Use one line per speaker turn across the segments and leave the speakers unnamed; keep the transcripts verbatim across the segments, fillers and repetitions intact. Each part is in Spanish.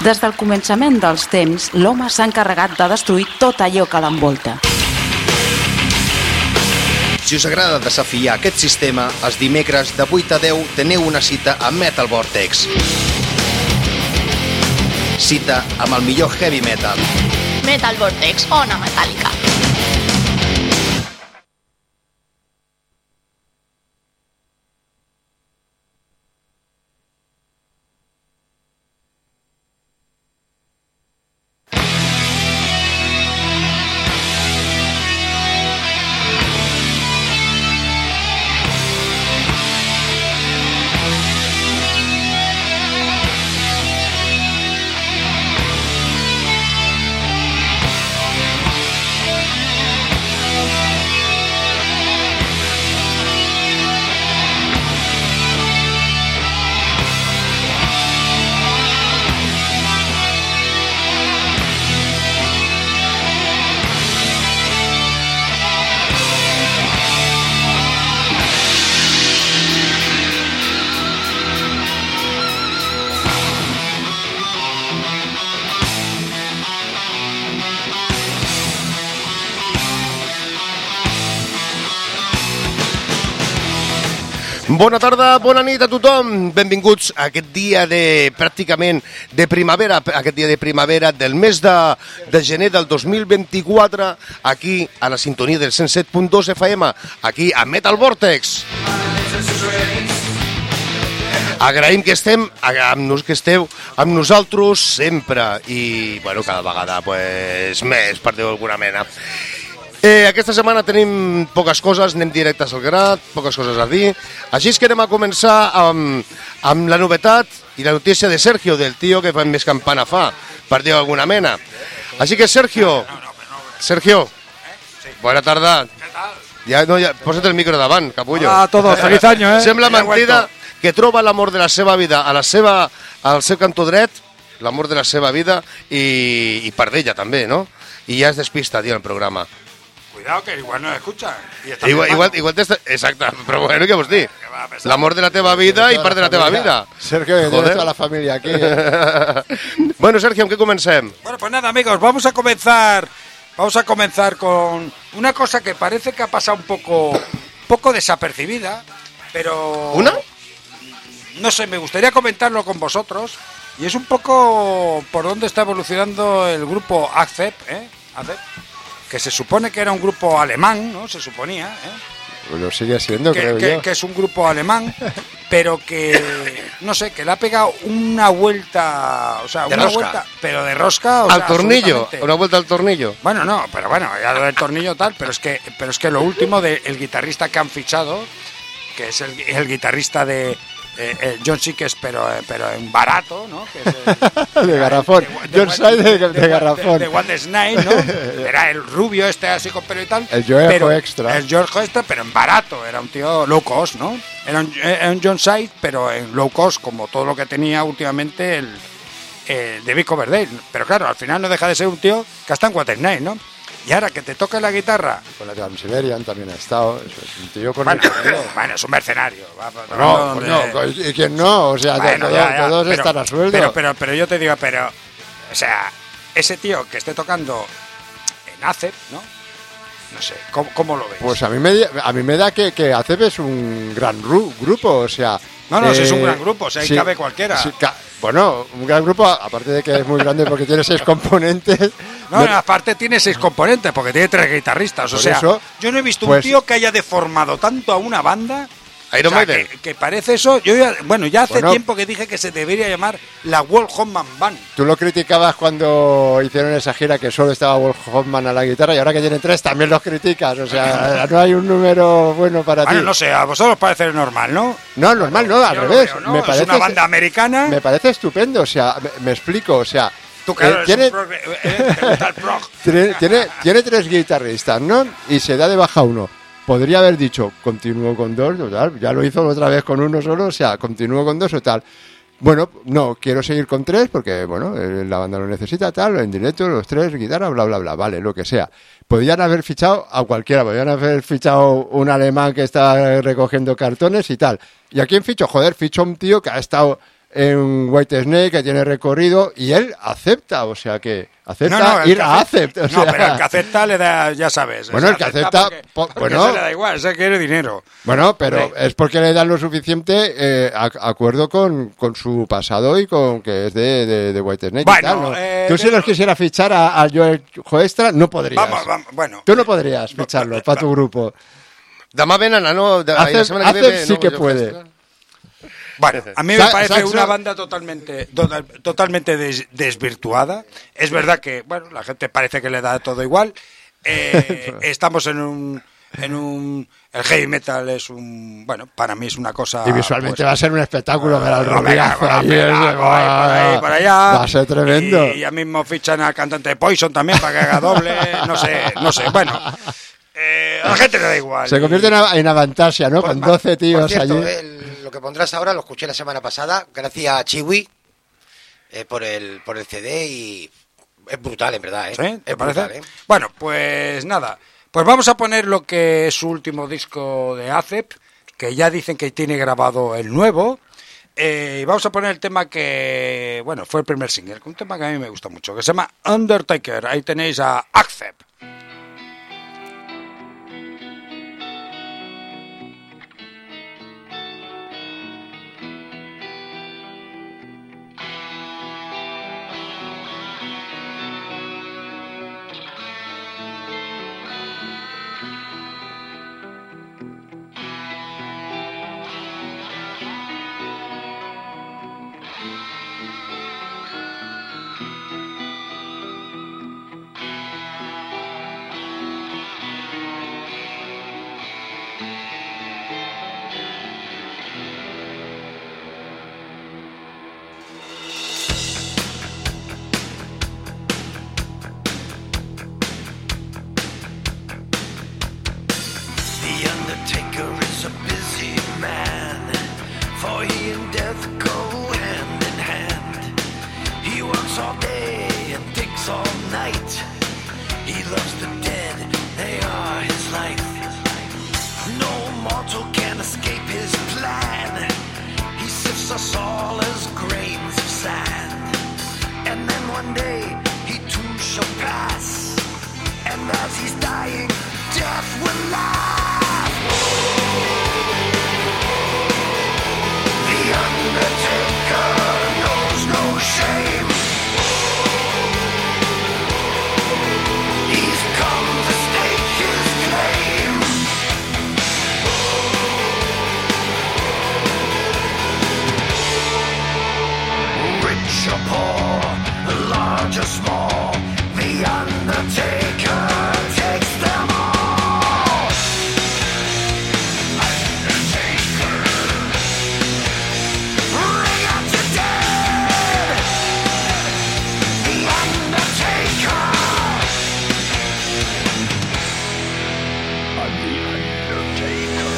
Des del començament dels temps, l'home s'ha encarregat de destruir tot allò que l'envolta.
Si us agrada desafiar aquest sistema, els dimecres de vuit a deu teniu una cita a Metal Vortex. Cita amb el millor heavy metal.
Metal Vortex, Ona Metàl·lica.
Bona tarda, bona nit a tothom. Benvinguts a aquest dia de, pràcticament, de primavera, aquest dia de primavera del mes de, de gener del dos mil vint-i-quatre, aquí a la sintonia del cent set punt dos F M, aquí a Metal Vortex. Agraïm que estem amb nos, que esteu amb nosaltres sempre i, bueno, cada vegada pues, més, per dir-ho d'alguna mena. Eh, aquesta setmana tenim poques coses, anem directes al gra, poques coses a dir. Així és que anem a començar amb, amb la novetat i la notícia de Sergio, del tio que fa més campana fa, per dir-ho d'alguna mena. Així que, Sergio, Sergio, bona tarda.
¿Qué tal?
Ja, no, ja, posa't el micro davant, capullo.
Hola a todos, feliz año, eh.
Sembla mentida que troba l'amor de la seva vida a la seva, al seu cantó dret, l'amor de la seva vida, i, i per d'ella també, no? I ja es despista, tio, el programa.
Cuidado que igual no escuchan.
Igual, igual, igual t'està... Exacte, però bueno, què vols dir? L'amor de la teva vida i part de la teva vida.
Sergio, que tienes toda la familia aquí.
Bueno, Sergio, ¿en qué comencem?
Bueno, pues nada, amigos, vamos a comenzar vamos a comenzar con una cosa que parece que ha pasado un poco, poco desapercibida, pero...
¿Una?
No sé, me gustaría comentarlo con vosotros, y es un poco por dónde está evolucionando el grupo Accept, ¿eh? Accept, que se supone que era un grupo alemán, ¿no? Se suponía, ¿eh?
Pues lo sigue siendo,
que,
creo
que,
yo.
Que es un grupo alemán, pero que, no sé, que le ha pegado una vuelta, o sea,
de
una
rosca.
vuelta, pero de rosca, o
al
sea,
tornillo, una vuelta al tornillo.
Bueno, no, pero bueno, ya lo del tornillo tal, pero es que, pero es que lo último del guitarrista que han fichado, que es el, el guitarrista de Eh, eh, John Sykes, pero, eh, pero en barato, ¿no? Que es el,
de garrafón. John Sykes de, de, de garrafón.
De, de One Snake, ¿no? Era el rubio este así con pelo y tal.
El George
pero,
Extra.
El George Extra, pero en barato. Era un tío low cost, ¿no? Era un, era un John Sykes, pero en low cost, como todo lo que tenía últimamente el, el David Coverdale. Pero claro, al final no deja de ser un tío que está en One Snake, ¿no? Y ahora que te toca la guitarra...
Con la Transiberian también ha estado. Eso es un tío con
bueno,
el...
bueno, es un mercenario. Va,
no,
donde...
no, ¿y quién no? O sea,
bueno,
todos,
ya, ya,
todos
pero,
están a sueldo.
Pero, pero, pero yo te digo, pero... O sea, ese tío que esté tocando en Accept, ¿no? No sé, ¿cómo, cómo lo ves?
Pues a mí me, a mí me da que, que Accept es un gran ru- grupo, o sea...
No, no,
eh,
es un gran grupo, o sea, ahí
sí,
cabe cualquiera.
Sí, ca- bueno, un gran grupo, aparte de que es muy grande porque tiene seis componentes...
No, no, aparte tiene seis componentes, porque tiene tres guitarristas. O
Por
sea,
eso,
yo no he visto
pues,
un tío que haya deformado tanto a una banda.
Iron
o sea,
Maiden.
que, que parece eso. Yo ya, bueno, ya hace
Bueno,
tiempo que dije que se debería llamar la Wolf Hoffman Band.
Tú lo criticabas cuando hicieron esa gira que solo estaba Wolf Hoffman a la guitarra y ahora que tienen tres también los criticas. O sea, no hay un número bueno para
bueno,
ti.
no sé, a vosotros os parece normal, ¿no?
No, normal no, al
Yo lo
revés.
veo, ¿no?
Me
Es
parece,
una banda americana.
Me parece estupendo, o sea, me, me explico, o sea...
Tú, claro,
eh, tiene,
prog- eh, te gusta el prog.
tiene, tiene, tiene tres guitarristas, ¿no? Y se da de baja uno. Podría haber dicho, continúo con dos, o tal. Ya lo hizo otra vez con uno solo, o sea, continúo con dos o tal. Bueno, no, quiero seguir con tres porque, bueno, eh, la banda lo necesita, tal, en directo, los tres, guitarra, bla, bla, bla, vale, lo que sea. Podrían haber fichado a cualquiera, podrían haber fichado un alemán que está recogiendo cartones y tal. ¿Y a quién ficho? Joder, ficho a un tío que ha estado en White Snake, que tiene recorrido, y él acepta, o sea que acepta
No, no, el
ir
que
a
acepta-
Acept. o
No,
sea,
pero el que acepta le da, ya sabes.
Bueno,
ese
el que acepta,
porque-
po-
porque
bueno.
ese le da igual, ese quiere dinero.
Bueno, pero
Hombre.
es porque le dan lo suficiente eh, a- acuerdo con, con su pasado y con que es de, de, de White Snake.
Bueno,
y tal, ¿no?
eh,
Tú si los quisieras fichar a, a Joel Joestra, no podrías.
Vamos, vamos, bueno.
Tú no podrías ficharlo para tu grupo.
Demà venen, no? De,
Acept-
la setmana que ve,
Acept sí
no?
que
Jo
puede.
Festa.
Bueno, a mí me
Sa-
parece
Saxo-
una banda totalmente total- totalmente des- desvirtuada. Es verdad que, bueno, la gente parece que le da todo igual. Eh, estamos en un, en un... El heavy metal es un... Bueno, para mí es una cosa...
Y visualmente
pues,
va a ser un espectáculo ver al
no, venga,
rollazo
va,
ahí,
venga,
ese,
por ahí, por ahí, por allá.
Va a ser tremendo.
Y ya mismo fichan al cantante de Poison también para que haga doble. No sé, no sé. Bueno, eh, a la gente le da igual.
Se convierte en, a- en Avantasia, ¿no?
Por-
Con doce tíos
por cierto,
allí.
el- lo que pondrás ahora lo escuché la semana pasada, gracias a Chiwi, eh, por el por el C D y es brutal, en verdad, ¿eh?
¿Sí? ¿Te
Es
parece?
brutal, ¿eh?
Bueno, pues nada. Pues vamos a poner lo que es su último disco de Acept, que ya dicen que tiene grabado el nuevo. Eh, y vamos a poner el tema que, bueno, fue el primer single, un tema que a mí me gusta mucho, que se llama Undertaker. Ahí tenéis a Acept.
The Undertaker is a busy man, for he and death go hand in hand. He works all day and digs all night. He loves the dead, they are his life. No mortal can escape his plan. He sifts us all as grains of sand. And then one day he too shall pass. And as he's dying, death will laugh. The Undertaker knows no shame. He's come to stake his claim. Rich or poor, large or small, the Undertaker takes them all. Undertaker, bring out your dead. The Undertaker. I'm the Undertaker.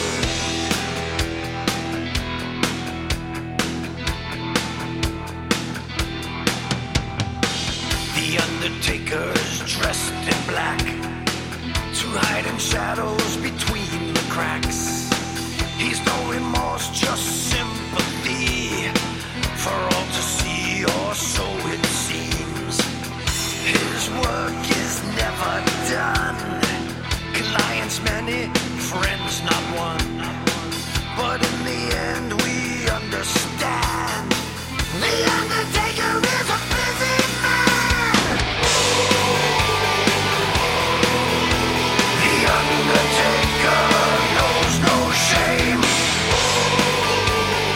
The Undertaker is dressed in black to hide in shadows between the cracks. He's no remorse, just sympathy for all to see, or so it seems. His work is never done. Clients many, friends not one. But in the end we understand. The Undertaker is a busy man. The Undertaker knows no shame.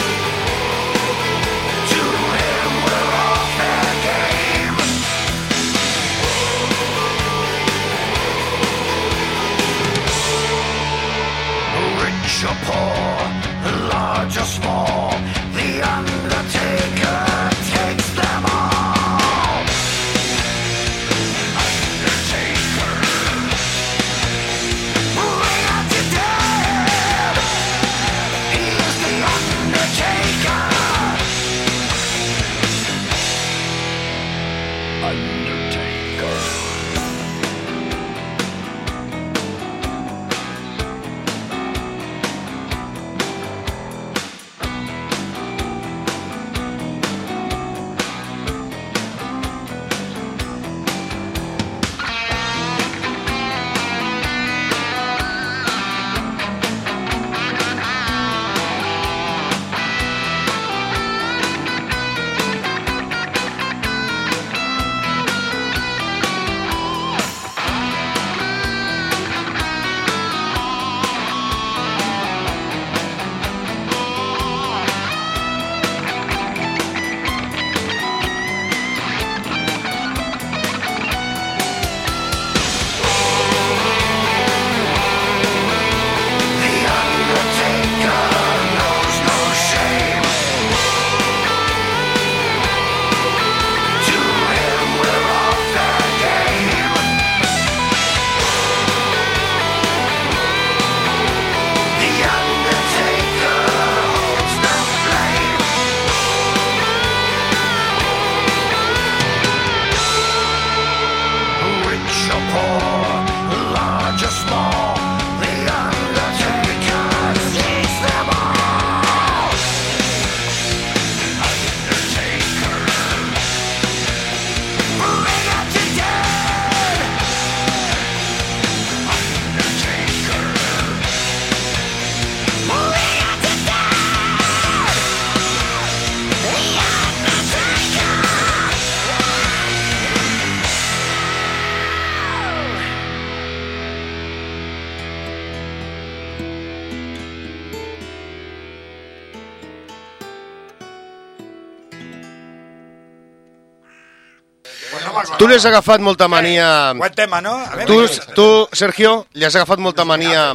Tu li has agafat molta mania...
Buen tema, no? A ver,
Tu,
venga.
tu, Sergio, li has agafat molta mania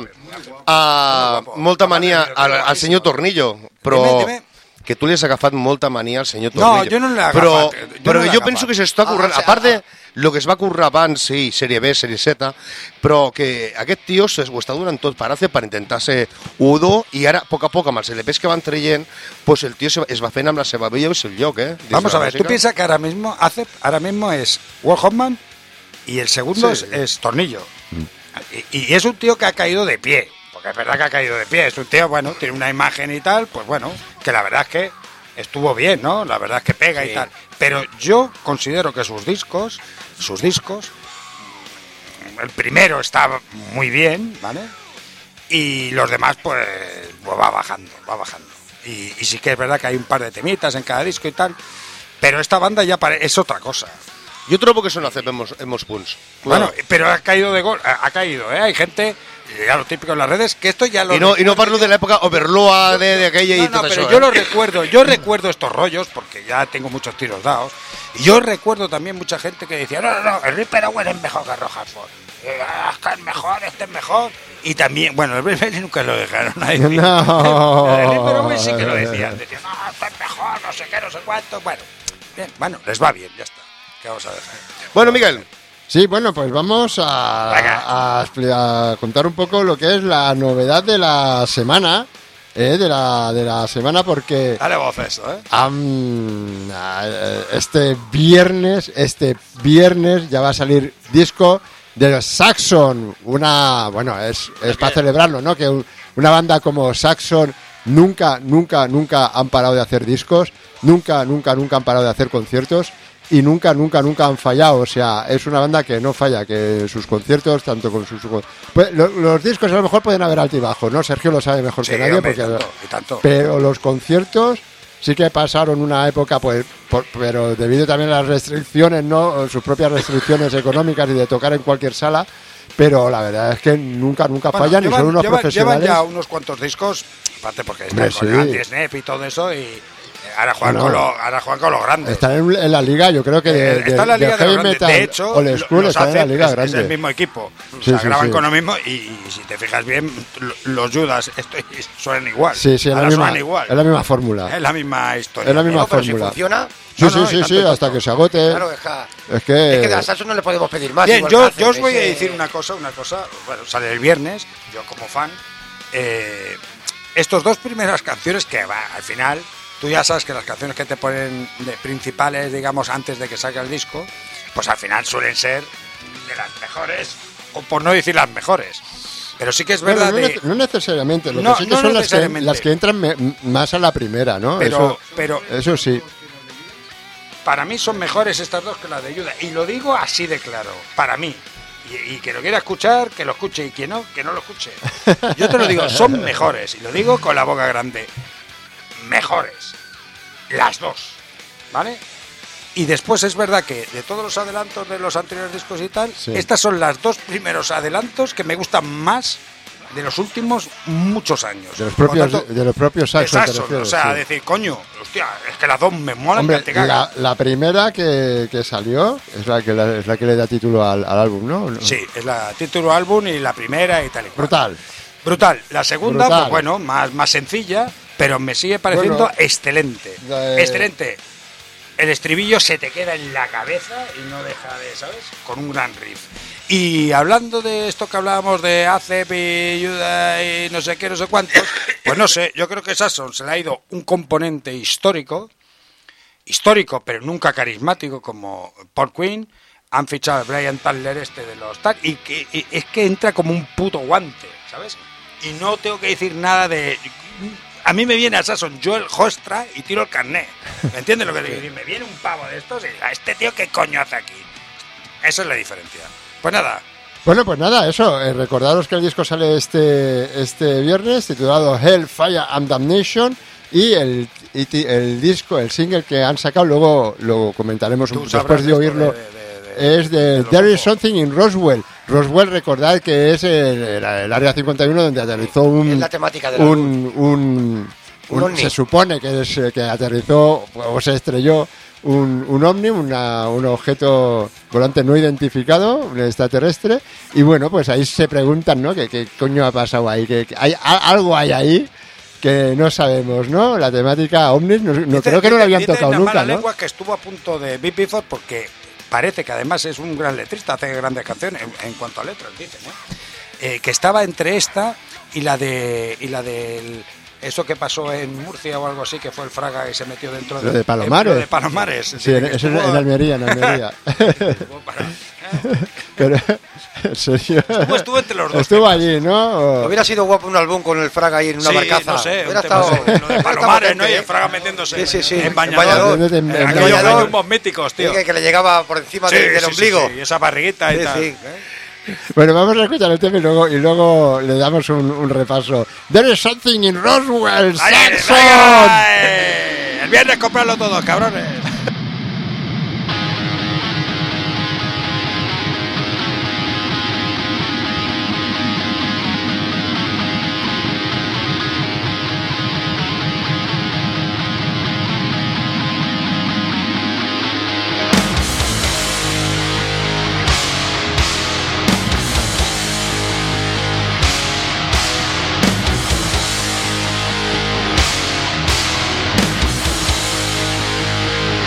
a, molta mania al, al senyor Tornillo, però...
Dime, dime.
Que tu li has agafat molta mania al senyor
No,
Tornillo.
jo no l'he
però,
agafat, jo
però
no l'he
jo
agafat.
penso que s'està currant,
Ah, o sea,
a part de lo que es va currar abans, sí, sèrie B, sèrie Z, però que aquest tio se, ho està donant tot per hacer per intentar ser Udo, i ara, a poc a poc, amb els L Ps que van traient, pues el tio se, es va fent amb la seva vella i el seu lloc, eh? dins
Vamos
de
a
la
ver, tú
música.
piensas que ahora mismo hace, ahora mismo es Walt Hoffman y el segundo
Sí.
es, es Tornillo. Y, y es un tío que ha caído de pie, porque es verdad que ha caído de pie. Es un tío, bueno, tiene una imagen y tal, pues bueno, que la verdad es que estuvo bien, ¿no? La verdad es que pega
Sí.
y tal. Pero yo considero que sus discos, sus discos, el primero está muy bien, ¿vale? Y los demás, pues, pues va bajando, va bajando. Y, y sí que es verdad que hay un par de temitas en cada disco y tal, pero esta banda ya pare- es otra cosa.
Jo trobo que són a en mos, en mos punts.
Bueno, pero ha caído de gol, ha, ha caído, ¿eh? Hay gente, ya lo típico en las redes, que esto ya lo...
I no, I no parlo de l'època Overloa, de, de aquella
No,
i
no,
tot
pero
això.
yo
eh?
lo recuerdo, yo recuerdo estos rollos, porque ya tengo muchos tiros dados, y yo recuerdo también mucha gente que decía, no, no, no, el Ripper Owen es mejor que Rogerford, eh, es que es mejor, este es mejor, y también, bueno, el Ripper nunca lo dejaron ahí.
No.
El Ripper Owen sí que lo decían, decían, no, este es mejor, no sé qué, no sé cuánto, bueno, bien, bueno, les va bien, ya está, ¿qué vamos a dejar?
Bueno, Miguel,
Sí, bueno, pues vamos a,
Venga.
a, expli- a contar un poco lo que es la novedad de la semana, eh, de la de la semana, porque
Dale voz a eso, ¿eh?
am, eh, este viernes, este viernes ya va a salir disco de los Saxon, una, bueno, es, es para celebrarlo, ¿no? Que un- una banda como Saxon nunca, nunca, nunca han parado de hacer discos, nunca, nunca, nunca han parado de hacer conciertos. Y nunca, nunca, nunca han fallado. O sea, es una banda que no falla, que sus conciertos, tanto con sus... Pues, lo- los discos a lo mejor pueden haber altibajos, ¿no? Sergio lo sabe mejor
Sí,
que nadie.
hombre, y
porque,
tanto, y tanto.
Pero los conciertos sí que pasaron una época, pues, por- pero debido también a las restricciones, ¿no? Sus propias restricciones económicas y de tocar en cualquier sala. Pero la verdad es que nunca, nunca
Bueno,
fallan y
llevan-
son unos
llevan-
profesionales.
Llevan ya unos cuantos discos, aparte porque están
Hombre,
con
sí.
Anti-Snap y todo eso, y ahora juegan,
No.
con, lo, ahora juegan con los grandes.
Están en, en la liga, yo creo que de,
Eh, está en la
de-
liga
de
de, los
heavy
grandes.
metal,
De hecho,
old school,
los
están en la
hacen-
liga
es, es
grande.
el mismo equipo. O
Sí,
sea,
sí,
graban
sí.
con lo mismo y, y si te fijas bien, lo- los Judas estoy, suenan igual.
Sí, sí, es la,
Ahora
misma,
suenan igual.
es la misma fórmula.
Es la misma historia.
Es la misma
No, pero si
fórmula.
funciona,
Sí,
No,
sí,
no, y
sí,
tanto,
sí,
y tanto.
hasta que se agote.
claro, es que,
Es que...
es que de las Saxon no le podemos pedir más.
Bien,
igual
yo,
que hacen,
yo os voy a
ese-
decir una cosa, una cosa. Bueno, sale el viernes, yo como fan. Eh, estos dos primeras canciones que va, al final, tú ya sabes que las canciones que te ponen de principales, digamos, antes de que salga el disco, pues al final suelen ser de las mejores, o por no decir las mejores. Pero sí que es
Bueno,
verdad
no,
de-
nece- no necesariamente, lo
No,
que sí que
no
son las que,
necesariamente.
las que entran me- más a la primera, ¿no?
Pero,
eso,
pero
eso sí.
para mí son mejores estas dos que las de Judas. Y lo digo así de claro, para mí. Y, y que lo quiera escuchar, que lo escuche. Y que no, que no lo escuche. Yo te lo digo, son mejores. Y lo digo con la boca grande. Mejores. Las dos. ¿Vale? Y después es verdad que de todos los adelantos de los anteriores discos y tal,
Sí.
estas son las dos primeros adelantos que me gustan más de los últimos muchos años.
De los
Por
propios,
tanto,
de los propios
de
Saxon, te
Saxon,
refieres,
o sea,
sí.
decir, coño, hostia, es que las dos me molan
Hombre,
que te cagas.
la, la primera que, que salió es la que, la- es la que le da título al, al álbum, ¿no?
Sí, es la título álbum y la primera y tal y cual.
Brutal.
Brutal. La segunda,
Brutal.
pues bueno, más, más sencilla, pero me sigue pareciendo
Bueno,
excelente.
eh,
Excelente. El estribillo se te queda en la cabeza y no deja de, ¿sabes? Con un gran riff. Y hablando de esto que hablábamos de A C E P y Judas y no sé qué, no sé cuántos, pues no sé, yo creo que Saxon se le ha ido un componente histórico, histórico, pero nunca carismático como Paul Quinn. Han fichado a Brian Tyler este de los Tag y que y es que entra como un puto guante, ¿sabes? Y no tengo que decir nada de... A mí me viene a Saxon Joel Hostra y tiro el carné. ¿Me entiendes lo que te digo? Me viene un pavo de estos y a este tío qué coño hace aquí. Esa es la diferencia. Pues nada,
Bueno, pues nada, eso. eh, recordaros que el disco sale este, este viernes, titulado Hell, Fire and Damnation. Y el, y ti- el disco, el single que han sacado, luego lo comentaremos
tú
un-
sabrás
después de
esto
oírlo.
de- de- de-
Es de
los
There is
ojos.
Something in Roswell. Roswell, recordad que es el, el- el área cincuenta y uno donde aterrizó un.
Es la temática de la
un, un,
Un
un-
ovni.
se supone que, es, eh, que aterrizó o se estrelló un, un ovni, una, un objeto volante no identificado, un extraterrestre, y bueno, pues ahí se preguntan, ¿no? ¿Qué, qué coño ha pasado ahí? ¿Qué, qué- hay, a- algo hay ahí que no sabemos, ¿no? La temática ovnis, no, no
Dice-
creo que no la habían
dice
tocado
una
nunca,
mala
¿no?
lengua que estuvo a punto de Big Bifford porque parece que además es un gran letrista, hace grandes canciones en, en cuanto a letras, dicen, ¿eh? Eh, que estaba entre esta y la de y la del eso que pasó en Murcia o algo así, que fue el Fraga y se metió dentro
Lo de Palomares.
Lo de Palomares.
Sí, en- eso es en Almería, en Almería.
Estuvo para-
Pero, en serio.
Estuvo- estuvo entre los dos
Estuvo
temas.
allí, ¿no? O-
Hubiera sido guapo un álbum con el Fraga ahí en una
Sí,
barcaza.
no sé,
Hubiera
un tema
estado.
así, lo de
hubiera estado
Palomares, ¿no? Y
potente,
el Fraga metiéndose
Sí, sí, sí.
en
En
bañador.
bañador.
En- en-
En
en
aquellos
bañador.
gallumbos míticos, tío.
Que, que le llegaba por encima
Sí,
de-
sí,
del
sí,
ombligo.
sí, y esa barriguita y
Sí,
tal.
sí.
Bueno, vamos a escuchar el tema y luego, y luego le damos un, un repaso. There is something in Roswell,
¡Ay,
Saxon.
ay! El viernes comprarlo todo, cabrones.
Thank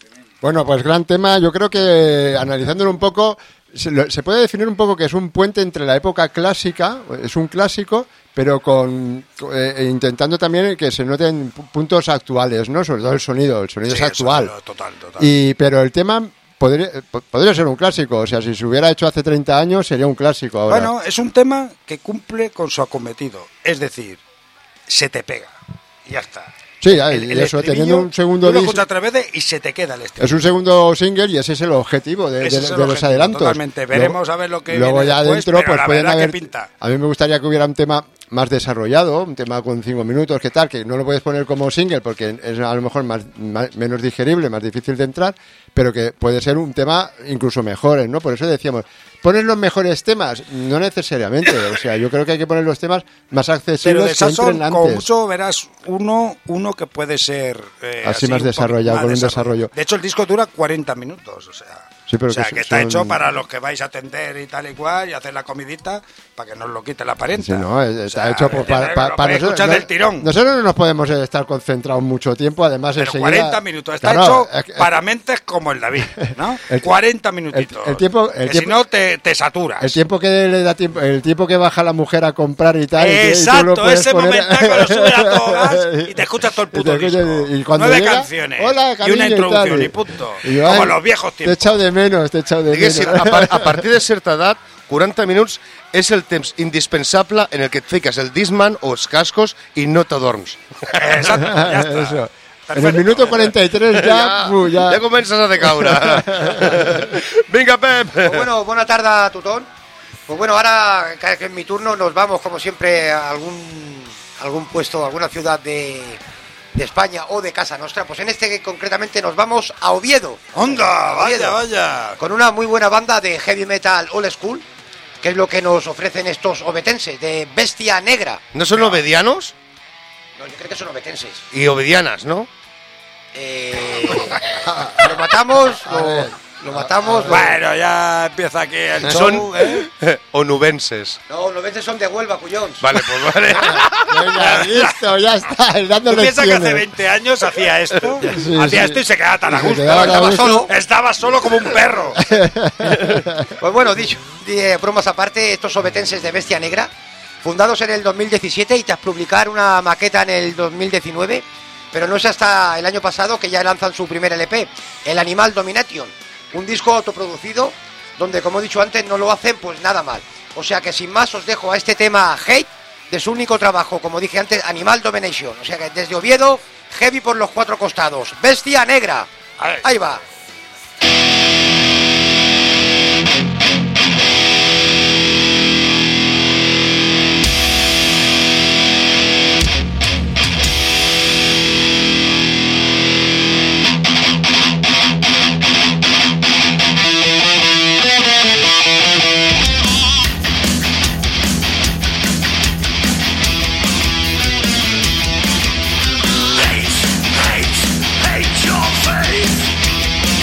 Bueno, pues gran tema. Yo creo que analizándolo un poco, se, lo, se puede definir un poco que es un puente entre la época clásica, es un clásico, pero con eh, intentando también que se noten puntos actuales, ¿no? Sobre todo el sonido, el sonido
Sí,
es actual.
el sonido, total, total.
Y pero el tema podría, podría ser un clásico, o sea, si se hubiera hecho hace treinta años sería un clásico ahora.
Bueno, es un tema que cumple con su acometido, es decir, se te pega y ya está.
Sí, y
El- el
eso,
estribillo,
teniendo un segundo
tú lo
disco.
escuchas tres veces y se te queda el estribillo.
Es un segundo single y ese es el objetivo de,
Ese
de-
es el
de los
objetivo,
adelantos.
totalmente. Veremos a ver lo que
Luego
viene
ya
después,
dentro
pero
pues
la
pueden
verdad que
haber.
pinta.
A mí me gustaría que hubiera un tema más desarrollado, un tema con cinco minutos, que tal, que no lo puedes poner como single porque es a lo mejor más, más- menos digerible, más difícil de entrar, pero que puede ser un tema incluso mejores, ¿no? Por eso decíamos, ¿pones los mejores temas? No necesariamente, o sea, yo creo que hay que poner los temas más
Pero
accesibles
de
que
Saxon,
entren
como
antes.
mucho verás uno, uno que puede ser eh,
Así más
un poquito
desarrollado,
más
con un desarrollo.
De hecho, el disco dura cuarenta minutos, o sea,
Sí, pero
o sea
que
que, está
son-
hecho para los que vais a atender y tal y cual y hacer la comidita para que no os lo quite la parienta.
Sí, no, es-
O
está
sea,
hecho por, para,
lo
para, para
podéis
nosotros.
escuchar
no-
del tirón.
Nosotros no nos podemos estar concentrados mucho tiempo, además
Pero
enseguida-
cuarenta minutos, está
Claro,
hecho
es que-
para mentes como el David, ¿no?
El-
cuarenta minutitos.
el- el tiempo- el
que
tiempo-
si no te, te saturas.
El tiempo que le da tiempo, el tiempo que baja la mujer a comprar y tal. y que- y tú lo
Exacto,
puedes
ese
poner-
momento cuando subes a todo gas y te escuchas todo el
Y te
puto
escuchas-
disco.
y cuando
Nueve
llega,
canciones
"Hola,
y
cariño",
una
y tal,
introducción
y-
y punto.
y yo,
Como
"Ay,
los viejos
Te he
tiempos.
echado de menos, te he echado de menos.
Diguéssim, a, par a partir de certa edat, quaranta minuts és el temps indispensable en el que et fiques el Discman o els cascos i no t'adorms.
Exacto, ya está.
Eso. En el
Perfecto.
minuto cuarenta y tres ya, uh, ya.
ja comences a decaure. Vinga, Pep.
Pues bueno, buena tarde, Tutón. Pues bueno, ahora que es mi turno, nos vamos como siempre a algún, algún puesto, alguna ciudad de, de España o de casa nuestra. Pues en este concretamente nos vamos a Oviedo.
¡Onda! Vaya,
Oviedo.
vaya.
Con una muy buena banda de heavy metal old school, que es lo que nos ofrecen estos obetenses, de Bestia Negra.
No són obedianos
No, yo creo que son obetenses.
i obedianas, no?
Eh, lo matamos, lo, lo matamos. lo-
Bueno, ya empieza aquí el show,
Són
¿eh?
onubenses.
No, los obetenses son de Huelva, cuyons.
Vale, pues vale.
Venga, listo, ya está. Dando
¿Tú piensas que hace
lecciones.
veinte años hacía esto?
Sí,
hacía
sí.
esto y se quedaba tan a
Y se
gusto.
quedaba tan a
Estaba
gusto.
solo, estaba solo como un perro.
Pues bueno, dicho, eh, bromas aparte, estos obetenses de Bestia Negra, fundados en el dos mil diecisiete y tras publicar una maqueta en el dos mil diecinueve, pero no es hasta el año pasado que ya lanzan su primer L P, El Animal Domination, un disco autoproducido donde, como he dicho antes, no lo hacen pues nada mal. O sea que sin más os dejo a este tema Hate de su único trabajo, como dije antes, Animal Domination. O sea que desde Oviedo, heavy por los cuatro costados, Bestia Negra.
Ahí.
Ahí va.
Hate, hate, hate your face.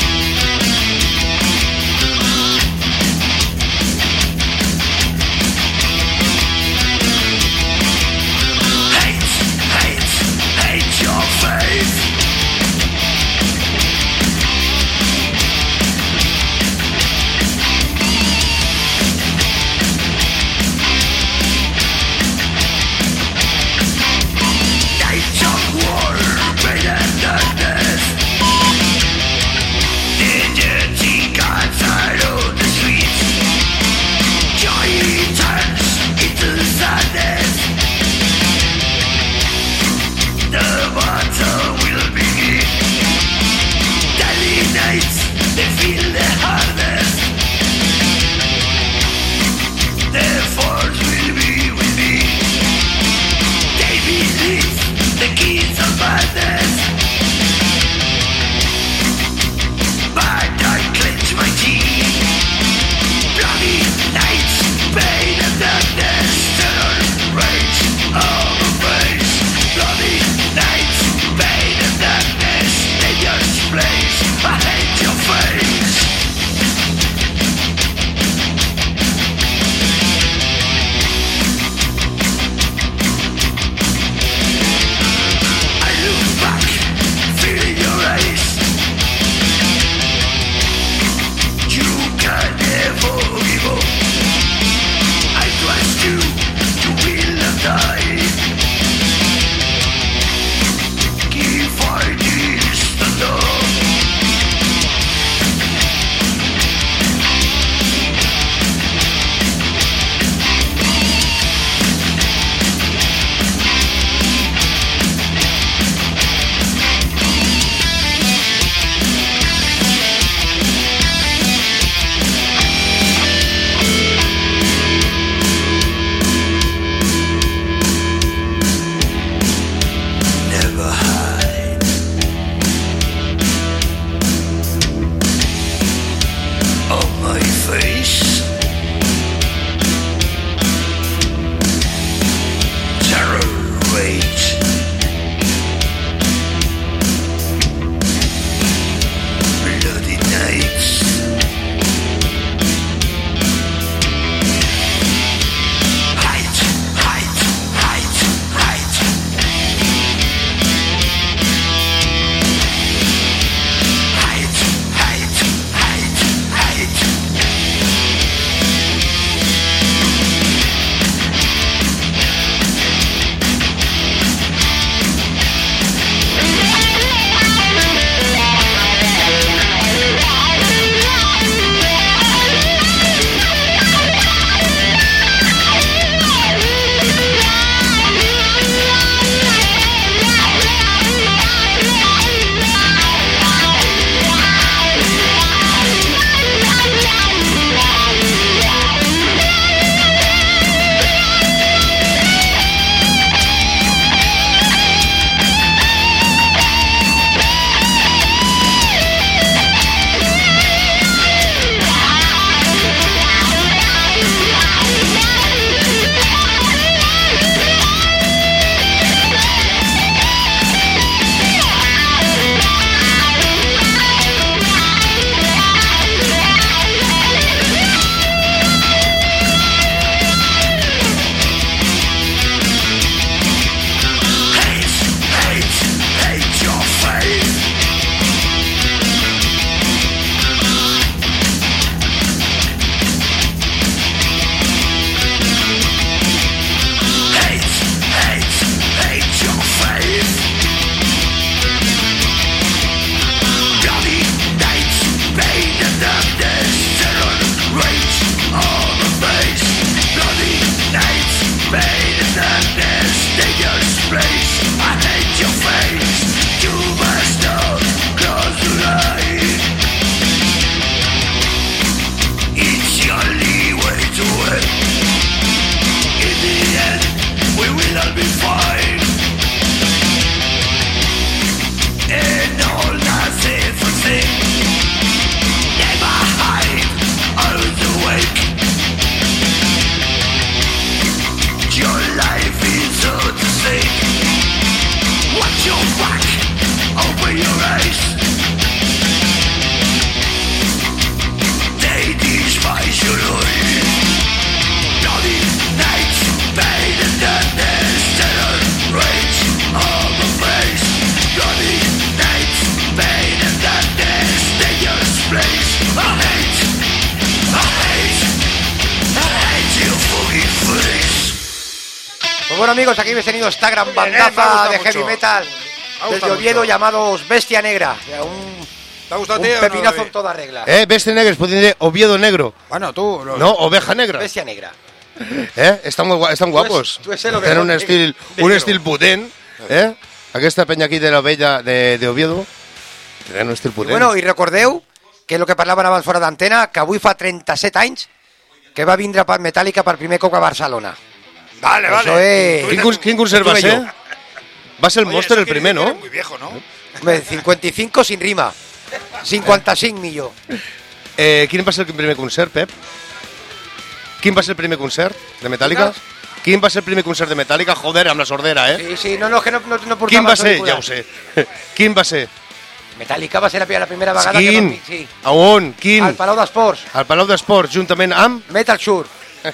bueno, amigos, aquí habéis tenido esta gran
Bien, eh, me ha
bandaza
gustado
de
mucho.
heavy metal
Me ha
desde
gustado
Oviedo
mucho.
llamados Bestia Negra. Un,
¿Te ha gustado
un
a ti o no,
pepinazo
David?
en toda regla.
Eh, Bestia Negra, después tiene Oviedo Negro.
Bueno, tú... Lo...
No, Oveja Negra.
Bestia Negra.
Eh? Estan, gua- estan guapos.
tu és el
Tenen un
Oviedo
estil,
negro.
un estil potent. Eh? Aquesta penya aquí de l'Ovella de, de Oviedo tenen un estil
I,
potent.
bueno, i recordeu, que és el que parlaven abans fora d'antena, que avui fa trenta-set anys que va vindre per Metallica per primer cop a Barcelona.
Vale, vale.
Això és...
Quin, cons- quin concert va
Estuve
ser?
yo.
Va ser el
Oye,
Monster
eso
el
quiere
primer,
decir que
no?
eres muy viejo, ¿no?
Hombre, cincuenta y cinco sin rima. cincuenta y cinco millor.
Eh, quin va ser el primer concert, Pep? Quin va ser el primer concert de Metallica?
Digues.
Quin va ser el primer concert de Metallica? Joder, amb la sordera, eh?
Sí, sí, no, no, que no, no, no portava
Quin va ser?
auriculars.
Ja ho sé. Quin va ser?
Metallica va ser la, la primera vegada que
Quin?
vam... Sí,
A on? Quin?
al Palau d'Esports.
Al Palau d'Esports, juntament amb...
Metal Sure,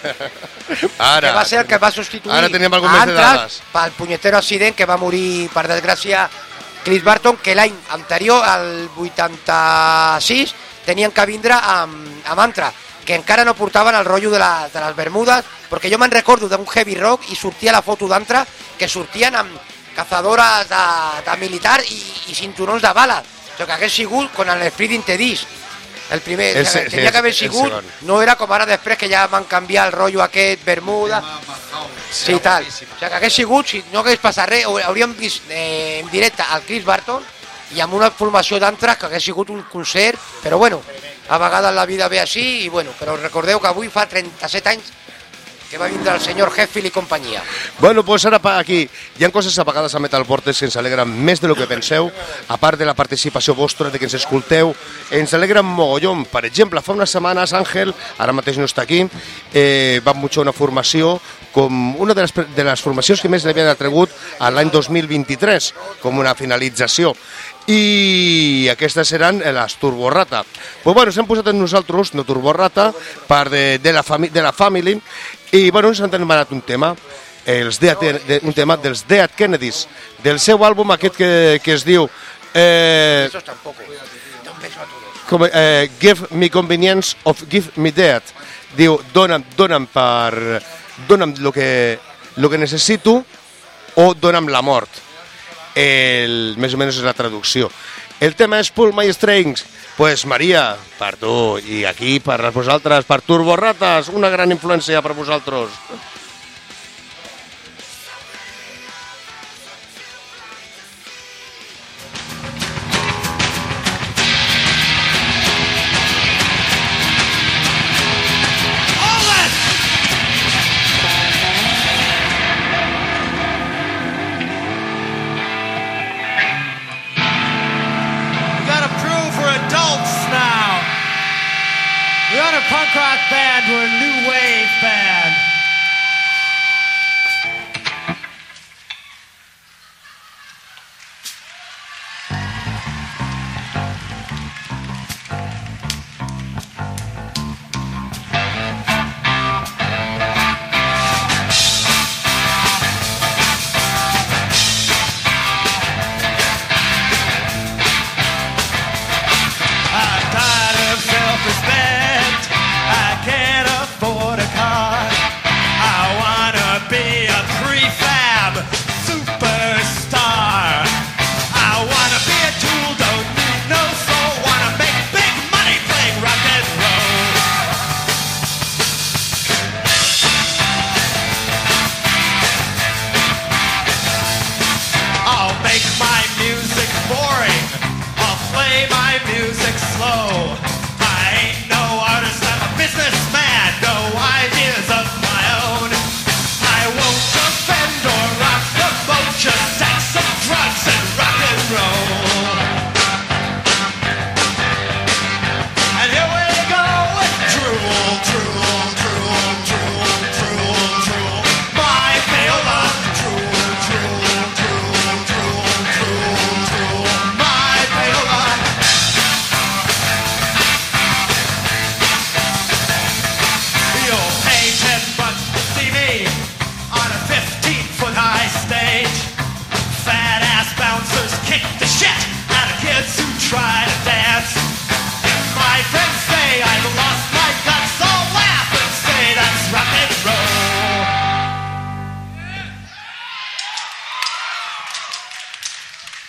Ara.
que va ser el que va substituir
Ara teníem algun
a
més de
Anthrax
dades.
pel punyetero accident que va morir, per desgràcia, Chris Barton, que l'any anterior, el vuitanta-sis, tenien que vindre amb, amb Anthrax, que encara no portaven el rotllo de, la, de les Bermudes, perquè jo me'n recordo d'un heavy rock i sortia la foto d'Anthrax, que sortien amb cazadores de, de militar i, i cinturons de bala. O sigui, que hagués sigut con el Freeding the Disc. El primer,
El
o sigui,
se-
tenia
sí,
que haver
el
sigut,
segon.
no era com ara després que ja van canviar el rotllo aquest, Bermuda, sí, tal. O sigui, que hagués sigut, si no hagués passat res, hauríem vist eh, en directe al Chris Barton i amb una formació d'Anthrax que hagués sigut un concert, però bueno, a vegades la vida ve així i bueno, però recordeu que avui fa trenta-set anys que va vindre el senyor Hetfield i companyia.
Bueno, pues ara pa- aquí hi ha coses a vegades a Metal Vortex que ens alegren més de lo que penseu, a part de la participació vostra, de que ens escolteu, ens alegren mogollon. Per exemple, fa unes setmanes Àngel, ara mateix no està aquí, eh, va mucho una formació com una de les, pre- de les formacions que més li havien atregut a l'any dos mil vint-i-tres, com una finalització. I aquestes seran les Turborata. Pues bueno, s'han posat en nosaltres, no Turborata, part de, de, la, fami de la Family, i bueno, ens han demanat un tema, els Dead, de, un tema dels Dead Kennedys, del seu àlbum aquest que, que es diu eh,
Eso tampoco. Un beso a todos.
com, eh, Give Me Convenience of Give Me Dead. Diu, dona'm, dona'm per... dona'm lo que, lo que necessito o dona'm la mort. El, més o menys és la traducció. El tema és Pull My Strings. Pues Maria, per tu, i aquí per vosaltres, per Turborrates, una gran influència per vosaltres.
We got a crew for adults now. We aren't a punk rock band, we're a new wave band. I'm tired of self-respect. I can't afford a car.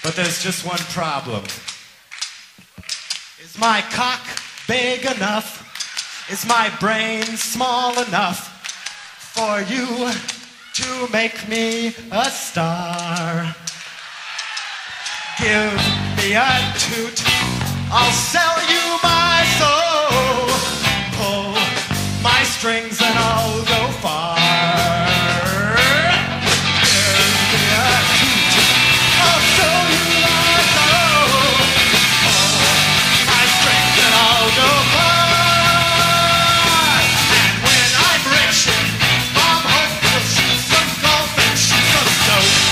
but there's just one problem. Is my cock big enough? Is my brain small enough for you to make me a star? Give me a toot, I'll sell you my soul. Pull my strings and I'll go far. Give me a toot, I'll sell you my soul. Pull my strings and I'll go far. And when I'm rich, I'm hoping to shoot some golf and shoot some dope.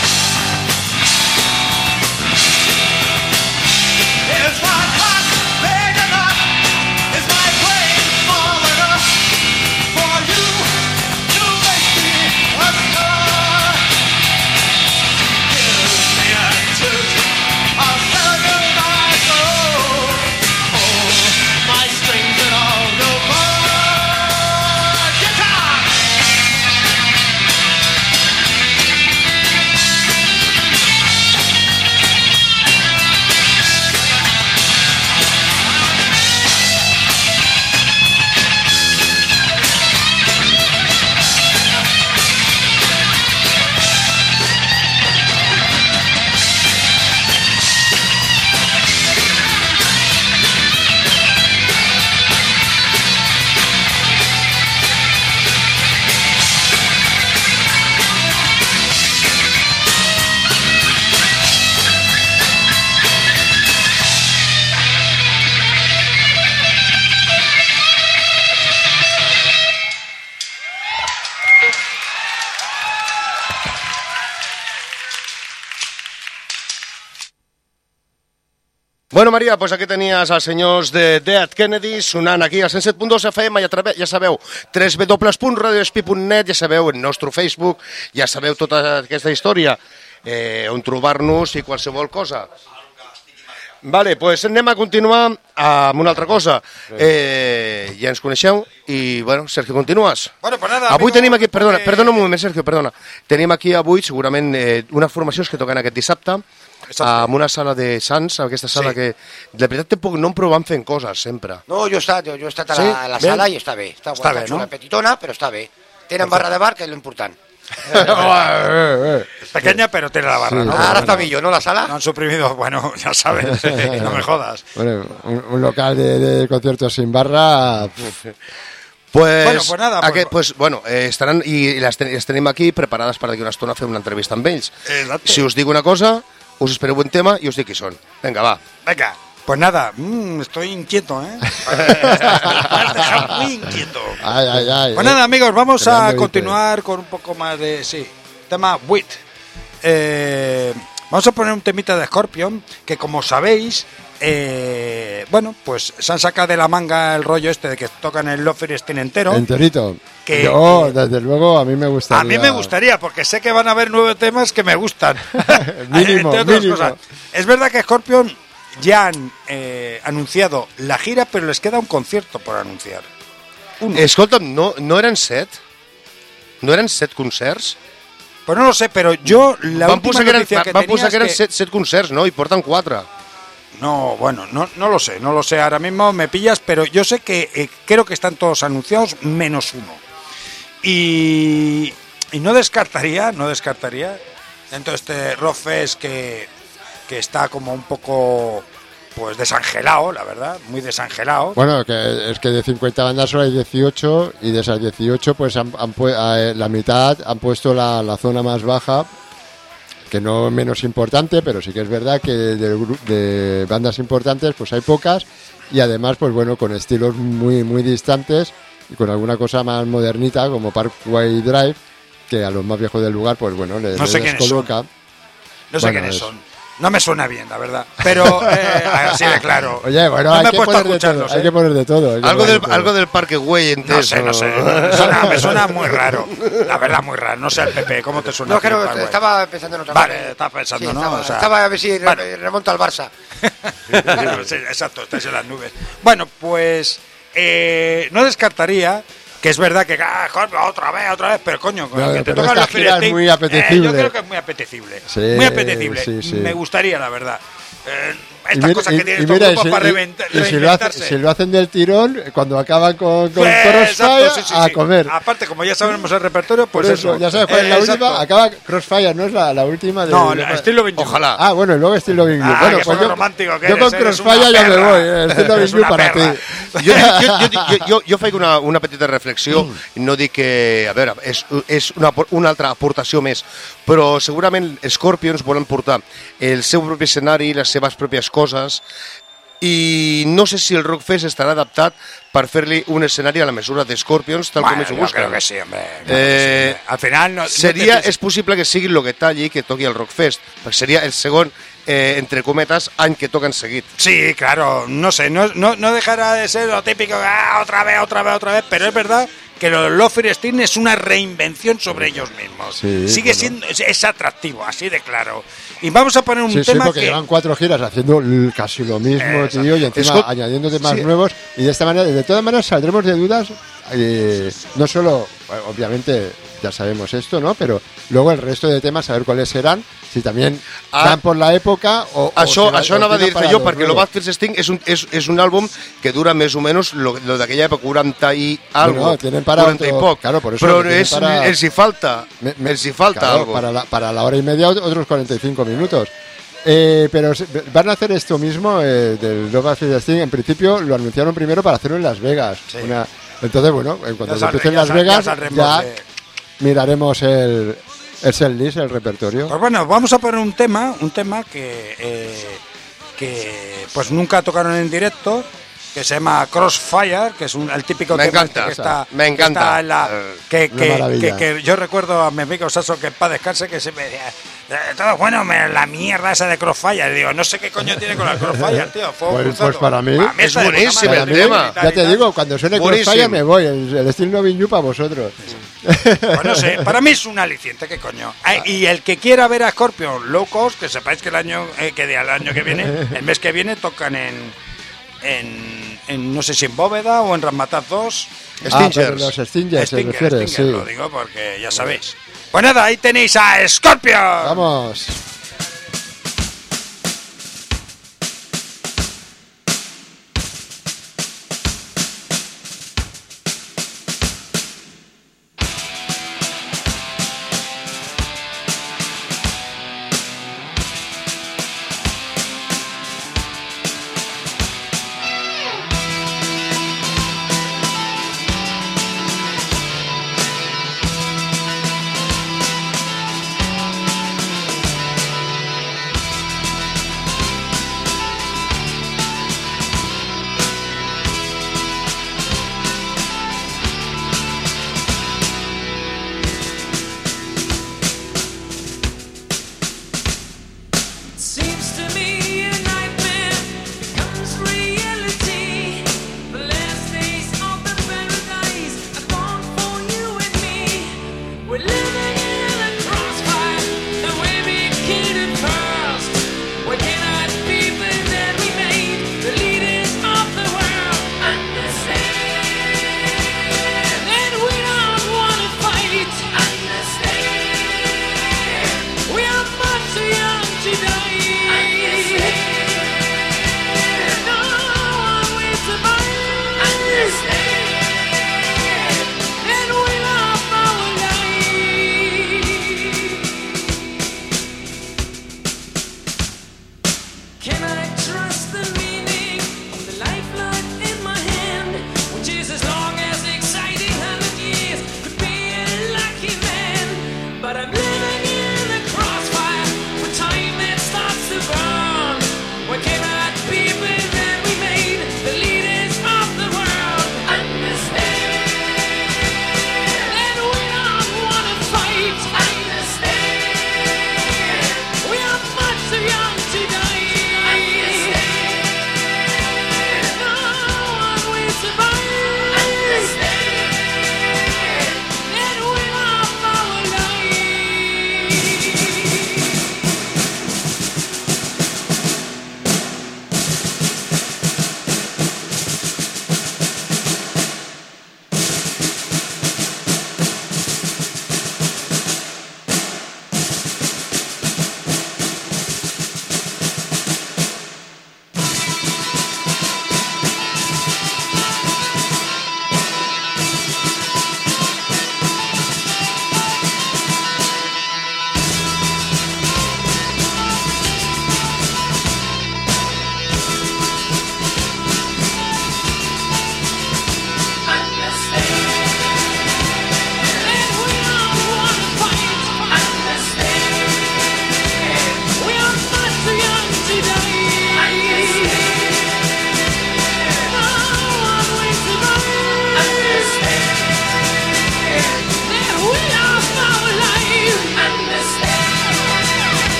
Is my cock big enough? Is my brain small enough for you to make me a star? Give me a toot, I'll sell you my soul. Pull my strings and I'll go far. Guitar!
Bueno, Maria, doncs aquí tenies els senyors de Dead Kennedy sonant aquí al cent set punt dos F M i a través, ja sabeu, w w w punt radio espi punt net, ja sabeu, el nostre Facebook, ja sabeu tota aquesta història, eh, on trobar-nos i qualsevol cosa. Vale, doncs anem a continuar amb una altra cosa. Eh, ja ens coneixeu i, bueno, Sergio, continues?
Bueno, pues nada,
avui
amigo,
tenim aquí, perdona,
eh...
perdona un moment, Sergio, perdona. Tenim aquí avui, segurament, eh, unes formacions que toquen aquest dissabte, en una sala de Sants, aquesta sala
Sí.
que, de veritat, tampoc no em provem fent coses, sempre.
No, jo he estat, jo, jo he estat a la,
Sí?
a la
Bé?
sala i està bé. Està,
Està
està
bé,
xula,
no?
petitona, però està bé. Tenen barra de bar, que és l'important.
Es pequeña, pero tiene la barra,
Sí.
¿no?
Ahora
Bueno,
está Villo, ¿no? La sala.
no han suprimido, bueno, ya sabes, no me jodas.
Bueno, un, un local de, de conciertos sin barra. pf,
Pues,
Bueno, pues nada, pues-
aquest, pues, bueno, eh, estaran, i les, ten, les tenim aquí preparades per d'aquí una estona fer una entrevista amb ells.
Exacte.
Si us dic una cosa, us espereu un tema i us dic qui són. Vinga, va.
Venga, pues nada, mm, estoy inquieto, ¿eh? Me has dejado muy inquieto.
Ay, ay, ay.
Pues nada, amigos, vamos
Fernando
a
Vite.
continuar con un poco más de, sí, tema Wit. Eh, vamos a poner un temita de Scorpion, que como sabéis, eh, bueno, pues se han sacado de la manga el rollo este de que tocan el Love Stein entero.
Enterito.
Que-
Yo, desde luego, a mí me gustaría.
A mí me gustaría, porque sé que van a haber nueve temas que me gustan.
Mínimo,
Entre otras
mínimo.
cosas. Es verdad que Scorpion ya han eh, anunciado la gira, pero les queda un concierto por anunciar.
Escolta'm, no, no eren set? No eren set concerts?
Pues no lo sé, pero yo la
van
última
posar que eren,
noticia que
van
tenía
posar
es
que eren
que-
set, set concerts, no? I porten quatre.
No, bueno, no, no lo sé, no lo sé. Ahora mismo me pillas, pero yo sé que eh, creo que están todos anunciados menos uno. Y, y no descartaría, no descartaría, dentro de este Rock Fest que, que está como un poco, pues desangelado, la verdad, muy desangelado.
Bueno, que es que de cincuenta bandas solo hay dieciocho y de esas dieciocho, pues han, han pu- a- la mitad han puesto la, la zona más baja, que no menos importante, pero sí que es verdad que de, gru- de bandas importantes pues hay pocas y además pues bueno, con estilos muy muy distantes y con alguna cosa más modernita como Parkway Drive, que a los más viejos del lugar pues bueno les,
No sé
les
quiénes son.
descoloca.
No sé
bueno,
quiénes
es-
son. No me suena bien, la verdad. Pero eh, así de claro.
Oye, bueno,
no
hay,
me he
que
puesto a
poner de todo,
escucharlos,
hay
¿eh?
que poner de todo. hay que
Algo
poner
del,
de todo.
algo del Parque Güey,
No
entonces.
sé, no sé. Me suena, me suena muy raro. La verdad, muy raro. No sé el P P, ¿cómo te suena?
No,
a ti el
creo
Paraguay?
estaba pensando en otra
Vale,
cosa.
estaba pensando,
Sí,
¿no?
Estaba,
O sea-
estaba a ver si re-
Vale.
remonta al Barça.
Sí, exacto, estáis en las nubes. Bueno, pues eh, no descartaría Que es verdad que ah, Scorpio, otra vez, otra vez, pero coño,
No,
que te
pero
tocan
esta
los
gira es
Phil
muy
Sting,
apetecible.
eh, yo creo que es muy apetecible.
Sí,
muy apetecible.
sí, sí.
Me gustaría, la verdad. Eh,
Y
estas
mira-
cosas
y-
que tienen
y
estos
mira, y
grupos
si-
para
y-
reinvent-
y si lo, hace-
reinventarse.
si lo hacen del tirón, cuando acaban con, con
Eh,
Crossfire,
exacto, sí, sí,
a
sí.
comer.
Aparte, como ya sabemos el repertorio, pues
Por
eso.
ya sabes cuál es
Eh,
la
exacto.
última. Acaba Crossfire, no es la, la última de.
No,
de-
la- Still Loving You.
Ojalá.
Ah, bueno, y luego Still Loving You.
Ah,
bueno,
qué
pues
poco
yo,
romántico que
yo
eres,
con
eres
Crossfire
una
ya me
perra.
voy. eh, Still Loving
Eres
You
una
para
perra.
ti.
Jo, jo, jo, jo, jo, jo faig una, una petita reflexió,
Mm.
no dic que, a veure, és, és una, una altra aportació més, però segurament Scorpions volen portar el seu propi escenari, les seves pròpies coses, i no sé si el Rockfest estarà adaptat per fer-li un escenari a la mesura de Scorpions, tal
Bueno,
com ells ho
yo
busquen.
creo que sí, hombre. Claro que
Eh,
sí, hombre. Al final no, no
Seria,
te-
és possible que sigui el que talli que toqui el Rockfest, perquè seria el segon, eh, entre cometes, any que toquen seguit.
Sí, claro, no sé, no, no, no dejará de ser lo típico, ah, otra vez, otra vez, otra vez, pero es verdad que lo de Love Steam es una reinvención sobre ellos mismos.
Sí,
Sigue
bueno.
siendo, es, es atractivo, así de claro. Y vamos a poner un
Sí, sí,
tema
porque
que...
llevan cuatro giras haciendo l- casi lo mismo,
Exacto.
tío, y encima
Esco-
añadiendo temas
sí.
nuevos. Y de esta manera, de todas maneras, saldremos de dudas. eh, no solo, bueno, obviamente, ya sabemos esto, ¿no? Pero luego el resto de temas, saber cuáles serán, si también
Ah,
van por la época o.
Això,
o serà-
això
o
anava a
tiran
dir-te
para
jo,
los
perquè lo
nuevos.
Bad First Sting és un, és, és un àlbum que dura més o menys lo, lo d'aquella època, quaranta i algo,
Bueno, tienen para
quaranta
otro-
i poc,
claro, por eso
però
lo tienen
és,
para-
els hi falta,
Me- me-
els hi falta
claro,
algo.
Para la, para la hora y media, ot- otros cuarenta y cinco minutos. Eh, pero se- van a hacer esto mismo eh, del Love After the Sting. En principio lo anunciaron primero para hacerlo en Las Vegas.
Sí.
Una- entonces, bueno, en cuanto
Ya
se
sal-
empiece en
ya
Las
sal- ya
Vegas,
saldremos
ya
de-
miraremos el, el setlist, el repertorio.
Pues bueno, vamos a poner un tema, un tema que, eh, que pues nunca tocaron en directo, que se llama Crossfire, que es un, el típico
Me
tema
encanta,
este que está,
me
que
encanta.
está en la-
Eh,
que,
una
que,
maravilla.
que- que yo recuerdo a mi amigo Saso, que en paz descanse, que se me decía, "Eh, todo bueno, me- la mierda esa de Crossfire". Digo, no sé qué coño tiene con el Crossfire, tío. Fuego
Pues-
cruzado.
pues para mí
está
es
de puta
buenísimo
madre,
el
muy
tema.
bonita
Ya
y
te
tal.
digo, cuando suene
Buenísimo.
Crossfire me voy, el, el Still Loving You para vosotros.
Pues no sé, para mí es un aliciente, ¿qué coño? Ah, y el que quiera ver a Scorpion Low Cost, que sepáis que el año eh, que el año que viene, el mes que viene tocan en, en, en no sé si en Bóveda o en Ramataz dos.
Ah, pero los Stingers, se
Stinger,
refiere,
Stinger,
sí.
lo digo porque ya sabéis. Pues nada, ahí tenéis a Scorpion.
Vamos.
Thank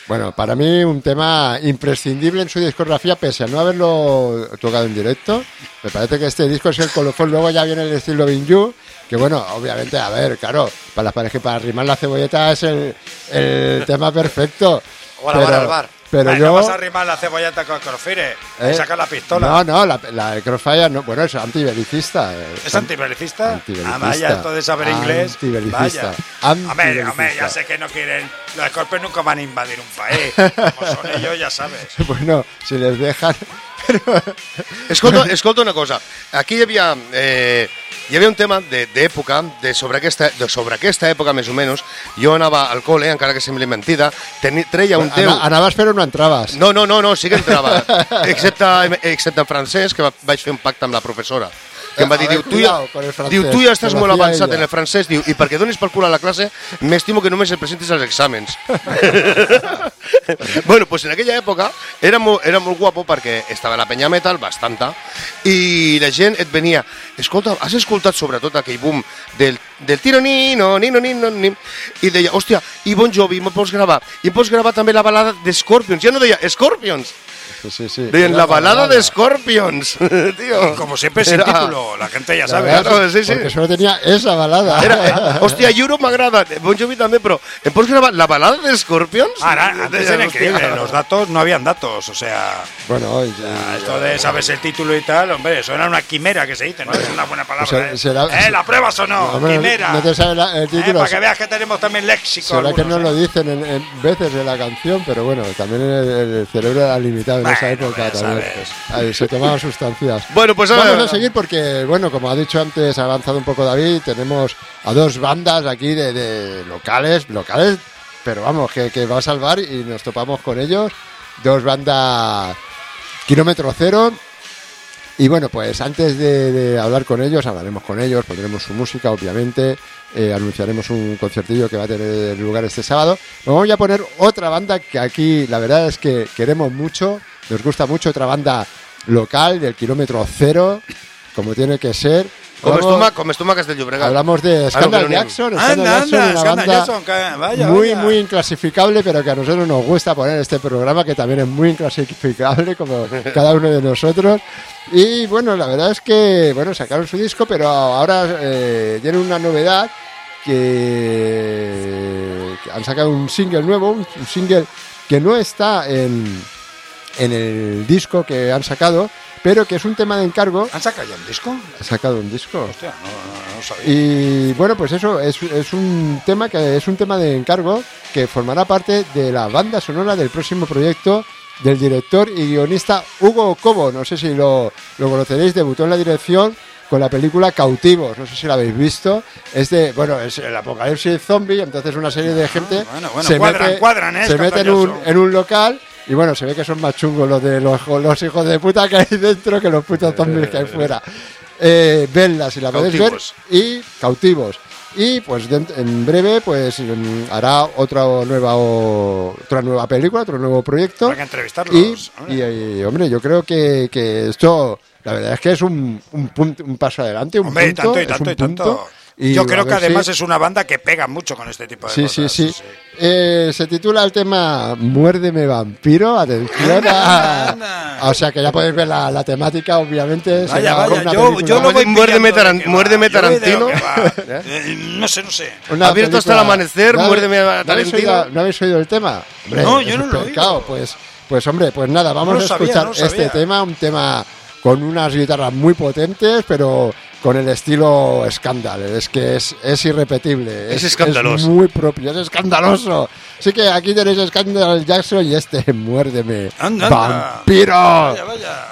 Bueno, para mí un tema imprescindible en su discografía, pese a no haberlo tocado en directo. Me parece que este disco es el colofón. Luego ya viene el estilo Binju, que bueno, obviamente, a ver, claro, para las parejas, para arrimar la cebolleta es el, el tema perfecto.
O a la bar al bar.
Pero
Ay,
yo...
no vas a arrimar la cebolleta con Crossfire,
¿Eh?
saca la pistola.
No, no, la, la de Crossfire, no, bueno, es antibelicista.
¿Es antibelicista?
Antibelicista.
Ah, vaya, esto de saber inglés.
Antibelicista.
Vaya. Hombre,
Antibelicista.
hombre, ya sé que no quieren. Los Scorpions nunca van a invadir un país. Como son ellos, ya sabes.
Bueno, si les dejan...
Escolta, escolta una cosa. Aquí hi havia, eh, hi havia un tema d'època, de, de, sobre, aquesta, de sobre aquesta època més o menys. Jo anava al col·le, encara que sembli mentida, teni, treia un teu...
Anaves però no entraves.
No, no, no, no, sí que entrava. excepte, excepte en francès, que vaig fer un pacte amb la professora. Que em va dir, diu, tu ja, diu, tu ja estàs molt avançat en el francès, diu, i perquè donis pel cul a la classe, m'estimo que només et presentis als exàmens. Bueno, pues en aquella època era molt, era molt guapo perquè estava la penya metal, bastanta, i la gent et venia, escolta, has escoltat sobretot aquell boom del, del tiro nino, nino, nino, nino, i deia, hòstia, i Bon Jovi, me'n pots gravar? I em pots gravar també la balada de Scorpions, ja no deia Scorpions,
Sí, sí.
deien la, la balada, balada de Scorpions, tío.
Como siempre sin
Era...
título, la gente ya sabe.
Claro, sí, sí.
Porque solo tenía esa balada.
Era, eh, hostia, Europe m'agrada, Bon Jovi també, però em pots gravar la balada de Scorpions?
Ahora, antes era increíble, los datos, no habían datos, o sea...
Bueno,
ya, ya, esto de sabes el título y tal, hombre, eso era una quimera que se dice, ¿no? Es una buena palabra,
será,
¿eh?
será,
¿Eh? ¿La pruebas o no?
Hombre,
quimera.
No te sabes la, el título.
Eh, para que veas que tenemos también léxico.
Será
algunos,
que no
¿eh?
lo dicen en, en veces de la canción, pero bueno, también el, el cerebro era limitado en
bueno,
esa época también. Ahí, se tomaban sustancias.
Bueno, pues
vamos
ahora...
a seguir porque, bueno, como ha dicho antes, ha avanzado un poco David, tenemos a dos bandas aquí de, de locales, locales, pero vamos, que, que va a salvar y nos topamos con ellos. Dos bandas Kilómetro Cero. Y bueno, pues antes de, de hablar con ellos, hablaremos con ellos, pondremos su música, obviamente, eh, anunciaremos un conciertillo que va a tener lugar este sábado. Nos vamos a poner otra banda que aquí la verdad es que queremos mucho, nos gusta mucho, otra banda local del Kilómetro Cero, como tiene que ser.
Com Estómac, com Estómac del Llobregat.
Hablamos de Scandal Jackson. Scandal
anda,
Jackson,
anda,
una
Scandal
banda
Jackson, que, vaya,
muy,
vaya.
muy inclasificable, pero que a nosotros nos gusta poner este programa, que también es muy inclasificable, como cada uno de nosotros. Y bueno, la verdad es que, bueno, sacaron su disco, pero ahora eh, tienen una novedad, que, que han sacado un single nuevo, un, un single que no está en, en el disco que han sacado, pero que es un tema de encargo.
¿Han sacado ya un disco?
¿Han sacado un disco?
Hostia, no, no, no sabía.
Y bueno, pues eso es, es un tema que es un tema de encargo que formará parte de la banda sonora del próximo proyecto del director y guionista Hugo Cobo. No sé si lo, lo conoceréis, debutó en la dirección con la película Cautivos, no sé si la habéis visto. Es de, bueno, es el apocalipsis zombie, entonces una serie de gente
ah, bueno, bueno,
se
cuadran,
mete,
cuadran, ¿eh?
se mete en, un, en un local. Y bueno, se ve que son más chungos los de los, los hijos de puta que hay dentro que los putos zombies que hay fuera. Eh, venla si la podéis ver. Y Cautivos. Y pues de, en breve pues hará otra nueva otra nueva película, otro nuevo proyecto.
Hay que entrevistarlos.
Y, y, y hombre, yo creo que, que esto, la verdad es que es un, un, punto, un paso adelante, un
hombre,
punto.
Y tanto, y tanto,
es un
y tanto.
punto. Y
yo creo que además
si...
es una banda que pega mucho con este tipo de
sí,
cosas.
Sí, sí, sí. Eh, se titula el tema Muérdeme Vampiro, atención. A... O sea que ya podéis ver la, la temática, obviamente.
Vaya, vaya, yo, yo lo voy
Muérdeme, taran, muérdeme Tarantino.
eh, no sé, no sé.
Una Abierto película... hasta el amanecer, ¿No, muérdeme
¿no
Tarantino.
Habéis oído, ¿No habéis oído el tema? Hombre,
no, yo no lo he oído.
Pues, pues hombre, pues nada, vamos
no
a escuchar
sabía, no
este
sabía.
tema, un tema con unas guitarras muy potentes, pero con el estilo Scandal. Es que es, es irrepetible.
Es, es escandaloso.
Es muy propio, es escandaloso. Así que aquí tenéis Scandal Jackson y este Muérdeme
anda,
Vampiro.
Vaya, vaya.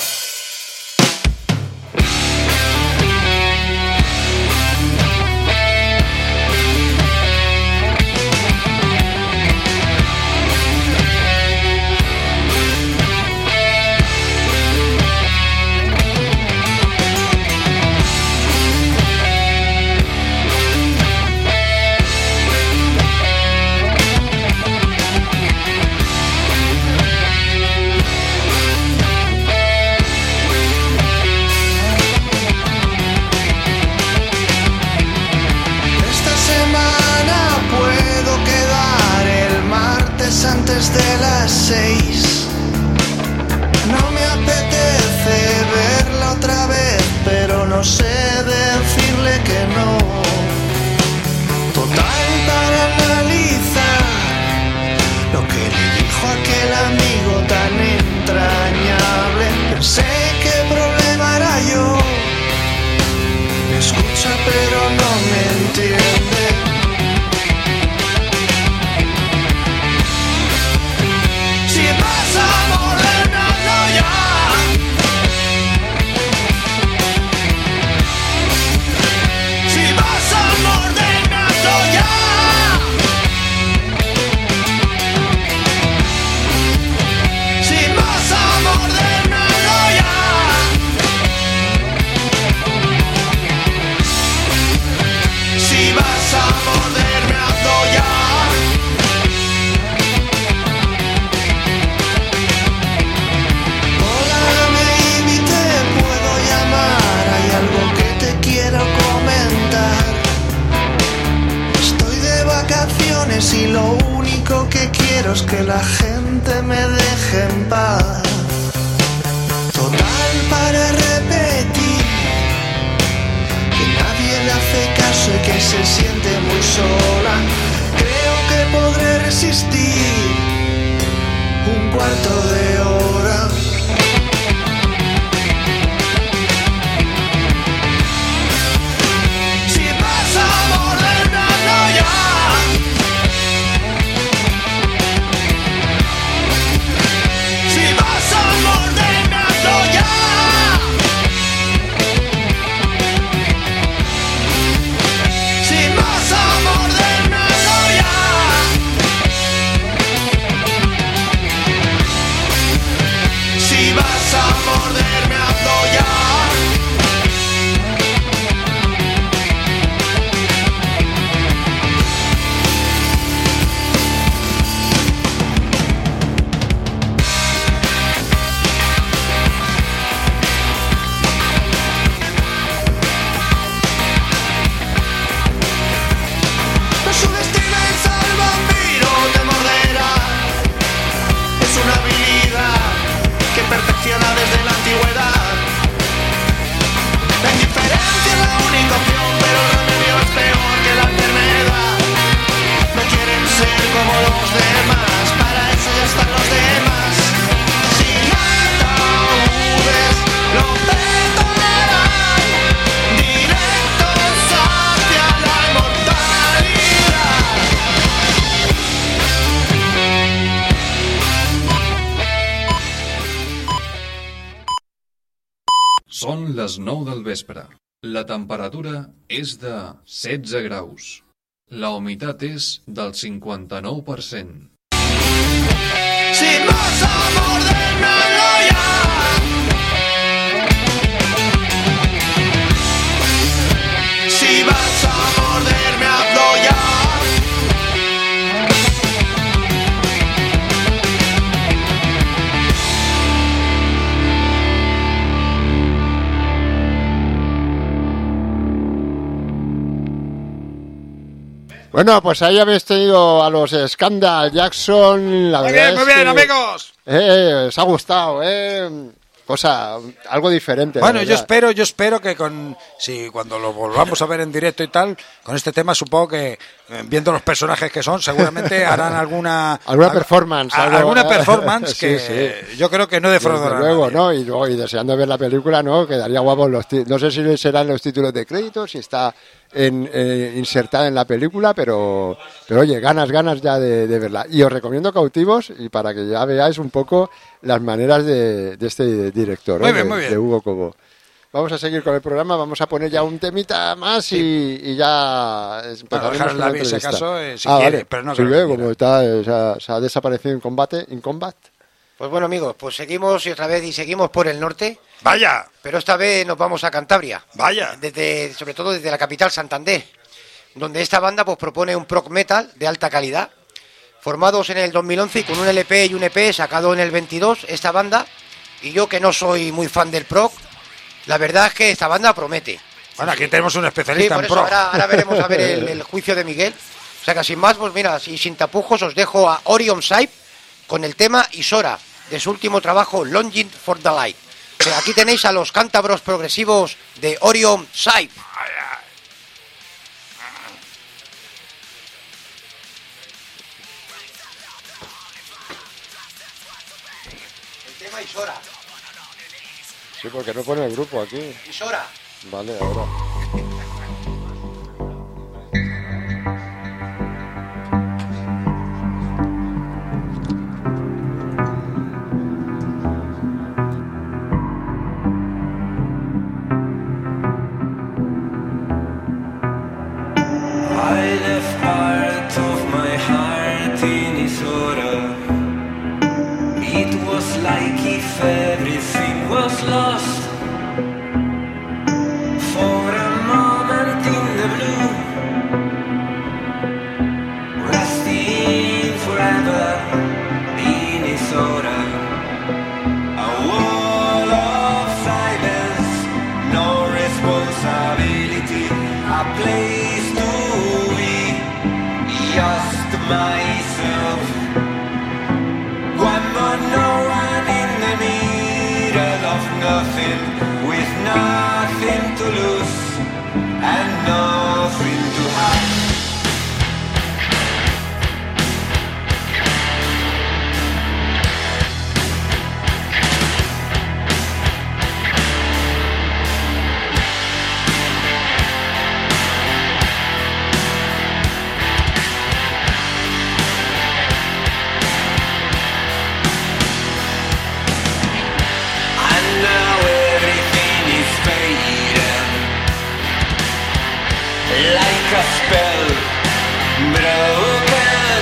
seis. No me apetece verla otra vez, pero no sé decirle que no. Total, para analizar lo que le dijo aquel amigo tan entrañable, pensé qué problema era yo. Me escucha pero no me entiende. Si vas a morderlo ya, si vas a morderlo ya, si vas a morderlo ya, si vas a morderlo ya. Hola, baby, te puedo llamar. Hay algo que te quiero comentar. Estoy de vacaciones y lo único que quiero es que la gente me deje en paz. Total, para repetir que nadie le hace caso y que se siente muy sola, creo que podré resistir un cuarto de hora. Si vas a morderlo ya, si vas a morderlo ya, si vas a morderlo ya, si vas a morderme hazlo ya. No subestimes al vampiro, te morderá. Es una habilidad que perfecciona desde la antigüedad. La indiferencia es la única opción, pero el remedio es peor que la enfermedad. No quieren ser como los demás, para eso ya están los demás. Sin ataúdes lo prepararán, directos hacia la inmortalidad.
Són les nou del vespre. La temperatura és de setze graus. La humitat és del cinquanta-nou per cent.
Si vas a mordérmelo ya, si vas a morderme hazlo ya.
Bueno, pues ahí habéis tenido a los Scandal Jackson. La
Muy
verdad
bien, muy
es
bien,
que,
amigos.
Eh, os ha gustado, eh. Cosa, algo diferente.
Bueno,
la
yo
verdad.
espero, yo espero que con, si cuando lo volvamos a ver en directo y tal, con este tema supongo que, eh, viendo los personajes que son, seguramente harán alguna...
Alguna
al-
performance,
a-
algo,
alguna
¿eh?
performance
Sí,
que
sí.
yo creo que no defraudará.
Desde luego,
a nadie.
¿no? Y, luego, y deseando ver la película, ¿no? Quedaría guapo los ti- no sé si serán los títulos de crédito, si está en, eh, insertada en la película, pero, pero oye, ganas, ganas ya de, de verla. Y os recomiendo Cautivos, y para que ya veáis un poco las maneras de, de este director,
Muy
¿eh?
bien,
de,
muy bien.
de Hugo Cobo. Vamos a seguir con el programa, vamos a poner ya un temita más y, y ya empezaremos
dejar
con
la
la
vi, si
entrevista.
acaso, eh, si
Ah,
quiere,
vale.
pero no
Sí,
creo que
ve, como
quiera.
está, eh, se, ha, se ha desaparecido en combate, en combat.
Pues bueno, amigos, pues seguimos y otra vez y seguimos por el norte.
Vaya,
Pero esta vez nos vamos a Cantabria.
vaya.
Desde, sobre todo desde la capital, Santander, donde esta banda pues propone un prog metal de alta calidad. Formados en el dos mil once y con un L P y un E P sacado en el veintidós, esta banda, y yo que no soy muy fan del prog, la verdad es que esta banda promete.
Bueno, aquí tenemos un
Sí,
especialista
por
en
eso
pro.
ahora, ahora veremos a ver el, el juicio de Miguel. O sea que sin más, pues mira, y sin tapujos os dejo a Orion Saip con el tema Isora, de su último trabajo Longing for the Light. Pero aquí tenéis a los cántabros progresivos de Orion Side. El tema Isora.
Sí, porque no pone el grupo aquí.
Isora.
Vale, ahora.
I left part of my heart in Isora. It was like if everything was lost. For a moment in the blue, resting forever in Isora. A wall of silence, no responsibility, a place to be, just myself. One more no one in the middle of nothing, with nothing to lose and nothing to have. And now everything is fading, like a spell broken,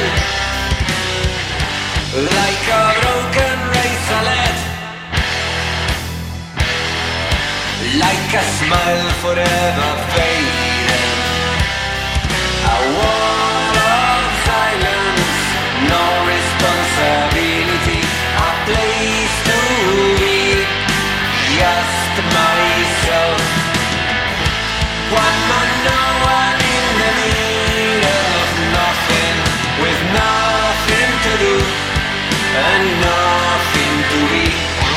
like a broken razorlet, like a smile forever fading. A wall of silence, no responsibility, a place to be, just myself. One man, no one in the middle of nothing, with nothing to do and nothing to be.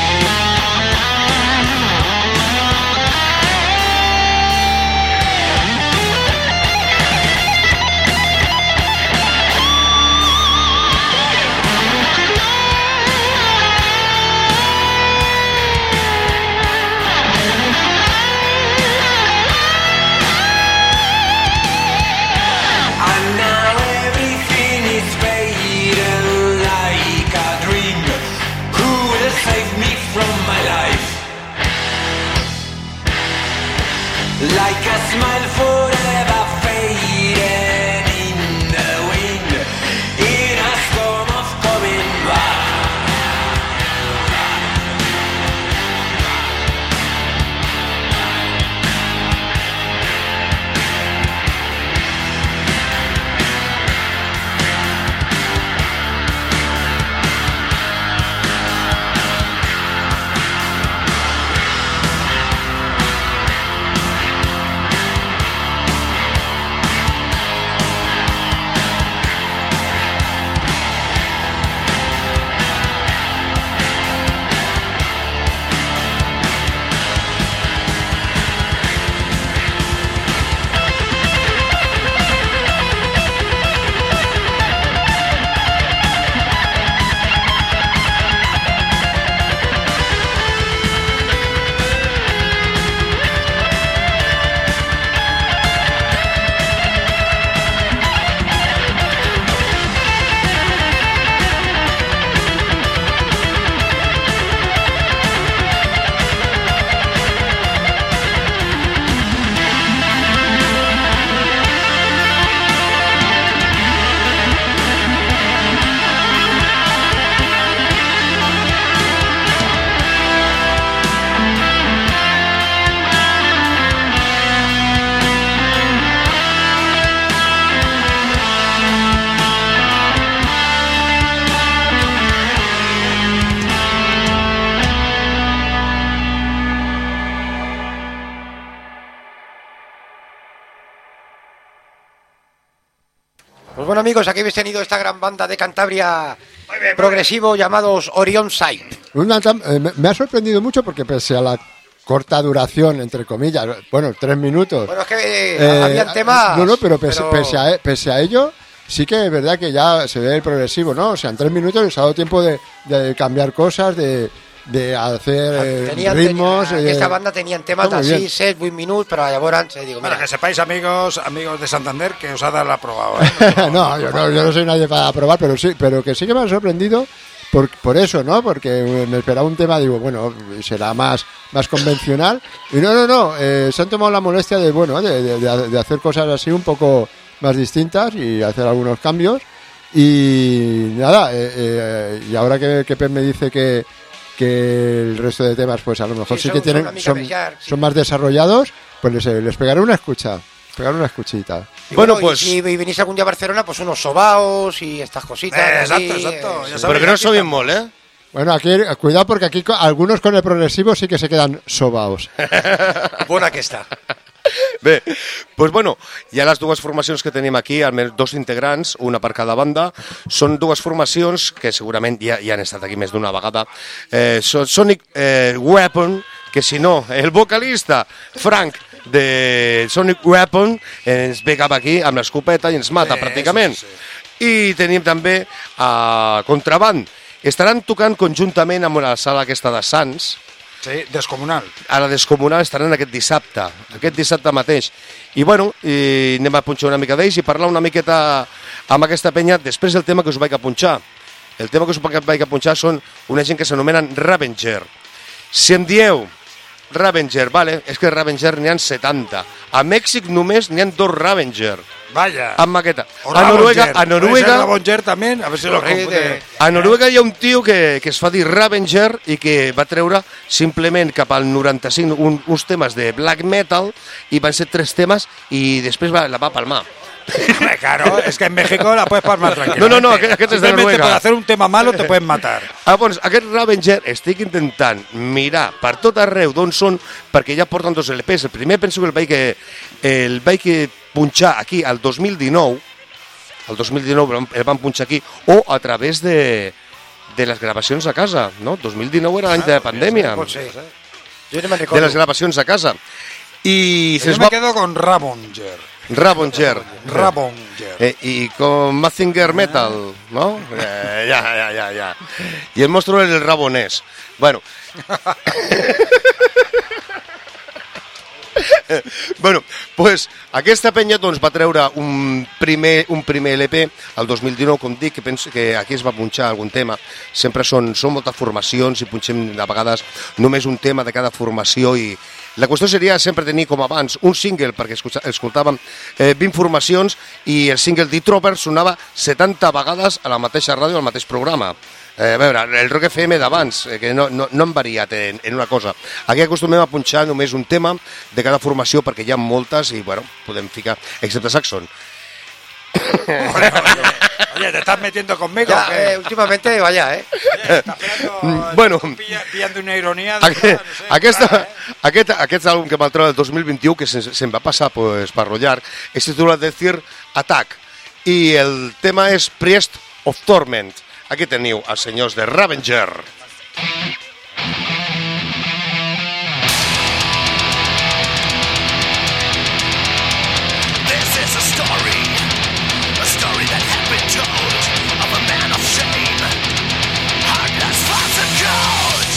And now everything is fading like a dream. Who will save me from my life? Like a smile forever fading in the wind, in a storm of coming back.
Pues bueno amigos, aquí habéis tenido esta gran banda de Cantabria progresivo llamados Orion Side.
Una tam- eh, me, me ha sorprendido mucho porque pese a la corta duración, entre comillas, bueno, tres minutos.
Bueno, es que eh, habían temas...
No, no, pero pese,
pero...
Pese, a, pese a ello, sí que es verdad que ya se ve el progresivo, ¿no? O sea, en tres minutos les ha dado tiempo de, de cambiar cosas, de, de hacer eh,
Tenían,
ritmos.
tenía,
eh,
esta banda tenían temas
está muy
así,
bien.
set, vuit minutos, pero llavors se digo,
Para
mira,
que sepáis, amigos amigos de Santander, que os ha dado la probado. ¿eh?
no, yo no, yo no soy nadie para probar, pero sí, pero que sí que me ha sorprendido por, por eso, ¿no? Porque me esperaba un tema, digo, bueno, será más, más convencional. Y no, no, no, eh, se han tomado la molestia de, bueno, de, de, de, de hacer cosas así un poco más distintas y hacer algunos cambios. Y nada, eh, eh, y ahora que, que Pep me dice que, que el resto de temas, pues a lo mejor sí,
Sí,
que
son-
tienen,
son una mica
son,
més llargs, sí.
son más desarrollados, pues les, les pegaré una escucha, pegaré una escuchita.
y
Bueno,
bueno,
pues-
y si venís algún día a Barcelona, pues unos sobaos y estas cositas.
Eh,
así,
exacto, exacto.
eh,
Ya
Però
sabéis,
que no
aquí
s'ho bien
estamos.
molt, eh?
Bueno, aquí, cuidado porque aquí co- algunos con el progresivo sí que se quedan sobaos.
Bona aquesta.
Bé, doncs bueno, hi ha les dues formacions que tenim aquí, almenys dos integrants, una per cada banda. Són dues formacions que segurament ja, ja han estat aquí més d'una vegada. Eh, són Sonic eh, Weapon, que si no, el vocalista Frank de Sonic Weapon ens ve cap aquí amb l'escopeta i ens mata,
Sí,
pràcticament.
sí, sí.
I tenim també a Contraband. Estaran tocant conjuntament amb la sala aquesta de Sants,
Sí, descomunal.
a la Descomunal estaran aquest dissabte, aquest dissabte mateix. I bueno, i anem a punxar una mica d'ells i parlar una miqueta amb aquesta penya després del tema que us vaig a punxar. El tema que us vaig a punxar són una gent que s'anomenen Ravager. Si em dieu Ravager, vale, és que Ravager n'hi ha setanta. A Mèxic només n'hi ha dos Ravager.
Vaya.
Amb maqueta.
O
A Noruega,
Ravager.
a Noruega,
Ravager también, a ver si lo confunde.
a Noruega hi ha un tio que, que es fa dir Ravager i que va treure simplement cap al noranta-cinc un, uns temes de black metal i van ser tres temes i després va, la va palmar.
Hombre, claro, es que en México la puedes palmar tranquilo.
No, no, no, aquest, aquest és de
Simplemente
Noruega.
por hacer un tema malo te pueden matar.
Ah, doncs, aquest Ravager estic intentant mirar per tot arreu d'on són, perquè ja porten dos L Ps. El primer penso que el vaig, que, el vaig que punxar aquí al dos mil dinou, el dos mil dinou el van punxar aquí, o a través de, de les gravacions a casa, no? dos mil dinou era l'any de pandèmia,
Pot ser. Jo no me'n
de
recordo.
les gravacions a casa. I
Yo
se'ns
me
va...
quedo con Ravager.
Ravager.
Ravager.
Eh, y con Mazinger Metal, ¿no? Eh, ya, ya, ya, ya. Y el monstruo era el Rabonés. Bueno. bueno, pues aquesta penya doncs, va treure un primer, un primer L P el dos mil dinou, com dic, que penso que aquí es va punxar algun tema. Sempre són, són moltes formacions i punxem a vegades només un tema de cada formació i la qüestió seria sempre tenir com abans un single, perquè escoltàvem eh, vint formacions i el single d'E-Tropper sonava setanta vegades a la mateixa ràdio, al mateix programa. Eh, a veure, el Rock F M d'abans, eh, que no, no, no han variat en, en una cosa. Aquí acostumem a punxar només un tema de cada formació perquè hi ha moltes i, bueno, podem ficar, excepte Saxon.
Oye, oye, ¿te estás metiendo conmigo?
Ya,
o qué?
eh, últimamente, vaya, eh.
Oye, estás pillando,
Bueno.
pilla- pillando una ironía. de-
Aquest,
no sé,
aquesta,
rara, ¿eh?
aquest, aquest àlbum que va treure el dos mil vint-i-u, que se'n se va passar pues, per rotllar, es titula Decir Attack, i el tema és Priest of Torment. Aquí teniu els senyors de Ravager.
This is a story, a story that had been told of a man of shame, heartless, false and cold.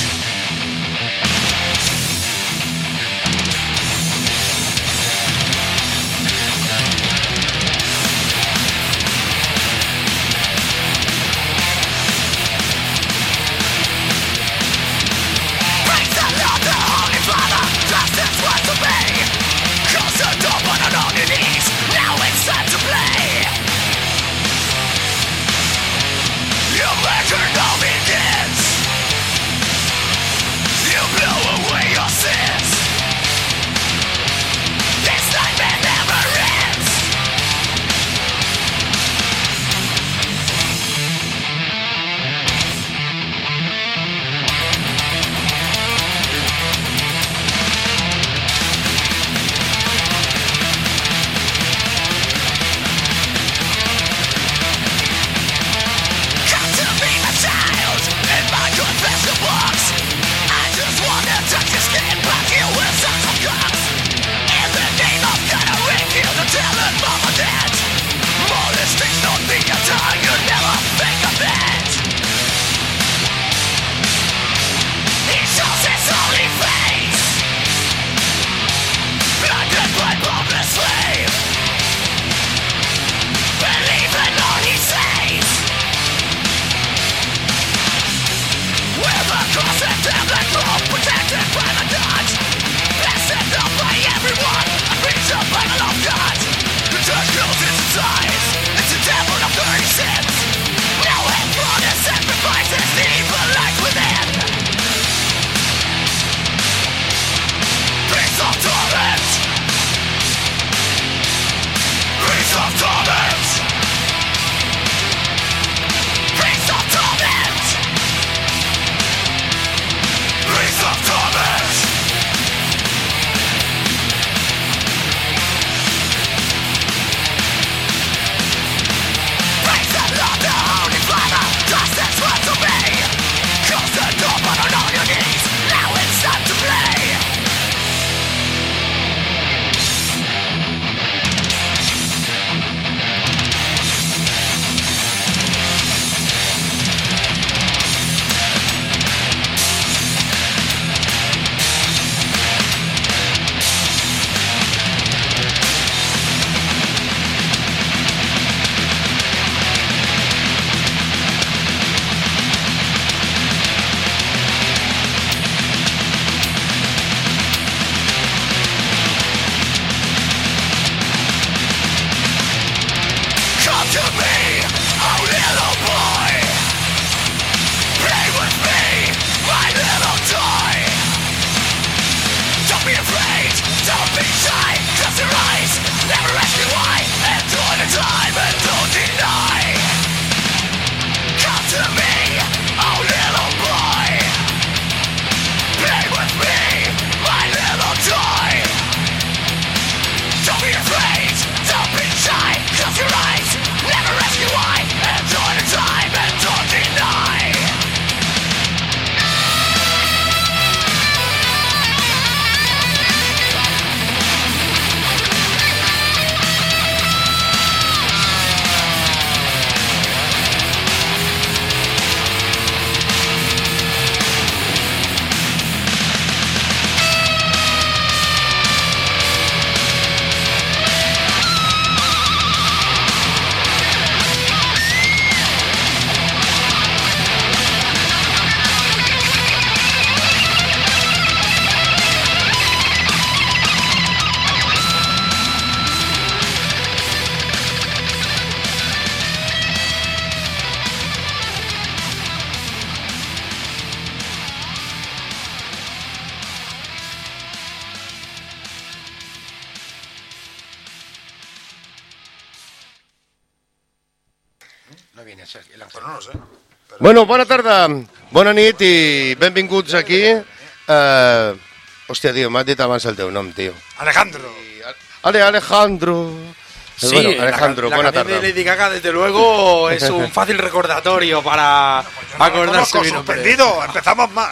No viene Sergi, el Ángel.
Pues no lo sé.
Bueno, bona tarda, bona nit i benvinguts aquí. Uh, hòstia, tio, m'has dit abans el teu nom, tio.
Alejandro.
Ale, Alejandro.
Sí,
bueno, Alejandro,
la, la
buena
canción
tarde.
de Lady Gaga, desde luego, es un fácil recordatorio para
No,
acordarse
no,
mi
no,
nombre.
suspendido, empezamos mal.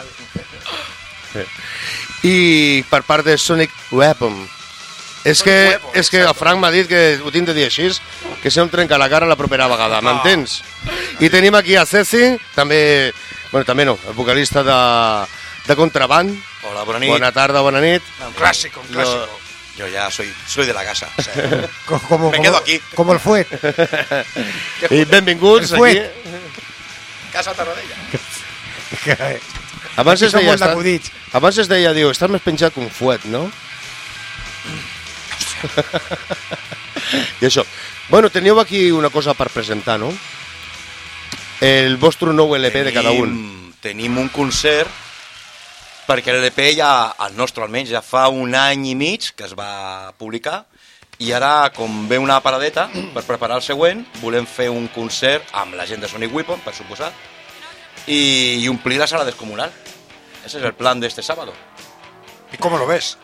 I per part de Sonic Weapon. És que,
Weapon,
és que el Frank m'ha dit que ho tinc de dir així, que se em trenca la cara la propera vegada, m'entens? I tenim aquí a Ceci, també, bueno, també no, el vocalista de, de Contraband.
Hola, bona nit.
Bona tarda, bona nit.
Un clásico, un clásico.
Yo, yo ya soy, soy de la casa. O sea,
Como,
me
como-
quedo aquí.
Como el Fuet.
I benvinguts
El fuet.
aquí. Casa Tarradella.
Abans es,
Som
deia,
molt
està,
d'acudits.
abans es deia, diu, estàs més penjat que un fuet, no? I això. Bueno, teníeu aquí una cosa per presentar, no? El vostre nou L P de cada un.
Tenim, tenim un concert perquè l'L P ja, el nostre almenys, ja fa un any i mig que es va publicar i ara, com ve una paradeta per preparar el següent, volem fer un concert amb la gent de Sonic Weapon, per suposat, i, i omplir la sala descomunal. Ese es el plan de este sábado.
¿Y cómo lo ves?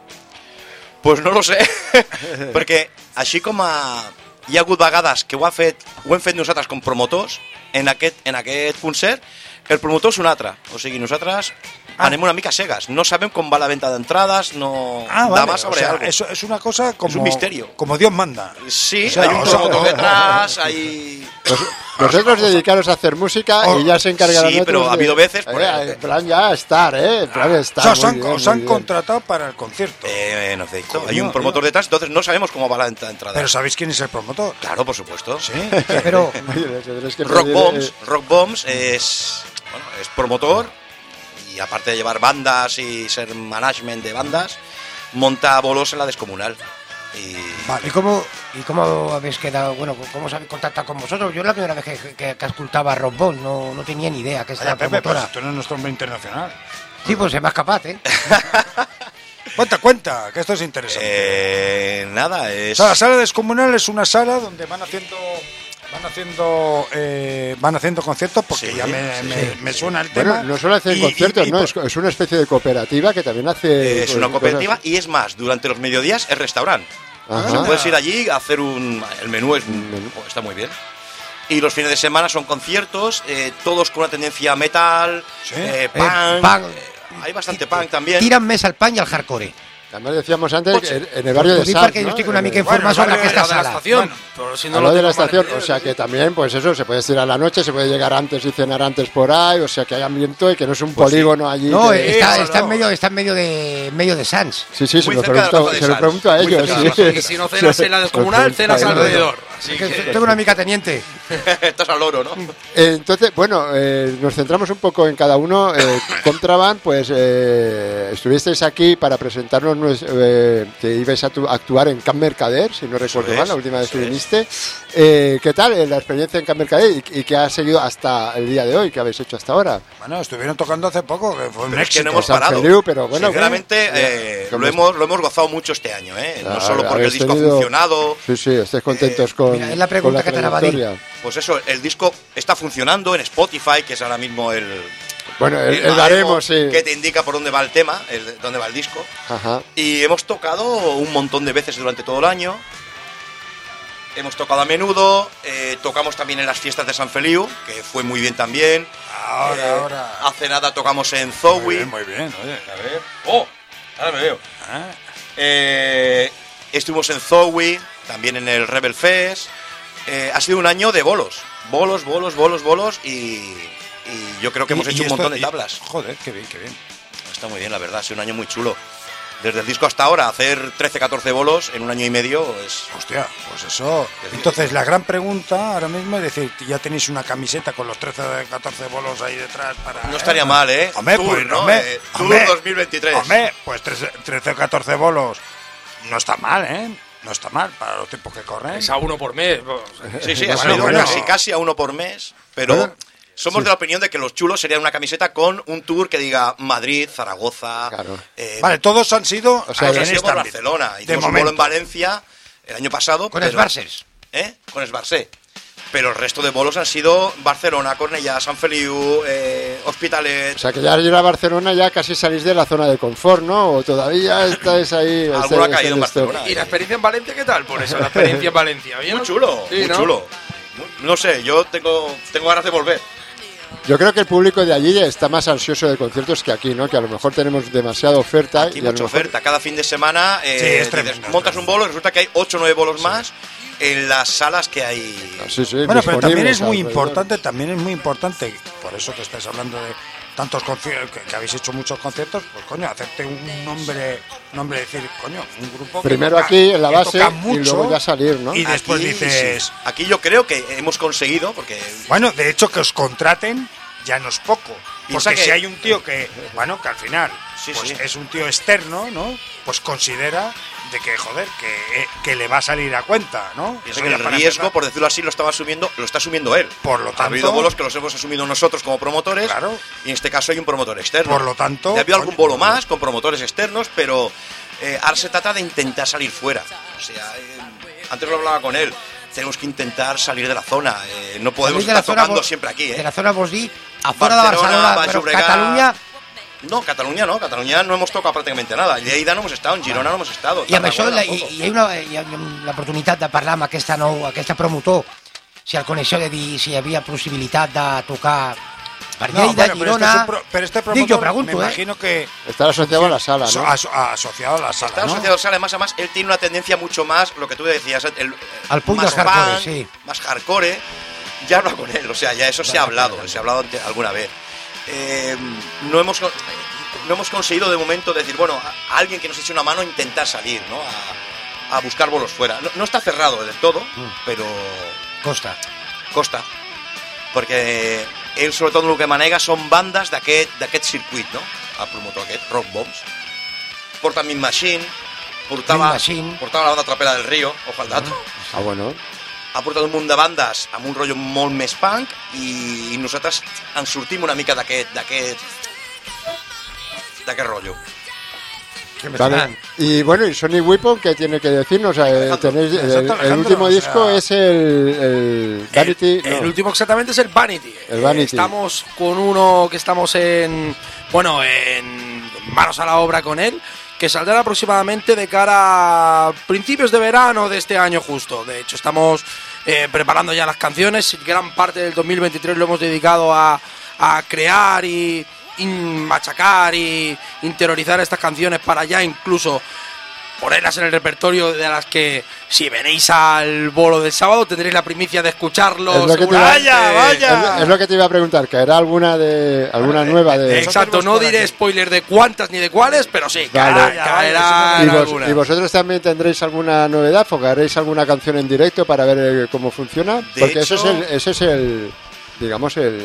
Pues no lo sé, perquè així com a... hi ha hagut vegades que ho, ha fet, ho hem fet nosaltres com promotors, en aquest, en aquest concert, el promotor és un altre. O sigui, nosaltres
Ah.
anem una mica cegues. No sabem com va la venta d'entrades, no...
Ah, vale.
Demà sabré
o sea,
algo.
eso es una cosa como...
Es un misterio.
Como Dios manda.
Sí,
O sea,
hay un
o sea,
promotor detrás, hay...
Vosotros dedicaros a hacer música
Oh,
y ya se encargarán
sí, pero
otros
ha
de-
habido veces, por
Eh,
ejemplo.
en plan ya estar, ¿eh? En plan estar.
o sea, os
muy
han,
bien,
os
muy
han
bien.
contratado para el concierto.
Eh, no sé,
Coño,
hay un promotor
tío.
detrás, entonces no sabemos cómo va la ent- entrada.
Pero ¿sabéis quién es el promotor?
Claro, por supuesto.
Sí.
Pero
Oye, les tendréis que
Rock
pedir,
Bombs,
eh,
Rock Bombs es, bueno, es promotor y aparte de llevar bandas y ser management de bandas, monta bolos en la descomunal. Y
Vale.
¿Y cómo, ¿Y cómo habéis quedado? Bueno, ¿cómo se habéis contactado con vosotros? Yo es la primera vez que, que, que escultaba a Rock Bond, no, no tenía ni idea que es
Vaya,
la
Pepe,
promotora.
pues tú eres nuestro hombre internacional.
Sí, pues es más capaz, ¿eh?
Cuenta, cuenta, que esto es interesante.
eh, nada,
O
es...
sea, la sala descomunal es una sala donde van haciendo... Van haciendo eh, van haciendo conciertos porque
Sí,
ya me,
sí,
me,
sí.
me suena el tema.
Bueno, no solo hacen
Y-
conciertos,
y- y
no,
por-
es, es una especie de cooperativa que también hace...
Es una
pues,
cooperativa
cosas-
y es más, durante los mediodías es restaurante.
Ajá.
O sea, puedes ir allí a hacer un... El menú, es,
Un menú.
oh, está muy bien. Y los fines de semana son conciertos, eh, todos con una tendencia metal,
Sí.
eh,
Eh,
punk,
punk.
eh, hay bastante punk también.
Tiran més al pan y al hardcore.
Además decíamos antes
Pues,
que en, en el barrio de
Ho dic
Sants,
perquè jo
¿no?
estic una
En
mica
el-
Bueno,
informat sobre
vale,
aquesta
de la
sala.
estación.
Bueno,
pero si no
Al
lo
lado de la
tengo mal
estación,
entendido,
o sea
sí.
que también, pues eso, se puede estirar a la noche, se puede llegar antes y cenar antes por ahí, o sea que hay ambiente y que no es un
Pues sí.
polígono allí.
No,
que-
está,
Eso
está en
no.
medio, está en medio de medio de Sans.
Sí, sí, se
Muy
lo,
cerca de la
pregunto,
plaza de
se lo
Sants.
pregunto a
Muy
ellos.
cerca de la
sí.
Y si no cenas en la descomunal,
Pues,
cenas
pues,
alrededor. Así
Que
que...
tengo una mica teniente.
Estás al loro, ¿no?
Eh, Entonces, bueno, eh, nos centramos un poco en cada uno. Eh, Contraband, pues eh, estuvisteis aquí para presentarnos nues- eh, que ibais a tu- actuar en Camp Mercader, si no recuerdo
es,
mal, la última vez que
eso es.
viniste. Eh, ¿Qué tal eh, la experiencia en Camp Mercader y, y qué ha seguido hasta el día de hoy? ¿Qué habéis hecho hasta ahora?
Bueno, estuvieron tocando hace poco, que fue un
Pero es que
éxito.
no hemos
San
parado.
Feliu, pero bueno,
Sinceramente,
bueno,
eh,
¿cómo
lo,
es?
hemos, lo hemos gozado mucho este año, ¿eh? No
Ah,
solo porque el
habéis
disco
tenido-
ha funcionado.
Sí, sí, estáis contentos con,
mira, es la
con
pregunta
la
que te la va a decir.
trayectoria.
Pues eso, el disco está funcionando en Spotify, que es ahora mismo el...
Bueno, el, el
baremo
baremos, sí.
que te indica por dónde va el tema, el, dónde va el disco.
Ajá.
Y hemos tocado un montón de veces durante todo el año. Hemos tocado a menudo, eh, tocamos también en las fiestas de San Feliu, que fue muy bien también.
Ahora,
Eh,
ahora.
Hace nada tocamos en
Muy
Zowie.
bien, muy bien, oye.
A ver. ¡Oh! Ahora me veo.
Ah,
Eh, estuvimos en Zowie, también en el Rebel Fest. Eh, ha sido un año de bolos. Bolos, bolos, bolos, bolos. Y, y yo creo que hemos
y-
hecho
y
un
esto-
montón de
y-
tablas.
Joder, qué bien, qué bien.
Está muy bien, la verdad. Ha sido un año muy chulo. Desde el disco hasta ahora, hacer trece, catorce bolos en un año y medio es...
Hostia, pues eso. Entonces, la gran pregunta ahora mismo es decir, ya tenéis una camiseta con los trece, catorce bolos ahí detrás para...
No estaría mal, ¿eh?
Hombre,
Tour,
pues,
¿no?
hombre,
Eh, Tour
hombre,
dos mil veintitrés.
Hombre, pues trece, trece o catorce bolos no está mal, ¿eh? No está mal para los tiempos que corren.
Es a uno por mes.
Sí, sí, ha
Bueno,
salido
bueno.
casi, casi a uno por mes, pero
Bueno,
somos
sí.
de la opinión de que los chulos serían una camiseta con un tour que diga Madrid, Zaragoza...
Claro.
eh,
Vale, todos han sido,
O sea,
todos
en
han sido
este
por
ámbito.
Barcelona.
De
Hicimos un bolo en
momento.
Valencia el año pasado.
Con
pero-
Esbarces.
¿Eh? Con Esbarcé. pero el resto de bolos han sido Barcelona, Cornellà, Sant Feliu, eh, Hospitalet.
O sea que ya al ir a Barcelona ya casi salís de la zona de confort, ¿no? O todavía estáis ahí.
Alguno ha caído en Barcelona.
¿Y la experiencia en Valencia qué tal? Por eso, la experiencia en Valencia. ¿Bien?
Muy chulo,
Sí,
muy
¿no?
chulo. No sé, yo tengo, tengo ganas de volver.
Yo creo que el público de allí está más ansioso de conciertos que aquí, ¿no? Que a lo mejor tenemos demasiada oferta.
Aquí
y a lo
mucha
mejor...
oferta. Cada fin de semana eh,
Sí, es
dices,
tremendo,
montas
es
un bolo y resulta que hay ocho o nueve bolos más en las salas que hay.
Sí, sí,
Bueno, pero también
disponibles
es muy
alrededor.
importante, también es muy importante, por eso que estáis hablando de tantos conciertos, que, que habéis hecho muchos conciertos, pues coño, hacerte un nombre, nombre decir, coño, un grupo que
Primero
toca-
aquí en la
que
base
toca
y
mucho,
luego ya salir, ¿no?
Y después
Aquí,
dices,
sí. Aquí yo creo que hemos conseguido, porque
bueno, de hecho que os contraten ya no es poco.
Piensa
Porque
que-
si hay un tío que, bueno, que al final
Sí,
pues
sí.
es un tío externo, ¿no? Pues considera de que, joder, que, eh, que le va a salir a cuenta, ¿no?
pienso
Eso
que
ya
el
para
riesgo,
empezar.
por decirlo así, lo estaba asumiendo, lo está asumiendo él.
Por lo
Ha habido
tanto-
bolos que los hemos asumido nosotros como promotores,
Claro.
y en este caso hay un promotor externo.
Por lo tanto,
Ya había algún
coño,
bolo más con promotores externos, pero eh, ahora se trata de intentar salir fuera. O sea, eh, antes lo hablaba con él, tenemos que intentar salir de la zona. eh, no podemos
Salir de la
estar
zona
tocando
vos-
siempre aquí. ¿eh?
De la zona vos di, a fora de
Barcelona,
Barcelona,
Baix
però
Llobregat.
Catalunya...
No, Cataluña no, Cataluña no hemos tocado prácticamente nada. Lleida no hemos estado, en Girona no hemos estado.
I amb això,
Tarragona
la, i,
tampoc.
i hi ha una, hi ha l'oportunitat de parlar amb aquesta nou, aquesta promotor, si el coneixeu, de dir si hi havia possibilitat de tocar per
No,
Lleida,
bueno, pero este,
Girona...
es un pro- pero este
Dic,
promotor,
jo pregunto,
me
eh?
imagino que
Estar asociado a la sala,
so-
¿no?
aso- asociado a la sala,
Está
¿no?
asociado a sala, además, además, él tiene una tendencia mucho más, lo que tú decías, el,
Al punt
más
del hardcore,
punk,
sí.
más hardcore. Ya hablo con él, o sea, ya eso se ha hablado, se ha hablado ante- alguna vez. Eh, no hemos con- no hemos conseguido de momento decir, bueno, a, a alguien que nos eche una mano a intentar salir, ¿no? A, a buscar bolos fuera. No, no está cerrado del todo, pero
Costa.
costa. Perquè ell, sobretot, el que manega són bandes d'aquest d'aquest circuit, no? El promotor aquest, Rock Bombs. Porta Mean Machine, portava,
Mean Machine.
portava la banda Trapera del Río, ojo al dato.
Ah, bueno.
Ha portat un munt de bandes amb un rotllo molt més punk i, i nosaltres ens sortim una mica d'aquest d'aquest d'aquest rotllo.
Vale. Y bueno, y Sonic Weapon, ¿qué tiene que decirnos? Eh,
Alejandro,
tenéis, el,
exacto,
el
Alejandro,
último
o
disco
sea,
es el, el Vanity.
El
no,
último exactamente es el Vanity.
El Vanity.
Eh, Estamos con uno que estamos en, bueno, en manos a la obra con él, que saldrá aproximadamente de cara a principios de verano de este año justo. De hecho, estamos eh, preparando ya las canciones. Gran parte del dos mil veintitrés lo hemos dedicado a, a crear y, y machacar y interiorizar estas canciones para ya incluso ponerlas en el repertorio, de las que si venís al bolo del sábado tendréis la primicia de escucharlos.
Es lo que te iba-
¡Vaya, vaya!
Es, es lo que te iba a preguntar, que era alguna de alguna nueva de.
Exacto, no diré spoiler de cuántas ni de cuáles, pero sí,
Vale.
caerá, caerá
¿Y,
en
vos-
alguna.
y vosotros también tendréis alguna novedad? ¿Focaréis alguna canción en directo para ver eh, cómo funciona?
De
Porque
hecho-
ese es el, ese es el digamos, el, el,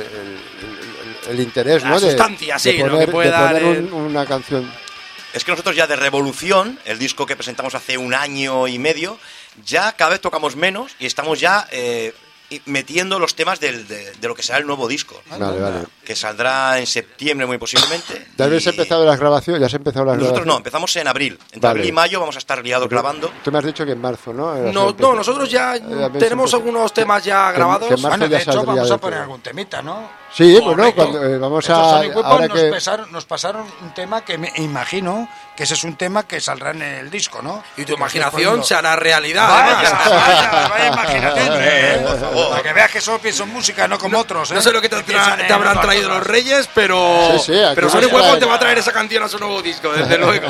el- el interés,
La
¿no? De-
sustancia,
de
sí, lo
poner,
que puede
de poner
dar el-
un- una canción.
Es que nosotros ya de Revolución, el disco que presentamos hace un año y medio, ya cada vez tocamos menos y estamos ya eh, y metiendo los temas del- de, de lo que será el nuevo disco.
Vale, vale.
Que saldrá en septiembre muy posiblemente.
¿Ya habéis
y
empezado las grabaciones? ¿Ya has empezado las
Nosotros no,
grabaciones?
empezamos en abril. Entre
Vale.
abril y mayo vamos a estar liados grabando.
Tú me has dicho que en marzo, ¿no? Era
No,
siempre-
no, nosotros ya
Eh, habéis
tenemos
empezado.
algunos temas ya
Que-
grabados.
que en marzo
Bueno,
ya
de hecho,
saldría
vamos
de
a poner
todo.
algún temita, ¿no?
Sí, bueno,
Correcto.
cuando eh, vamos
De hecho,
a
Sonic Weapon
ahora
nos,
que
pasaron, nos pasaron un tema que me imagino que ese es un tema que saldrá en el disco, ¿no?
Y tu imaginación se hará realidad.
Vaya,
además.
vaya, vaya imaginación, eh,
por favor.
Para que veas que solo pienso en música, no como otros, ¿eh?
No sé lo que te,
Que
tra-
piensan en
te habrán
otras
traído
cosas.
los Reyes, pero.
Sí, sí, aquí
pero
nos
Sonic Weapon
traen.
te va a traer esa canción a su nuevo disco, desde luego.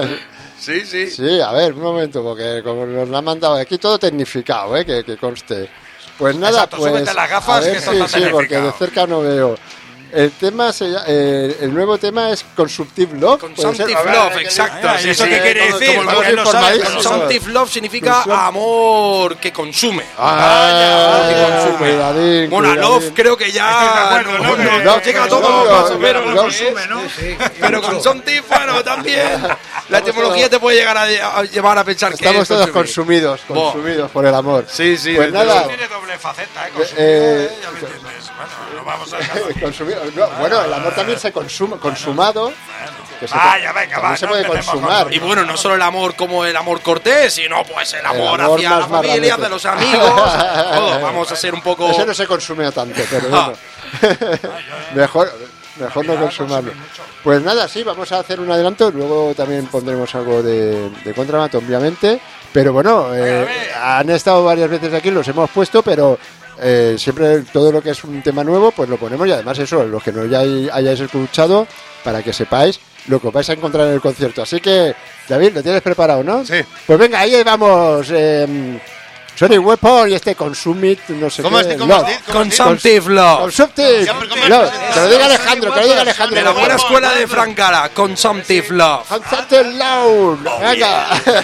Sí, sí.
Sí, a ver, un momento, porque como nos la han mandado aquí todo tecnificado, ¿eh? que, que conste. Pues nada,
Exacto,
pues.
súbete las gafas,
a ver,
que esto
sí,
está
sí, porque de
tecnificado.
cerca no veo. El tema, se, llama- eh, el nuevo tema es Consumptive Love. ¿puede ser?
Consumptive
A ver,
Love,
¿qué
exacto.
Ah, ¿y
sí,
eso
sí,
qué quiere
como-
decir?
como el
Vamos
buen-
lo sabe,
informadísimos.
Consumptive Love significa
Consum-
amor que consume.
Ah,
que consume.
cuidadín,
Bueno, a
cuidadín.
Love creo que ya
Estoy de acuerdo, ¿no?
nos- nos
Love,
llega
Love,
todo
Love,
más o menos
Love,
lo
Love,
que es.
¿no?
Pero Consumptive, bueno, también la etimología te puede llegar a, a llevar a pensar que
Estamos
es
todos
consumir.
consumidos,
Bo.
consumidos por el amor.
Sí, sí,
Pues
desde
nada,
Tiene doble faceta, ¿eh? Consumido,
Eh,
¿eh? Ya me entiendes. Bueno, no vamos a...
consumido- no, bueno, el amor también se consume, consumado. Que se
Vaya,
puede-
venga,
también
va,
se
no
puede
empecemos con
consumar.
Y bueno, no solo el amor como el amor cortés, sino pues el amor,
amor
hacia
más
la familia,
marranete.
hacia los amigos, todo. Vamos a ser un poco...
Ese no se consume tanto, pero bueno. mejor, mejor no consumarlo. Pues nada, sí, vamos a hacer un adelanto. Luego también pondremos algo de, de Contramat, obviamente. Pero bueno, eh, han estado varias veces aquí, los hemos puesto, pero eh, siempre todo lo que es un tema nuevo, pues lo ponemos. Y además eso, los que no ya hay- hayáis escuchado, para que sepáis lo que os vais a encontrar en el concierto. Así que, David, ¿lo tienes preparado, no?
Sí.
Pues venga, ahí vamos. Eh, Sonic Weapon y este Consumit, no sé
¿Cómo
qué.
has di- cómo has
Love.
di- cómo has dicho?
Consumptive Love.
Consumptive
Ya, pero ¿cómo has-
Love. Que lo diga Alejandro, que lo diga Alejandro.
De la buena escuela de Frank Cara, Consumptive Love.
Consumptive Love. Venga.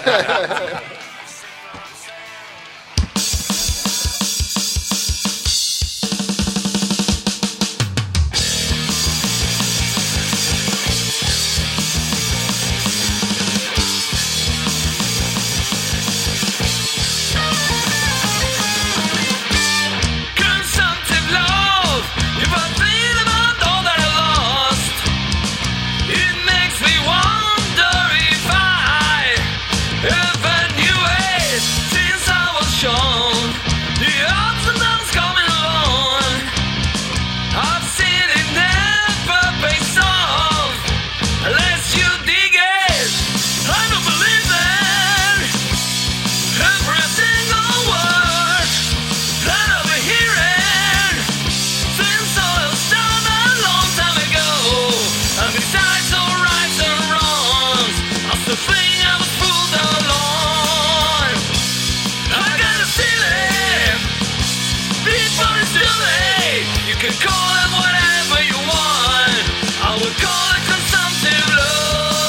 Consumptive love. If I think about all that I lost, it makes me wonder if I ever knew it since I was young. The ups and downs coming along. I've seen it never pays off unless you dig it. I don't believe it. Every single word that I've been hearing since all was done a long time ago. And besides all rights and wrongs, I still think I was fooled along. I gotta feel it before it's too late. You can call it whatever you want. I would call it consumptive love.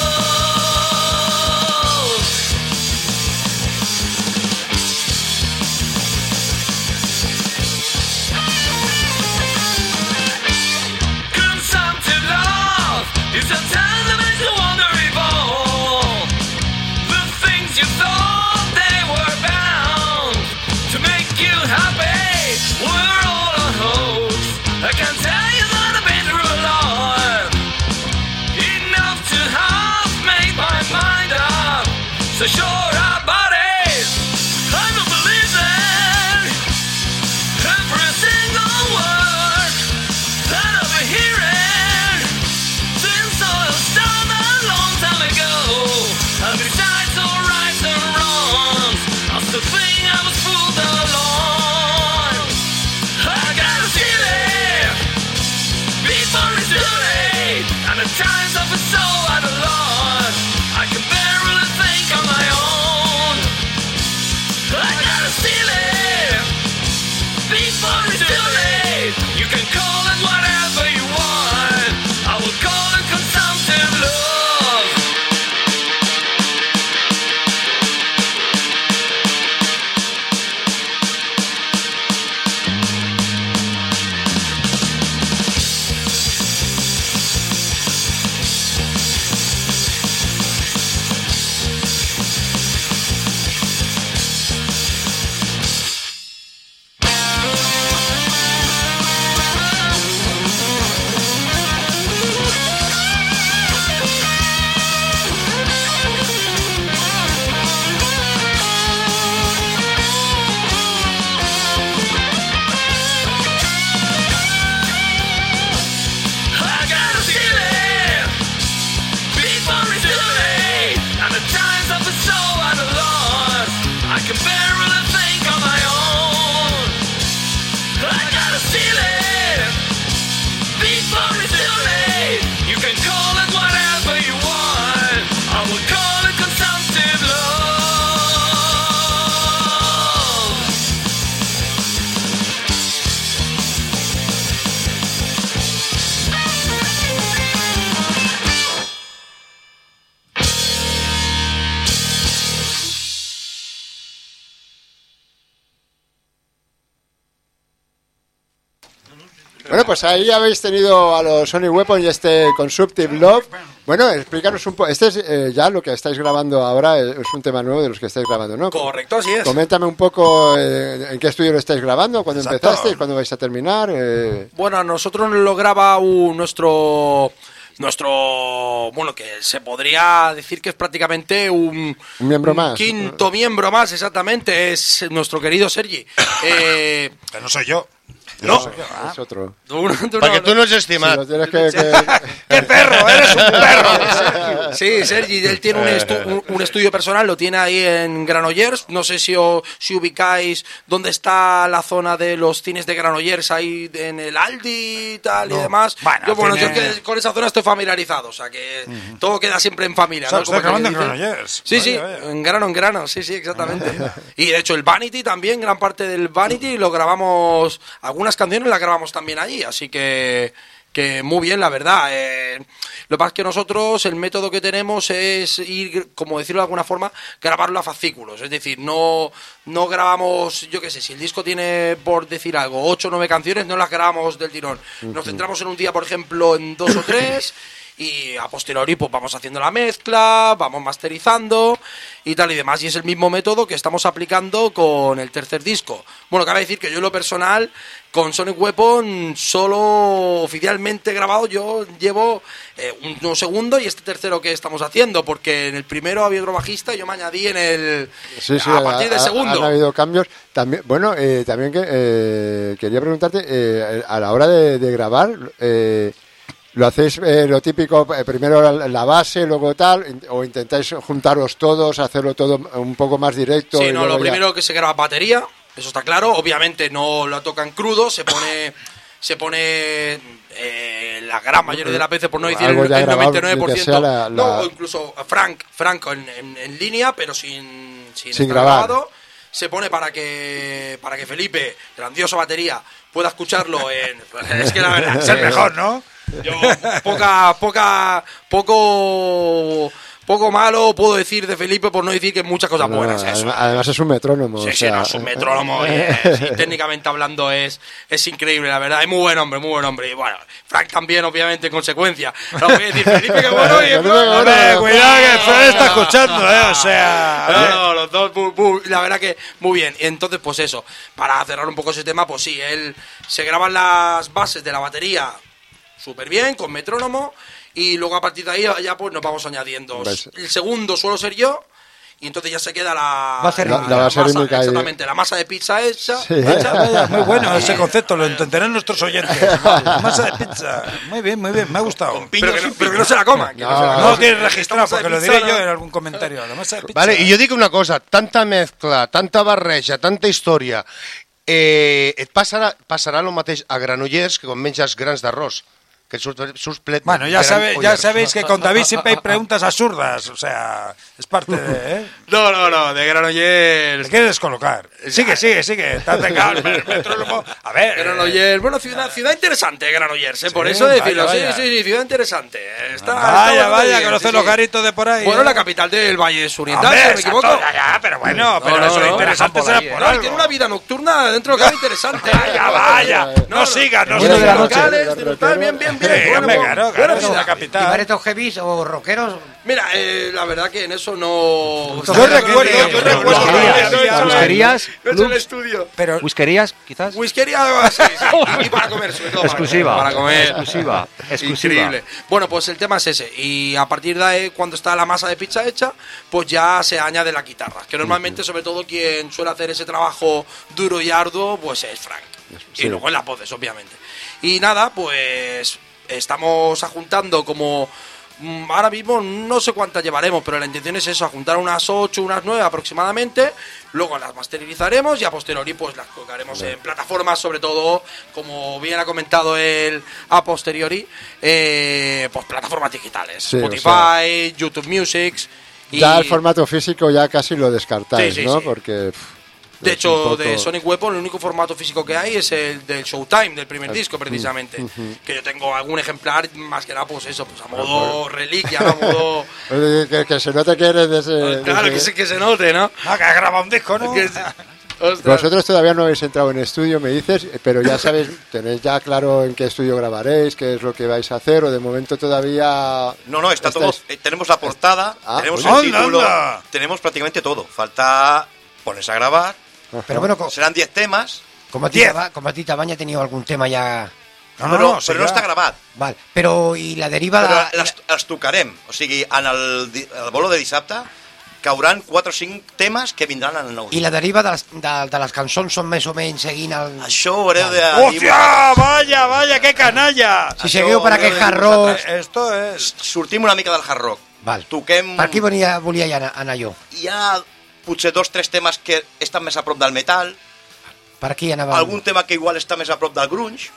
Consumptive love is a time that makes you wonder if all the things you thought they were bound to make you happy were all a hoax. I can tell you that I've been through a lot, enough to have made my mind up. So sure about it, I don't believe that every single word that I've been hearing since I was done a long time ago. And besides all rights and wrongs, I still think I was fooled along. I gotta feel it before it's too late. And the times I feel so at a loss, I can barely think on my own. I gotta feel it before it's too late. You can call it whatever you want. I will call it consumptive love. I gotta feel it before it's too late. And the times I feel so at a loss, I can barely think on my own. I gotta feel it before it's too late. You can call it whatever you want. I will call it consumptive love.
Bueno, pues ahí habéis tenido a los Sonic Weapon y este Consumptive Love. Bueno, explícanos un poco. Este es eh, ya lo que estáis grabando ahora, eh, es un tema nuevo de los que estáis grabando, ¿no?
Correcto, así es.
Coméntame un poco eh, en qué estudio lo estáis grabando, cuándo
Exacto.
empezasteis, cuándo vais a terminar. Eh...
Bueno, a nosotros nos lo graba un, nuestro nuestro, bueno, que se podría decir que es prácticamente un,
un miembro
un
más.
quinto miembro más, exactamente, es nuestro querido Sergi. Eh,
que no soy yo.
No,
no ah. es otro.
Tú, tú
Porque
no,
tú no es estimat.
Si que, que...
¡Qué perro! ¡Eres un perro!
Sí, Sergi, él tiene un, estu un, un estudio personal, lo tiene ahí en Granollers. No sé si, o, si ubicáis dónde está la zona de los cines de Granollers, ahí en el Aldi y tal no. y demás. Bueno, yo, bueno, tiene... yo que con esa zona estoy familiarizado, o sea que uh-huh. todo queda siempre en familia. ¿No?
¿Estás grabando en Granollers?
Sí, sí, vaya, vaya. en grano, en grano, sí, sí, exactamente. Y de hecho el Vanity también, gran parte del Vanity lo grabamos, algunas canciones las grabamos también allí, así que... que muy bien, la verdad. Eh, lo que pasa es que nosotros el método que tenemos es ir, como decirlo de alguna forma, grabarlo a fascículos. Es decir, no, no grabamos, yo qué sé, si el disco tiene, por decir algo, ocho o nueve canciones, no las grabamos del tirón. Nos centramos en un día, por ejemplo, en dos o tres... y a posteriori pues vamos haciendo la mezcla, vamos masterizando y tal y demás, y es el mismo método que estamos aplicando con el tercer disco. Bueno, cabe decir que yo en lo personal con Sonic Weapon solo oficialmente grabado yo llevo eh, un, un segundo y este tercero que estamos haciendo, porque en el primero había otro bajista y yo me añadí en el
sí, sí,
a partir del segundo.
Han habido cambios también. Bueno, eh, también que eh, quería preguntarte eh, a la hora de, de grabar eh, ¿lo hacéis eh, lo típico, eh, primero la, la base, luego tal, o intentáis juntaros todos, hacerlo todo un poco más directo?
Sí,
y
no, lo
ya...
primero que se graba batería, eso está claro, obviamente no lo tocan crudo, se pone, se pone eh, la gran mayoría de las veces, por no decir el, el noventa y nueve por ciento, la, la... no, o incluso Frank, Frank en, en, en línea, pero sin, sin,
sin
estar
grabar.
grabado. Se pone para que para que Felipe, grandiosa batería, pueda escucharlo en... Es que la verdad...
Es el mejor, ¿no?
Yo poca, poca, poco, poco malo puedo decir de Felipe, por no decir que muchas cosas
no,
buenas.
Además,
eso.
además es un metrónomo.
Sí,
o
sí,
sea...
no, es un metrónomo y, es, y técnicamente hablando es, es increíble, la verdad. Es muy buen hombre, muy buen hombre. Y bueno, Frank también, obviamente, en consecuencia. No voy a decir Felipe, que bueno, y
bueno, cuidado que Fran está escuchando, ¿eh? O sea...
No, no, los dos, muy, muy, la verdad que muy bien. Y entonces, pues eso, para cerrar un poco ese tema, pues sí, él se graban las bases de la batería súper bien, con metrónomo, y luego a partir de ahí ya pues nos vamos añadiendo. ¿Ves? El segundo suelo ser yo, y entonces ya se queda la,
va a ser
la,
la,
la,
la
masa,
rítmica
exactamente, la masa de pizza hecha.
Sí.
hecha.
Vaya, muy bueno ese concepto, lo entenderán nuestros oyentes. Masa de pizza, muy bien, muy bien, me ha gustado.
Pero que, no, pero que no se la coman. Que
no,
no, se la
no,
coman.
no tienes registrado, porque lo diré
no.
yo en algún comentario. La masa de pizza.
Vale, i jo dic una cosa, tanta mezcla, tanta barreja, tanta història, eh, et passarà, passarà el mateix a Granollers que quan menges grans d'arròs. Que sus, sus
bueno, ya, sabe, ya sabéis que con David siempre hay preguntas absurdas, o sea, es parte de... ¿eh?
No, no, no, de Granollers...
¿Te quieres descolocar? Sigue, sigue, sigue, estás vengado, a ver...
Granollers, bueno, ciudad, ciudad interesante Granollers, ¿eh? por sí, eso decirlo, vaya, vaya. sí, sí, ciudad interesante. Está,
vaya,
está
vaya,
bien,
conoce
sí,
los
sí.
garitos de por ahí.
Bueno,
¿eh?
la capital del Valle Oriental,
Hombre,
si no me equivoco.
Ya, ya, pero bueno, pero
no, no,
eso
no,
interesante será por
no,
algo.
tiene una vida nocturna dentro de cada interesante.
Vaya, vaya, no, no sigas, no
sigas.
sigas.
Locales, disfrutar, bien, bien, bien.
Sí,
bueno,
venga,
bueno,
claro, claro, es la capital.
¿Y baretos heavies o rockeros?
Mira, eh, la verdad que en eso no...
Yo recuerdo, yo recuerdo...
¿Whiskerías?
No he hecho el estudio.
Pero, ¿whiskerías, quizás?
Whiskería, sí, sí. Y para comer, sobre todo.
Exclusiva.
Para comer.
Exclusiva. Exclusiva.
Increíble. Bueno, pues el tema es ese. Y a partir de ahí, cuando está la masa de pizza hecha, pues ya se añade la guitarra. Que normalmente, sobre todo, quien suele hacer ese trabajo duro y arduo, pues es Frank. Sí. Y luego en las voces, obviamente. Y nada, pues estamos ajuntando como... Ahora mismo no sé cuántas llevaremos, pero la intención es eso, a juntar unas ocho, unas nueve aproximadamente, luego las masterizaremos y a posteriori pues las colocaremos en plataformas, sobre todo, como bien ha comentado él a posteriori, eh, pues plataformas digitales, sí, Spotify, o sea, YouTube Music. Y...
Ya el formato físico ya casi lo descartáis,
sí, sí,
¿no?
Sí.
Porque... Pff,
de hecho,
poco...
de Sonic Weapon, el único formato físico que hay es el del Showtime, del primer disco, precisamente.
Uh-huh.
Que yo tengo algún ejemplar, más que nada, pues eso, pues a modo uh-huh. reliquia, ¿no? A modo...
que, que se note que eres de ese...
Claro,
de ese...
Que, se, que se note, ¿no?
Ah, que has grabado un disco, ¿no?
Que,
vosotros todavía no habéis entrado en estudio, me dices, pero ya sabéis, tenéis ya claro en qué estudio grabaréis, qué es lo que vais a hacer, o de momento todavía...
No, no, está todo... Eh, tenemos la portada, ah, tenemos
anda,
el título,
anda.
Tenemos prácticamente todo. Falta ponerse a grabar.
Pero bueno,
serán diez temas.
Como a ti, Taba, como a ti Tabaña ha tenido algún tema ya
No, no,
però,
no, sí,
però no
ja.
està gravat.
Val. Però i la deriva
Però
de...
les, els tocarem. O sigui, en el, di- el bolo de dissabte cauran quatre o cinc temes que vindran en el nou
I la deriva de les, de, de les cançons són més o menys seguint el...
Això ho haureu de...
¡Hostia! ¡Vaya, vaya, qué canalla!
Si seguiu per aquest hard rock...
Esto es...
Sortim una mica del hard rock.
Val.
Toquem...
Per aquí volia, volia anar, anar jo.
Hi ha potser dos tres temes que estan més a prop del metal,
Per aquí anava...
algun tema que igual està més a prop del grunge.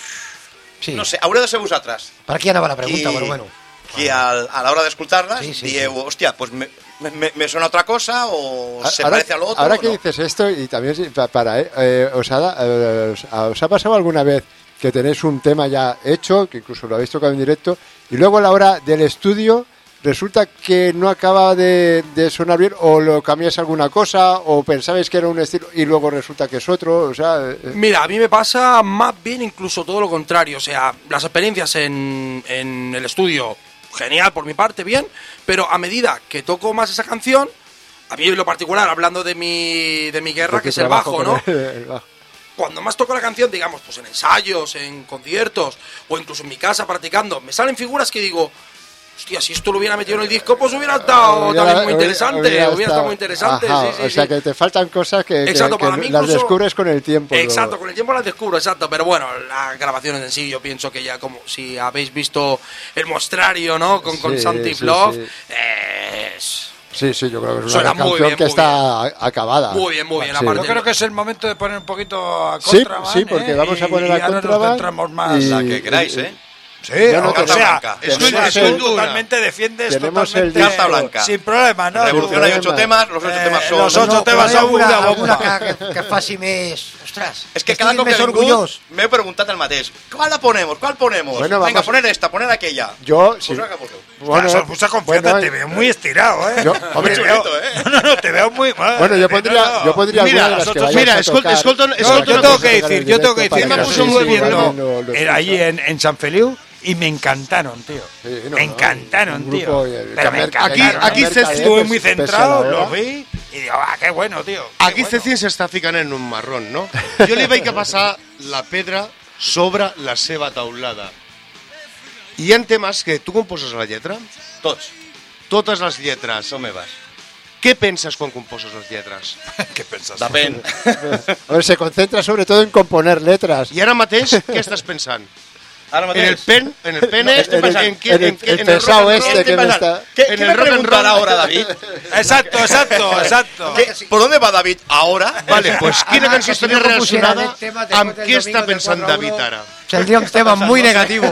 Sí.
No sé, haureu de ser vosaltres.
Per aquí anava la pregunta,
Qui-
però bueno.
Que al- a la hora de escucharlas
Sí, sí,
dieu, hostia, pues me, me, me suena otra cosa o se
Ahora,
parece al otro.
ahora
¿o
que
no?
dices esto, y también sí, pa- para, eh, eh, os, ha, da- eh, os, ha- ¿os ha pasado alguna vez que tenéis un tema ya hecho, que incluso lo habéis tocado en directo, y luego a la hora del estudio resulta que no acaba de, de sonar bien, o lo cambiáis alguna cosa, o pensabais que era un estilo y luego resulta que es otro? O sea, eh,
Mira, a mí me pasa más bien incluso todo lo contrario. O sea, las experiencias en, en el estudio, genial por mi parte, bien. Pero a medida que toco más esa canción, a mí en lo particular, hablando de mi, de mi guerra,
de tu
que es el
trabajo
bajo,
con
¿no?
el- el bajo.
Cuando más toco la canción, digamos, pues en ensayos, en conciertos, o incluso en mi casa practicando, me salen figuras que digo... Hostia, si esto lo hubiera metido en el disco, pues hubiera estado
Hubiera-
también muy
hubiera-
interesante.
hubiera
Hubiera,
estado-
estado muy interesante,
Ajá,
sí, sí,
o sea
sí.
que te faltan cosas que, que-
Exacto,
que
para mí
las
incluso-
descubres con el tiempo. luego.
Exacto, con el tiempo las descubro, exacto. Pero bueno, las grabaciones en sí, yo pienso que ya como si habéis visto el mostrario, ¿no? Con, con
Sí,
Santi
sí,
Love,
sí.
es...
Sí, sí, yo creo que es una
Suena muy
canción
bien,
que
muy
está a- acabada.
Muy bien, muy bien,
Sí.
Yo creo que es el momento de poner un poquito a
Sí,
Contraband,
sí, porque
¿eh?
vamos a
Y-
poner
y
a
ahora nos
Contraband
centramos más.
y-
La que queráis,
y-
¿eh?
Sí,
No, no,
o
carta
sea,
blanca.
es
Tenemos
es
el-
totalmente defiendes
tenemos el
totalmente
Carta blanca.
sin problema, ¿no?
Revolución hay ocho
problema.
temas, los ocho
Eh,
temas son...
los ocho
No,
temas
però
son
alguna,
una
alguna
bomba.
que, que, que faci més... Ostres,
Es que cada
estiguis
cop que
més
he vingut
orgullós.
m'he preguntat el mateix. ¿Cuál la ponemos? ¿Cuál ponemos?
Bueno,
Venga,
vamos-
poner esta, poner aquella.
Yo, sí.
Pues haga vosotros.
Bueno,
Bueno, mucha confianza,
bueno,
te veo muy estirado, ¿eh?
Yo-
Hombre,
te veo,
chulito, ¿eh?
No, no, no, te veo muy...
Bueno, yo pondría, yo pondría
Mira,
alguna de las que
nosotros-
vayas
mira,
a
escolta-
tocar.
escolta-
Yo,
escolta
yo
una
tengo
cosa,
que decir, yo tengo que decir
para
que
me
los
puso
estuve
muy bien,
viendo
lo- lo
era allí en, en San Feliu y me encantaron, tío.
Sí, no,
me
no,
encantaron,
un
tío.
grupo, eh,
Pero me
Camer-
encantaron.
aquí- aquí
¿no?
se-
estuve muy
pese a la
centrado,
hora.
lo vi y digo, ah, qué bueno, tío. qué
Aquí
bueno.
Cecín s'està ficant en un marrón, no? Jo li vaig a passar la pedra sobre la seva taulada. Hi ha temes que tu composes la lletra,
Tots.
totes les lletres.
Són meves.
Què penses quan composes les lletres?
¿Qué pensas?
Depèn.
A ver, se concentra sobre todo en componer letras.
I ara mateix, què estàs pensant?
Ara
En
mateix.
el pen, en el pene,
No, estic pensant
en, què-
en el-
en, què-
el
en el
pesado
rock and roll,
este que
estic
me
pensant,
está-
¿Qué,
en
qué
el
me
rock and
preguntará
roll.
ahora, David?
Exacto, exacto, exacto.
¿Qué- ¿Por dónde va David ahora?
Vale, pues quina
Ah,
cançó
que si
estaria
no compusieran
relacionada
el tema
amb
después del
què està
domingo del
pensant
cuatro a
David
uno.
ara?
Saldría un tema muy negativo.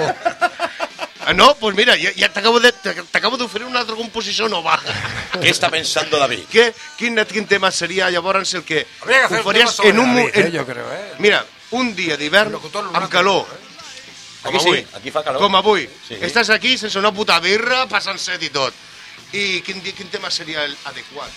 Ah, no? Pues mira, ja, ja t'acabo de- t'acabo d'oferir una altra composició nova.
¿Qué está pensando David?
Què, quin, quin tema seria llavors el que
Habría que hacer un
ho faries
tema sobre
en un... mo-
David, eh,
en-
yo creo, ¿eh?
Mira, un dia d'hivern
locutor
amb calor, com
Aquí
avui.
sí, aquí fa calor.
Com avui.
Sí.
Estàs aquí sense una puta birra, passant set i tot. I quin, di- quin tema seria el adequat?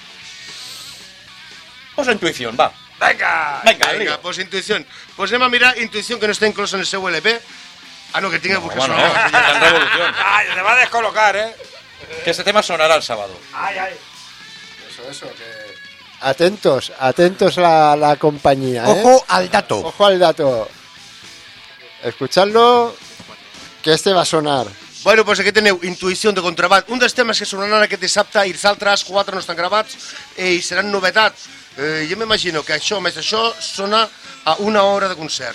Posa intuición, va.
Venga.
Venga,
Vinga, pues Intuición. Pues anem a mirar Intuición, que no està inclosa en el seu L P. Ah, no, que tinc que buscar
Bueno,
una
no,
cosa.
Gran Revolución.
Ay, te va a descolocar, ¿eh?
Que este tema sonará el sábado.
Ay, ay.
Eso, eso, que... Atentos, atentos a la, la compañía, ¿eh?
Ojo al dato.
Ojo al dato. Escuchadlo, que este va a sonar.
Bueno, pues aquí teniu Intuïció de Contraband, un dels temes que sonaran aquest dissabte i els altres quatre no estan gravats eh, i seran novetat. Eh, jo m'imagino que això, més això, sona a una hora de concert.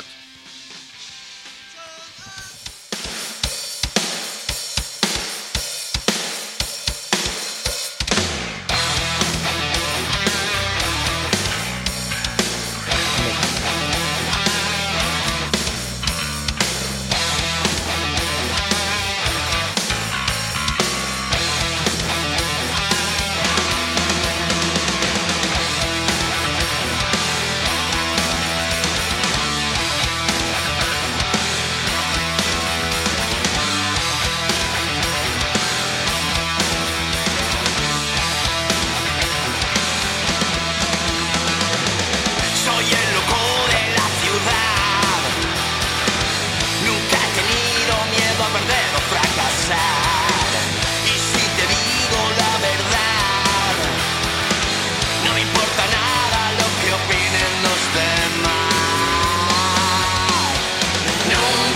Soy el loco de la ciudad. Nunca he tenido miedo a perder o fracasar. Y si te digo la verdad, no me importa nada lo que opinen los demás. Nunca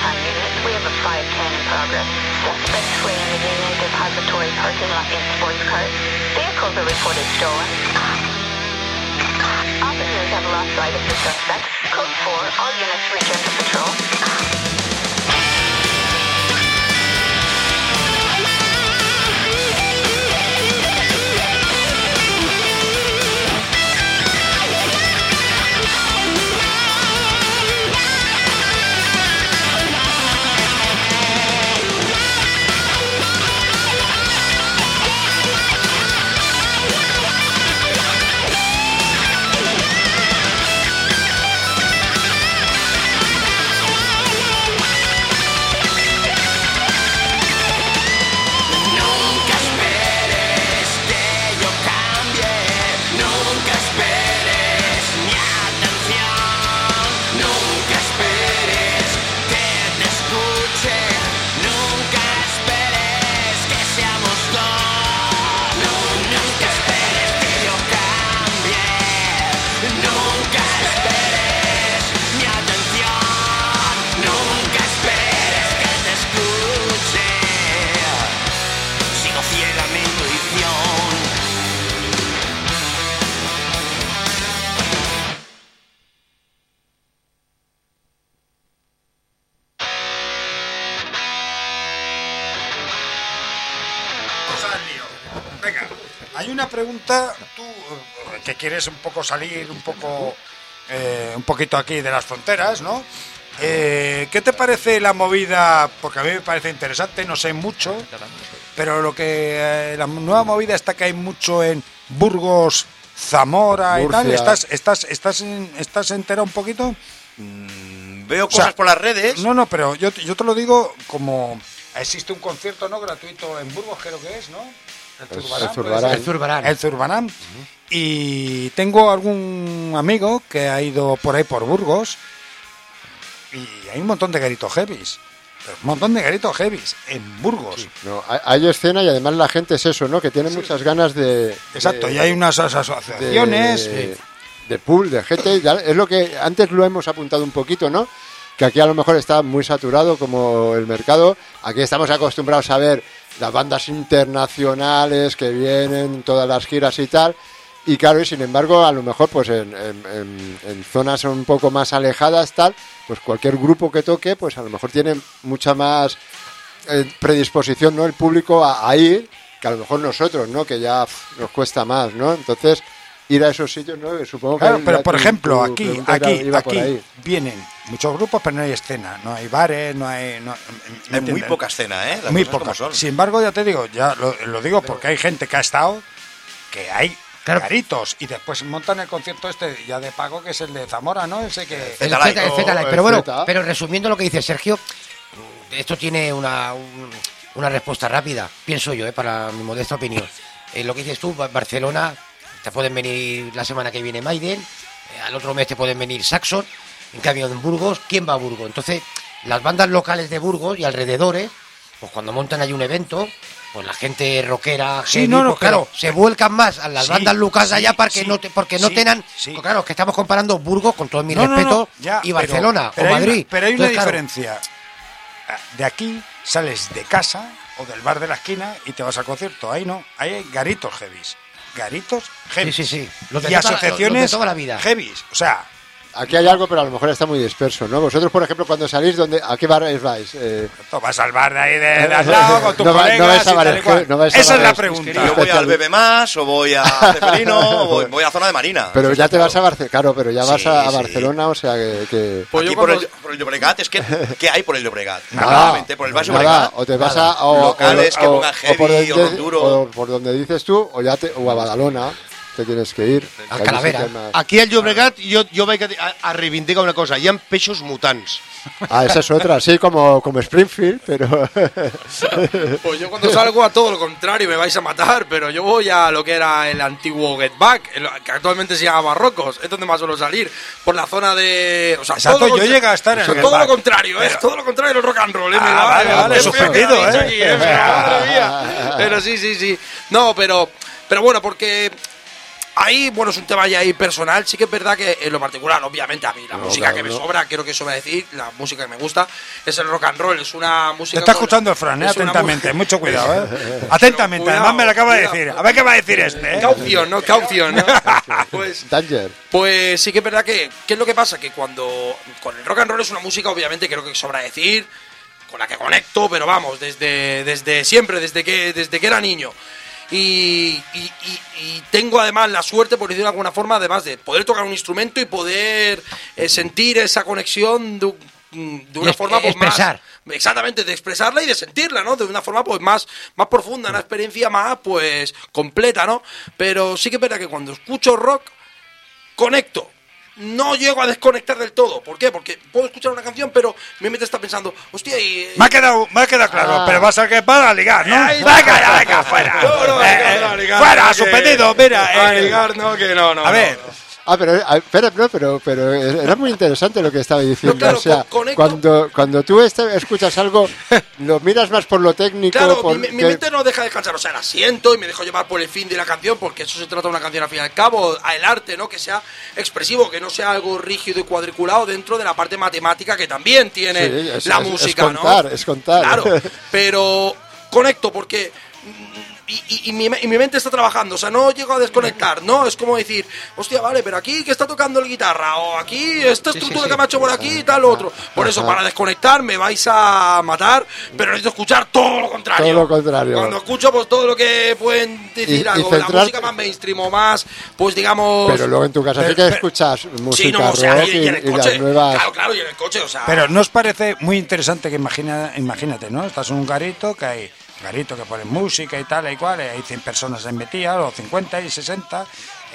Recon unit. We have a five ten in progress. Suspects fleeing the Union Depository parking lot in sports cars. Vehicles are reported stolen. Officers have lost sight of the suspect. Code four, all units return to patrol.
Venga, hay una pregunta, tú eh, que quieres un poco salir, un poco, eh, un poquito aquí de las fronteras, ¿no? Eh, ¿Qué te parece la movida? Porque a mí me parece interesante, no sé mucho, pero lo que eh, la nueva movida está que hay mucho en Burgos, Zamora y
Murcia.
tal. ¿Estás, estás, estás, en- estás enterado un poquito?
Mm, veo cosas por las redes.
No, no, pero yo, yo te lo digo como existe un concierto no gratuito en Burgos, creo que es, ¿no? El
El-
Zurbarán.
el Zurbarán.
El Zurbarán.
El Zurbarán. Y tengo algún amigo que ha ido por ahí por Burgos y hay un montón de garitos heavies. Pero un montón de garitos heavies en Burgos.
No, hay, hay escena y además la gente es eso, ¿no? Que tiene muchas ganas de...
Exacto,
de-
y hay unas as- asociaciones.
De, de pool, de gente. Ya es lo que antes lo hemos apuntado un poquito, ¿no? Que aquí a lo mejor está muy saturado como el mercado. Aquí estamos acostumbrados a ver las bandas internacionales que vienen, todas las giras y tal. Y claro, y sin embargo, a lo mejor pues en, en- en- en zonas un poco más alejadas, tal, pues cualquier grupo que toque, pues a lo mejor tiene mucha más eh, predisposición, ¿no? El público a, a ir, que a lo mejor nosotros, ¿no? Que ya pf, nos cuesta más, ¿no? Entonces, ir a esos sitios, ¿no? Supongo que...
Claro, pero
ya
por
tu-
ejemplo,
tu
aquí,
pregunta era-
aquí,
iba por
aquí
ahí.
vienen muchos grupos, pero no hay escena, no hay bares, no hay... No, ¿me
Hay muy
entiendes?
poca escena, ¿eh? Las
Muy
cosas
poca.
como son.
Sin embargo, ya te digo, ya lo, lo digo porque hay gente que ha estado, que hay caritos, y después montan el concierto este ya de pago, que es el de Zamora, ¿no? Ese que...
El Zeta, el Zeta Live. Pero bueno, pero resumiendo lo que dice Sergio, esto tiene una, un- una respuesta rápida, pienso yo, eh, para mi modesta opinión. Eh, lo que dices tú, Ba- Barcelona, te pueden venir la semana que viene Maiden, eh, al otro mes te pueden venir Saxon, en cambio en Burgos, ¿quién va a Burgos? Entonces, las bandas locales de Burgos y alrededores, pues cuando montan ahí un evento, pues la gente rockera,
Sí,
heavy,
no, no,
pues claro,
pero-
se vuelcan más a las
Sí,
bandas locales de
sí,
allá porque
sí,
no te, porque no
sí,
tengan,
sí.
pues claro, que estamos comparando Burgos, con todo mi
No, no,
respeto,
no, ya,
y
pero-
Barcelona
pero
o
hay una-
Madrid.
pero hay una
Entonces, claro,
diferencia. De aquí sales de casa o del bar de la esquina y te vas al concierto. Ahí no, ahí hay garitos heavies. Garitos heavies.
Sí, sí, sí. Los de
y
toda-
asociaciones
los de toda la vida.
heavies. O sea,
Aquí hay algo, pero a lo mejor está muy disperso, ¿no? Vosotros, por ejemplo, cuando salís, ¿dónde, ¿a qué bares vais? Eh,
tú vas al bar de ahí de, de al lado con tus
No va- no
colegas
vais a
y tal
bares,
y cual.
no vais a
Esa es la
bares.
pregunta.
Yo voy al Bebe Más, o voy a Ceferino, o voy, voy a zona de Marina.
pero ya te vas a Barcelona, claro, pero ya vas
Sí,
a, a
sí.
Barcelona, o sea que... que-
Aquí por el, por el Llobregat, es que ¿qué hay por el Llobregat?
Nada,
Realmente, por el Valle
nada,
Llobregat.
o te vas
nada.
a... O,
Locales
o-
que
o-
pongan
o por
heavy, o
donde-
rock duro.
o por donde dices tú, o, ya te, o a Badalona, te tienes que ir.
A
Allí
Calavera.
sí que hay más-
Aquí al Llobregat jo, jo vaig a, a reivindicar una cosa, hi ha peixos mutants.
Ah, esa es otra, sí, como, como Springfield, pero...
Pues yo cuando salgo a todo lo contrario, me vais a matar, pero yo voy a lo que era el antiguo Get Back, el- que actualmente se llama Barrocos, es donde más suelo salir, por la zona de... O sea,
Exacto,
todo lo
yo
contra-
llegué a estar en el
Todo
Get
lo
Back.
contrario, es
Pero-
todo lo contrario del rock and roll, ¿eh?
Ah,
Me
vale,
vale,
vale,
qué feo que
suspendido,
habéis
¿eh?
aquí, ¿eh? Madre mía. Pero sí, sí, sí. No, pero, pero bueno, porque Ahí, bueno, es un tema ya ahí personal. Sí que es verdad que en lo particular, obviamente, a mí la
No,
música
claro,
que me
no.
sobra, creo que sobra decir, la música que me gusta es el rock and roll. Es una música.
Te está
con-
escuchando el Fran, eh,
es una
atentamente,
mu-
mucho cuidado, ¿eh? Atentamente,
Cuidado,
además me lo acaba de
cuidado.
decir. A ver qué va a decir este, ¿eh?
Caución, ¿no? Caución, ¿no? Pues,
Danger.
pues sí que es verdad que, ¿qué es lo que pasa? Que cuando, con el rock and roll es una música, obviamente, creo que sobra decir, con la que conecto, pero vamos, desde, desde siempre, desde que, desde que era niño. Y, y, y- y tengo además la suerte, por decirlo de alguna forma, además de poder tocar un instrumento y poder eh, sentir esa conexión de, un- de una
Y
forma pues,
expresar.
más, exactamente, de expresarla y de sentirla, ¿no? De una forma pues más, más profunda, una experiencia más pues completa, ¿no? Pero sí que es verdad que cuando escucho rock conecto. No llego a desconectar del todo. ¿Por qué? Porque puedo escuchar una canción, pero mi mente está pensando, hostia, y...
Me ha quedado, me ha quedado claro,
Ah.
pero vas a que para ligar, ¿no?
Ay,
venga, ya, venga, fuera.
No, no,
Eh,
venga,
eh,
no, a ligar,
fuera,
que-
suspendido, mira.
a
eh,
ligar, no, que no, no.
A ver,
Ah, pero, a- espera, no, pero, pero era muy interesante lo que estaba diciendo.
No, claro,
o sea,
con- conecto-
cuando, cuando tú este- escuchas algo, lo miras más por lo técnico.
Claro,
por
mi, mi
que-
mente no deja de descansar, o sea, la siento y me dejo llevar por el fin de la canción, porque eso se trata de una canción al fin y al cabo, el arte, ¿no? Que sea expresivo, que no sea algo rígido y cuadriculado dentro de la parte matemática que también tiene
Sí, es-
la
es- es
música,
contar,
¿no?
es contar.
Claro, pero conecto porque... Y, y- y mi, y mi mente está trabajando, o sea, no llego a desconectar, no, es como decir, hostia, vale, pero aquí que está tocando la guitarra, o aquí esta estructura que me ha hecho por aquí y tal, otro. Por eso,
Ajá.
para desconectar me vais a matar, pero necesito escuchar todo lo contrario.
Todo lo contrario.
Cuando escucho pues todo lo que pueden decir
Y- y
algo, la
centrar-
música más mainstream o más, pues digamos...
Pero luego en tu casa sí que escuchas música
sí, no, o sea,
rock
y,
y,
y en el
y
coche,
las nuevas.
claro, claro, y en el coche, o sea...
pero ¿no os parece muy interesante que imagina, imagínate, ¿no? Estás en un garito que hay garito que ponen música y tal y cual, y hay cien personas ahí metidas, o cincuenta y sesenta,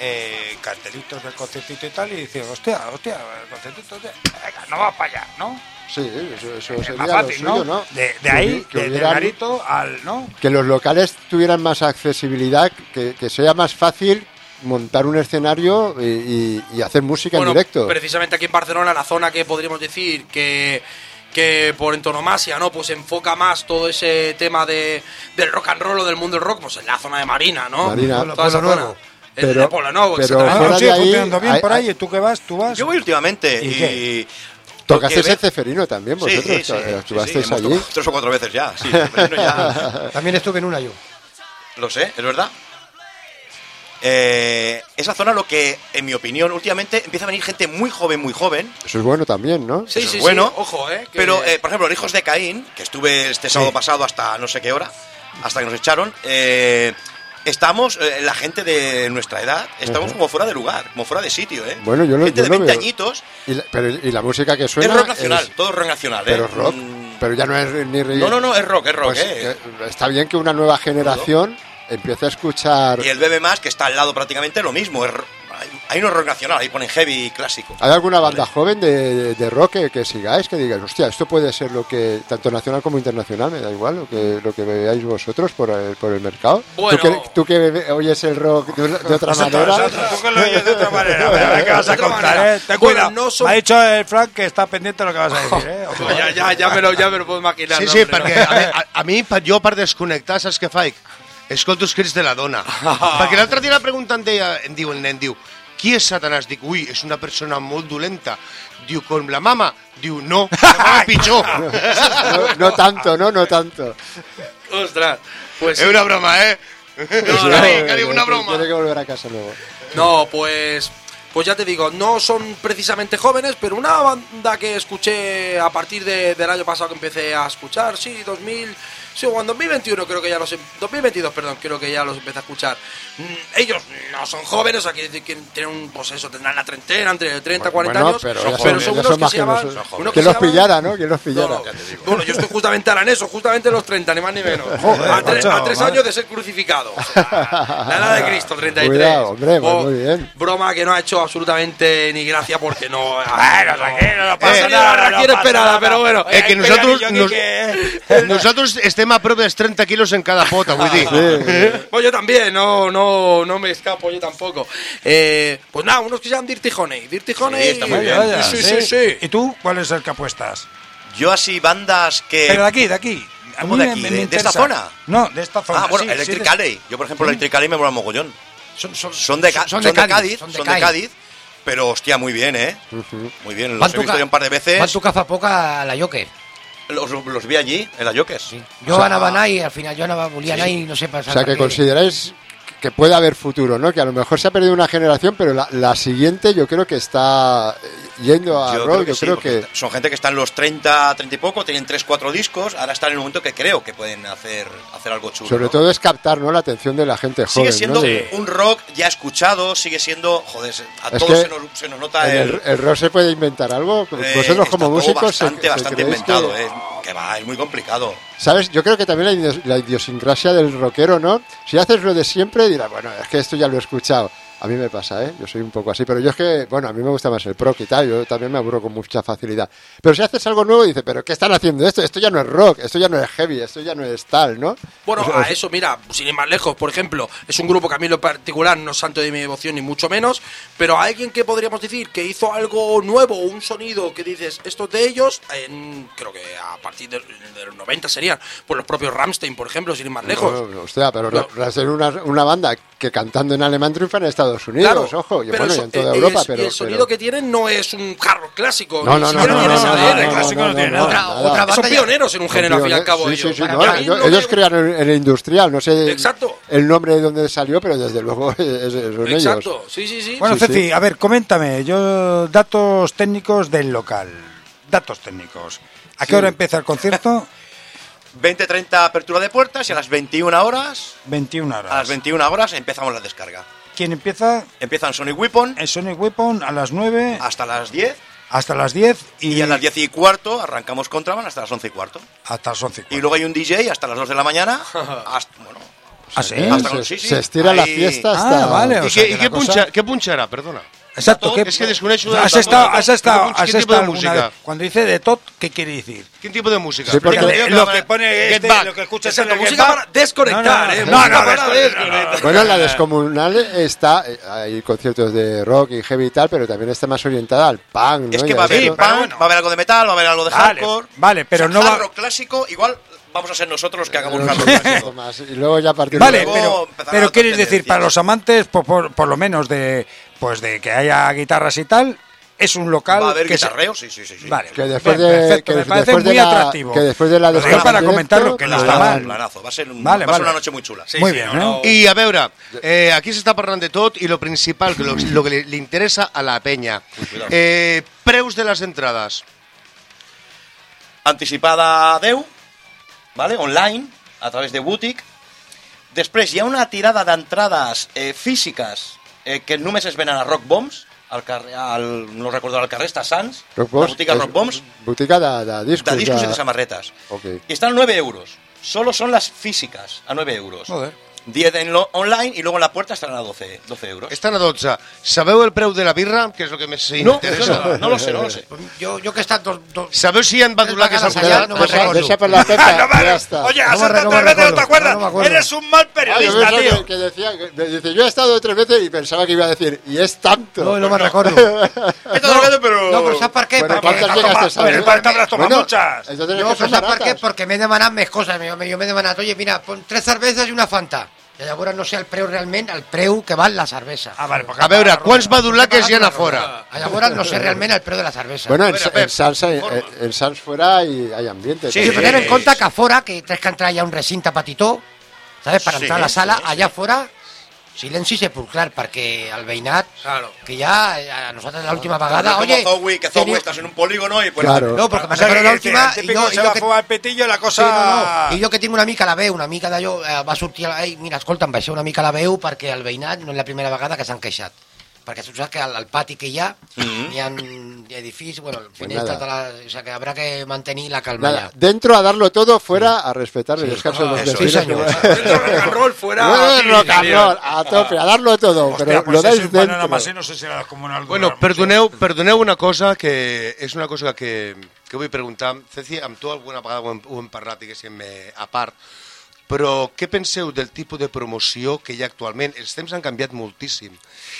eh, cartelitos del concertito y tal, y dices, hostia, hostia, el concertito, hostia, venga, no va para allá, ¿no?
Sí, eso, eso
Es
sería
más fácil,
lo suyo,
¿no?
¿no?
De, de
Que
ahí,
hubi- que
de- del
hubieran-
garito al, ¿no?
que los locales tuvieran más accesibilidad, que, que sea más fácil montar un escenario y, y- y hacer música
Bueno,
en directo.
precisamente aquí en Barcelona, la zona que podríamos decir que, que por antonomasia, ¿no? Pues enfoca más todo ese tema de, del rock and roll o del mundo del rock, pues en la zona de Marina, ¿no?
Marina.
Toda
Pueblo
esa
Nuevo.
zona.
Pero-
el de Pueblo Nuevo,
pero
exactamente.
fuera
Ah,
de
sigue
ahí,
funcionando bien
hay-
por ahí,
hay-
¿y tú qué vas? ¿Tú vas?
Yo voy últimamente
¿Y
y...
qué?
Tocasteis
lo que
el Ceferino también,
Sí,
vosotros,
sí, sí,
eh,
sí,
estuvisteis
sí, hemos
allí.
tocado tres o cuatro veces ya, sí, Ceferino ya.
También estuve en una yo.
Lo sé, es verdad. Eh, esa zona, lo que, en mi opinión, últimamente empieza a venir gente muy joven, muy joven.
Eso es bueno también, ¿no?
Sí,
Eso
sí,
es bueno.
sí, ojo, ¿eh? que-
Pero, eh, por ejemplo, los Hijos de Caín, que estuve este sábado pasado hasta no sé qué hora, hasta que nos echaron, eh, estamos, eh, la gente de nuestra edad, estamos
Ajá.
como fuera de lugar, como fuera de sitio, ¿eh?
Bueno, yo lo,
gente
yo
de
lo
veinte
veo.
añitos,
Y la, pero, y la música que suena
es rock nacional,
es-
todo rock nacional, ¿eh?
pero es rock,
Mm,
pero ya no es ni
No, no, no, es rock, es rock,
Pues,
¿eh?
que está bien que una nueva generación empiece a escuchar.
Y el B B más, que está al lado prácticamente lo mismo, es ro- hay- ahí no es rock nacional, ahí ponen heavy clásico.
¿Hay alguna banda joven de, de rock que, que sigáis que digáis, hostia, esto puede ser lo que, tanto nacional como internacional, me da igual, lo que, lo que veáis vosotros por el, por el mercado?
Bueno.
¿Tú, que, tú que ve- oyes el rock de, una- de otra
Nosotros,
manera.
nosotros, tú que lo oyes de otra manera, a ver, a ver qué vas a
De otra
contar,
manera.
¿eh? Ten
Bueno,
cuidado.
no son-
Me ha dicho el Frank que está pendiente de lo que vas a decir, ¿eh? Ojo,
Ya, ya, ya, me lo, ya me lo puedo imaginar.
Sí,
no,
sí,
hombre,
perquè
no.
a, mi- a, a mi, per, jo per desconnectar, saps què faig? Escolto els crits de la dona. Perquè l'altre dia la pregunta em deia, em diu el nen, diu, qui és Satanàs? Dic, ui, és una persona molt dolenta. Diu, com la mama? Diu, no, la mama pitjor.
No, no tanto, no, no tanto.
Ostras, pues
És
sí.
una broma, eh?
No, no,
Cari, Cari, una
Tiene
broma.
que volver a casa luego.
No, pues, pues ya te digo, no son precisamente jóvenes, pero una banda que escuché a partir de- del año pasado que empecé a escuchar, sí, dos mil, sí, o en dos mil veintiuno creo que ya los, em- dos mil veintidós, perdón, creo que ya los empecé a escuchar. Mm, ellos no son jóvenes, o sea, quiere decir que tienen un, pues eso, tendrán la treintena, entre treinta y cuarenta
Bueno,
años,
pero
pero,
ya son-
son
ya
unos
son
que
más
se
que
llaman...
nosotros.
unos
Que
se
los
llaman-
pillara, ¿no? Que los pillara.
No, bueno, yo estoy justamente ahora en eso, justamente en los treinta, ni más ni menos.
Joder,
a, tre-
macho,
a tres
madre.
años de ser crucificado. O sea, la edad de Cristo, treinta y tres.
Cuidado, hombre, pues
Oh,
muy bien.
Broma que no ha hecho absolutamente ni gracia porque no.
Bueno, tranquilo, no pasa
Eh,
nada,
la
no
requiere
pasa
esperada,
nada.
pero bueno.
Eh, que
El
nosaltres,
pegadillo
nos,
aquí que-
nosaltres estem a prop dels trenta quilos en cada pota, vull dir.
Pues yo también, no, no, no me escapo, yo tampoco. Eh, pues nada, unos que se llaman Dirty Honey. Dirty Honey.
Sí, está muy
Vaya,
bien.
vaya,
Sí, sí, sí.
¿Y tú cuál es el que apuestas?
Yo así, bandas que...
Pero de aquí, de aquí. A
¿Cómo
mí
de
me-
aquí?
me
¿De- de
interesa.
esta zona?
No, de esta zona.
Ah, bueno,
sí,
Electric
sí, de-
Alley. Yo, por ejemplo, Electric Alley me mola mogollón.
Son, son,
Son de, Ca-
son
son
de
de
Cádiz,
Cádiz,
son de
son de
Cádiz.
Cádiz, pero hostia, muy bien, ¿eh? Muy bien, los
Van
he
tu
visto
ca-
ya un par de veces.
Van tu caza poca a la Joker.
Los, los vi allí, en la Jokers.
Yo
O sea,
anava anar i al final jo anava, volia
Sí.
anar i no sé
O
passar
sea,
per
que
què.
consideráis que puede haber futuro, ¿no? Que a lo mejor se ha perdido una generación, pero la, la siguiente yo creo que está yendo a
Yo
rock.
creo que
Yo
sí,
creo
porque
que
son gente que está en los treinta, treinta y poco, tienen tres, cuatro discos, ahora están en el momento que creo que pueden hacer, hacer algo chulo.
sobre
¿no?
todo es captar, ¿no?, la atención de la gente
Sigue
joven,
siendo
¿no?
un rock ya escuchado, sigue siendo, joder, a
Es
todos
que
se nos, se nos nota
en
el...
el, el rock se puede inventar algo.
eh,
Vosotros
está
como
todo
músicos se-
bastante,
se
bastante
creéis
inventado,
que-
eh, que va, es muy complicado.
¿Sabes? Yo creo que también la, idios- la idiosincrasia del rockero, ¿no? Si haces lo de siempre, dirás, bueno, es que esto ya lo he escuchado. A mí me pasa, ¿eh? Yo soy un poco así, pero yo es que, bueno, a mí me gusta más el prog y tal, yo también me aburro con mucha facilidad. Pero si haces algo nuevo, dices, ¿pero qué están haciendo esto? Esto ya no es rock, esto ya no es heavy, esto ya no es tal, ¿no?
Bueno,
O sea,
a eso, mira, sin ir más lejos, por ejemplo, es un grupo que a mí en lo particular no es santo de mi devoción ni mucho menos, pero a alguien que podríamos decir que hizo algo nuevo, un sonido que dices, esto es de ellos, en, creo que a partir de, de los noventa serían, pues los propios Rammstein, por ejemplo, sin ir más lejos.
No, no, hostia, pero
No.
Ra- ser una, una banda que cantando en alemán triunfa en Estados Unidos,
Claro,
ojo, y
pero
bueno, y
eso-
en toda
eh,
Europa,
el,
pero...
y el sonido
pero-
que tienen no es un hard rock clásico,
No,
ni
no, no,
siquiera
no,
tiene
no,
ese
no,
A D N.
no,
Clásico
no,
no tiene
no,
nada.
no,
Otra
nada.
Son pioneros en un género, al fin y al cabo.
Sí,
ellos.
sí, sí,
Para
no,
mí
ellos,
lo
ellos
veo-
crearon el, el industrial, no sé
Exacto.
el nombre de dónde salió, pero desde luego es, es- son ellos.
Exacto, sí, sí, sí.
Bueno,
Sí,
Ceci,
sí.
a ver, coméntame, yo datos técnicos del local. Datos técnicos. ¿A qué
Sí.
hora empieza el concierto?
veinte treinta apertura de puertas y a las veintiuna horas,
veintiuna horas.
a las veintiuna horas empezamos la descarga.
¿Quién empieza?
Empiezan Sonic Weapon.
El Sonic Weapon a las nueve.
Hasta las diez.
Hasta las diez. Y,
Y a las diez y cuarto arrancamos Contraband hasta las once y cuarto.
Hasta las once y cuarto.
Y luego hay un D J hasta las dos de la mañana. Hasta, bueno,
¿Ah, sí?
hasta
se,
con- sí, sí.
se estira la
Ahí-
fiesta hasta...
Ah, vale, o
¿Y
sea,
qué,
que
y
la
qué,
cosa-
punxa, qué punxarà, perdona?
Exacto,
¿Qué?
¿qué?
Es que desconeixo de
¿Has
tot,
estado,
tot,
has
tot.
estado,
¿Qué
has
tipo de
estado alguna
música?
vez? Cuando dice de tot, ¿qué quiere decir?
¿Qué tipo de música?
Sí, porque-
Fíjate,
lo
va-
que pone
Get
este,
Back.
lo que escuchas
Exacto,
en el
música
Get Back.
para desconectar,
No, no,
¿eh?
no,
Música
no,
para
no,
desconectar.
Bueno, en la Descomunal está, eh, hay conciertos de rock y heavy y tal, pero también está más orientada al punk, ¿no?
Es
Y
que va a haber
eso.
punk, va a haber algo de metal, va a haber algo de
Vale,
hardcore.
vale, pero
O sea,
no va-
hard rock clásico, igual vamos a ser nosotros los que hagamos
Los-
hard rock clásico.
más, y luego ya a partir
Vale,
de
luego
pero,
empezarán
pero
otras
quieres decir,
tendencias.
para los amantes, por, por, por lo menos de pues de que haya guitarras y tal, es un local
Va a haber
que se-
guitarreo, sí, sí, sí. sí.
Vale,
que después
bien,
de
perfecto,
que
me parece
después de
muy
la,
atractivo.
que después de la
Lo digo
descarga
para
en
comentarlo,
directo,
que no
pues
está
ya-
mal.
Planazo, va a ser, un-
Vale,
va a ser
vale.
una noche muy chula.
Sí,
Muy
sí,
bien,
no,
¿eh?
no.
I a veure, eh, aquí s'està parlant de tot i lo principal, que lo, lo que li, li interessa a la penya.
cuidado.
Eh, preus de les entrades.
Anticipada deu, vale? Online, a través de Boutique. Després hi ha una tirada d'entrades eh, físiques eh, que només es venen a Rock Bombs, al carrer, al, no recordo, al carrer està Sants,
Rock
la
Bombs,
botiga
és
Rock Bombs,
botiga de, de discos.
de discos y de samarretas.
Ok.
Y están nueve euros. Solo son las físicas, a nueve euros.
Joder.
diez en lo online y luego en la puerta estarán a doce, doce euros.
Estan a dotze. Sabeu el preu de la birra? Que és el que més
No,
interessa.
no, no lo sé, no lo sé.
Jo, jo que he estat dos... dos...
Sabeu si hi ha badulaques
vegades
al
allà,
posat?
no me'n
Deixa,
recordo.
deixa per la Pepa, ya está.
Oye,
No
has
me
estado
recuerdo,
tres veces, ¿no te
no
acuerdas?
me acuerdo.
Eres un mal
Ah, yo
periodista,
pensaba
tío.
que, que decía, que dice, yo he estado tres veces y pensaba que iba a decir, y es tanto.
No, no me'n recordo.
He estado pero...
No, però saps per què?
Bueno,
Perquè-
¿cuántas llegaste a saber?
Pero para te habrás tomado
Bueno,
muchas.
entonces
No,
es que
però
son
saps per què?
baratas.
Perquè m'he demanat més coses. Jo m'he demanat, oye, mira, pon tres cerveses i una Fanta. I llavors no sé el preu realment, el preu que val la cervesa.
Ah, vale, porque
A veure, quants badulaques hi ha a fora?
Llavors no sé realment el preu de la cervesa.
Bueno, en,
A ver, a
en,
ver,
Sansa, en,
informa.
en Sans fuera hay, hay ambiente.
Sí,
también.
pero tener en compte que a fora, que tens que entrar ja a un recinte petitó, ¿sabes? Per
Sí,
entrar a la sala,
sí, sí.
allà fora, silenci sepulcral, perquè el veïnat,
Claro.
que ja a nosaltres l'última vegada,
Como
oye...
Zowie, que Zowie
teniu-
estás en un polígono y pues...
Claro.
No, perquè
O
me
sea,
recordo
que
l'última...
el
i
típico
jo- i
se
jo
va a
que-
fumar el petillo y la
Sí,
cosa...
no, no. I jo que tinc una mica la veu, una mica d'allò, eh, va sortir... Ai, mira, escolta, em baixeu una mica la veu perquè el veïnat no és la primera vegada que s'han queixat. Perquè tu saps que al, al pati que hi ha,
Mhm.
hi ha edificis, bueno, finestres,
nada.
de la, o sea, que habrá que mantenir la calma
Nada,
ya.
dentro a darlo todo, fuera a respetar el descanso de los
Eso,
vecinos.
sí, señor.
Dentro rock and roll, fuera.
Bueno,
sí,
rock and
sí,
roll, a tope, a darlo todo,
Hostia,
pero
pues
lo
ese
dais
un banana
dentro.
más, no sé si era como una
Bueno, perdoneu, perdoneu una cosa, que és una cosa que, que vull preguntar. Ceci, amb tu alguna vegada ho hem, ho hem parlat, diguéssim, eh, a part, però què penseu del tipus de promoció que hi ha actualment? Els temps han canviat moltíssim.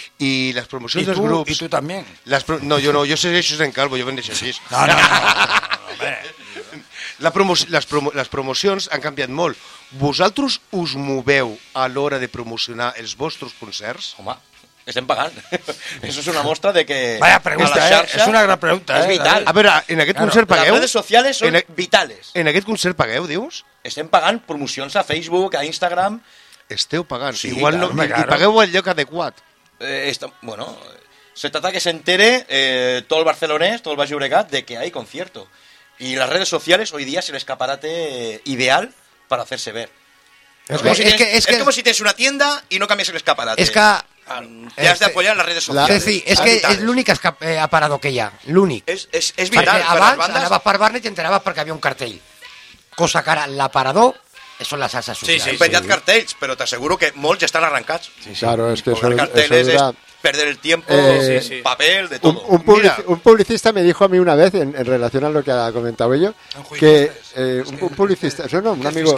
I les promocions
Y
dels
tú,
grups...
y tú también.
Les pro... No, jo no, jo segueixo sent calvo, jo ben deixo així.
No, no, no, no, no, hombre.
La promo les, promo les promocions han canviat molt. Vosaltres us moveu a l'hora de promocionar els vostres concerts?
Home, estem pagant. Eso es una mostra de que...
Vaya pregunta,
a la xarxa
eh? És una gran pregunta,
és
eh?
vital.
A veure, en aquest
Claro,
concert pagueu?
Les redes sociales són
en,
vitales.
En aquest concert pagueu, dius?
Estem pagant promocions a Facebook, a Instagram...
Esteu pagant.
Sí,
Igual
claro,
no, i,
claro.
i pagueu al lloc adequat.
Eh, esta, bueno, se trata que se entere eh, todo el barcelonés, todo el Baix Llobregat, de que hay concierto. Y las redes sociales hoy día es el escaparate ideal para hacerse ver. Es,
Es
como,
que-
si
es
tienes,
que- es
es
que-
como si tienes una tienda y no cambias el escaparate.
És que...
Te has de apoyar en las redes
És
sociales.
dir, és que és l'únic escap- eh, aparador que hi ha, l'únic.
És, és, és vital.
Perquè
per les
abans
bandes.
anaves per Barnet i t'enteraves perquè havia un cartell. Cosa que ara l'aparador són les xarxes
Sí,
socials.
sí, penjat cartells, pero te aseguro que molts ya están arrancats.
Claro, es que eso,
Poner
eso
carteles
era-
es perder el tiempo,
Eh,
papel, de
Un,
todo.
un publici- un publicista me dijo a mí una vez, en, en relación a lo que ha comentado yo, que eh, un, un publicista, eso no, un amigo,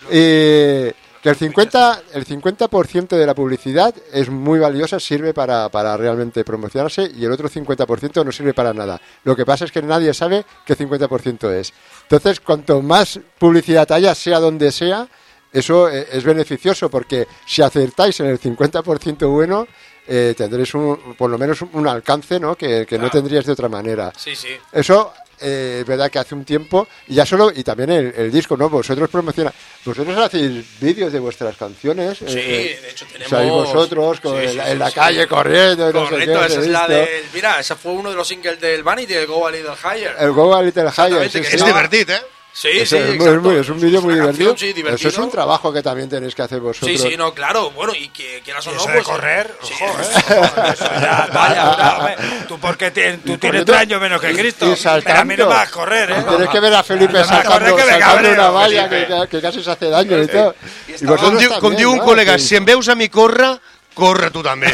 eh, que el cincuenta, el cincuenta por ciento de la publicidad es muy valiosa, sirve para, para realmente promocionarse, y el otro cincuenta por ciento no sirve para nada. Lo que pasa es que nadie sabe qué cincuenta por ciento es. Entonces, cuanto más publicidad haya, sea donde sea, eso eh, es beneficioso, porque si acertáis en el cincuenta por ciento bueno, eh, tendréis un, por lo menos un, un alcance, ¿no? que, que no tendrías de otra manera.
Sí, sí.
Eso eh, es verdad que hace un tiempo, y ya solo, y también el, el disco, ¿no? Vosotros promocionáis, vosotros hacéis vídeos de vuestras canciones.
Sí,
eh,
de hecho tenemos...
Salís vosotros con
Sí,
el-
sí,
en
sí,
la
sí.
calle corriendo. y no sé
Correcto,
qué,
esa
os he
es la
visto.
del... Mira, esa fue uno de los singles del Vanity, el Go a Little Higher.
El Go a Little Higher.
Exactamente,
sí,
que
sí.
estaba-
divertit, ¿eh?
Sí,
Eso
sí,
es, muy-
exacto.
muy- es un vídeo muy
una
divertido.
canción, sí, divertido.
Eso es un trabajo que también tenéis que hacer vosotros.
Sí, sí, no, claro. Bueno, y que quieras o
Y
no,
eso de
pues...
correr,
sí,
ojo, ¿eh? Eso ya, vaya, vaya, hombre. Tú porque tienes, tú
Y
tienes
corriendo,
tres años menos que
y-
Cristo.
y
Pero a mí no
saltando.
me vas a correr, ¿eh?
Tienes que ver a Felipe
No me vas a correr,
saltando,
que me
saltando
cabreo,
una valla que,
Felipe.
que- que casi se hace daño y todo. Y
Com
vosotros
diu, com
también,
diu un
¿no?
col·lega,
Que-
si em veus a mi córrer, corre tu també.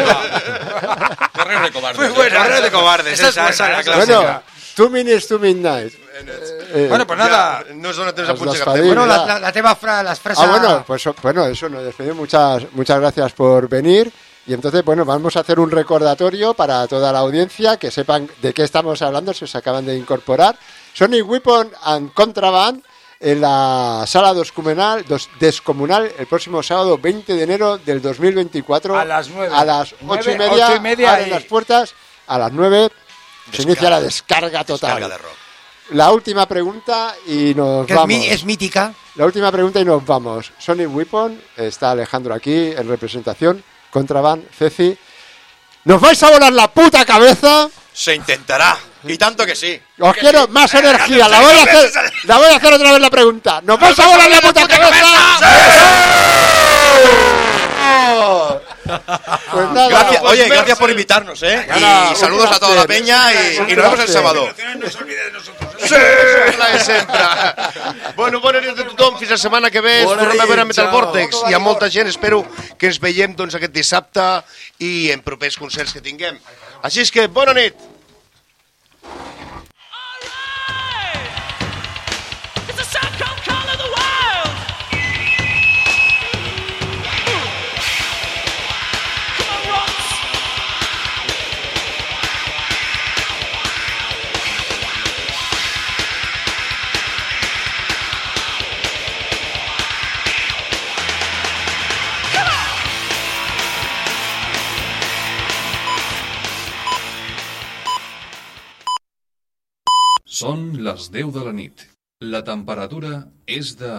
Correr de cobardes.
Muy buena, correr de cobardes.
Esa es
Esa, esa es la
buena,
clásica.
Bueno, two minutes to midnight. Eh,
Bueno, pues nada.
Ja, no es dona temps a
Us
punxar
despedim.
Bueno, la,
ya.
la, la teva fra, les frases...
Ah, bueno, pues o- bueno, eso nos despedimos. Muchas, muchas gracias por venir. Y entonces, bueno, vamos a hacer un recordatorio para toda la audiencia, que sepan de qué estamos hablando, si os acaban de incorporar. Sonic Weapon and Contraband en la sala descomunal, dos- descomunal el próximo sábado veinte de enero del dos mil veinticuatro.
A las nueve.
A las
Nueve,
ocho y media,
ocho y media
abren
y-
las puertas. A las nueve se inicia la descarga total.
Descarga de rock.
La última pregunta y nos
Que es,
vamos.
mi- es mítica.
La última pregunta y nos vamos. Sonic Weapon, está Alejandro aquí en representación. Contraband, Ceci. ¿Nos vais a volar la puta cabeza?
Se intentará. Y tanto que sí.
Os quiero más energía. La voy a hacer, la voy a hacer otra vez la pregunta. ¿Nos vais a volar la puta cabeza? Pues nada,
Gracias,
pues
oye,
merci.
gracias por invitarnos, ¿eh?
Nada,
Y
un
saludos a toda la
placer.
peña y,
Un
y nos vemos el
placer.
sábado.
No se olvide de nosotros.
Sí, la de sempre. Bueno, bona nit a tothom, fins la setmana que ve.
Bona
Tornem a
nit,
veure Metal
ciao.
Vortex. Hi ha molta gent, espero que ens veiem doncs, aquest dissabte i en propers concerts que tinguem. Així és que, bona nit.
It's the South Coast call of the wild. Come on, Ross.
Són les deu de la nit. La temperatura és de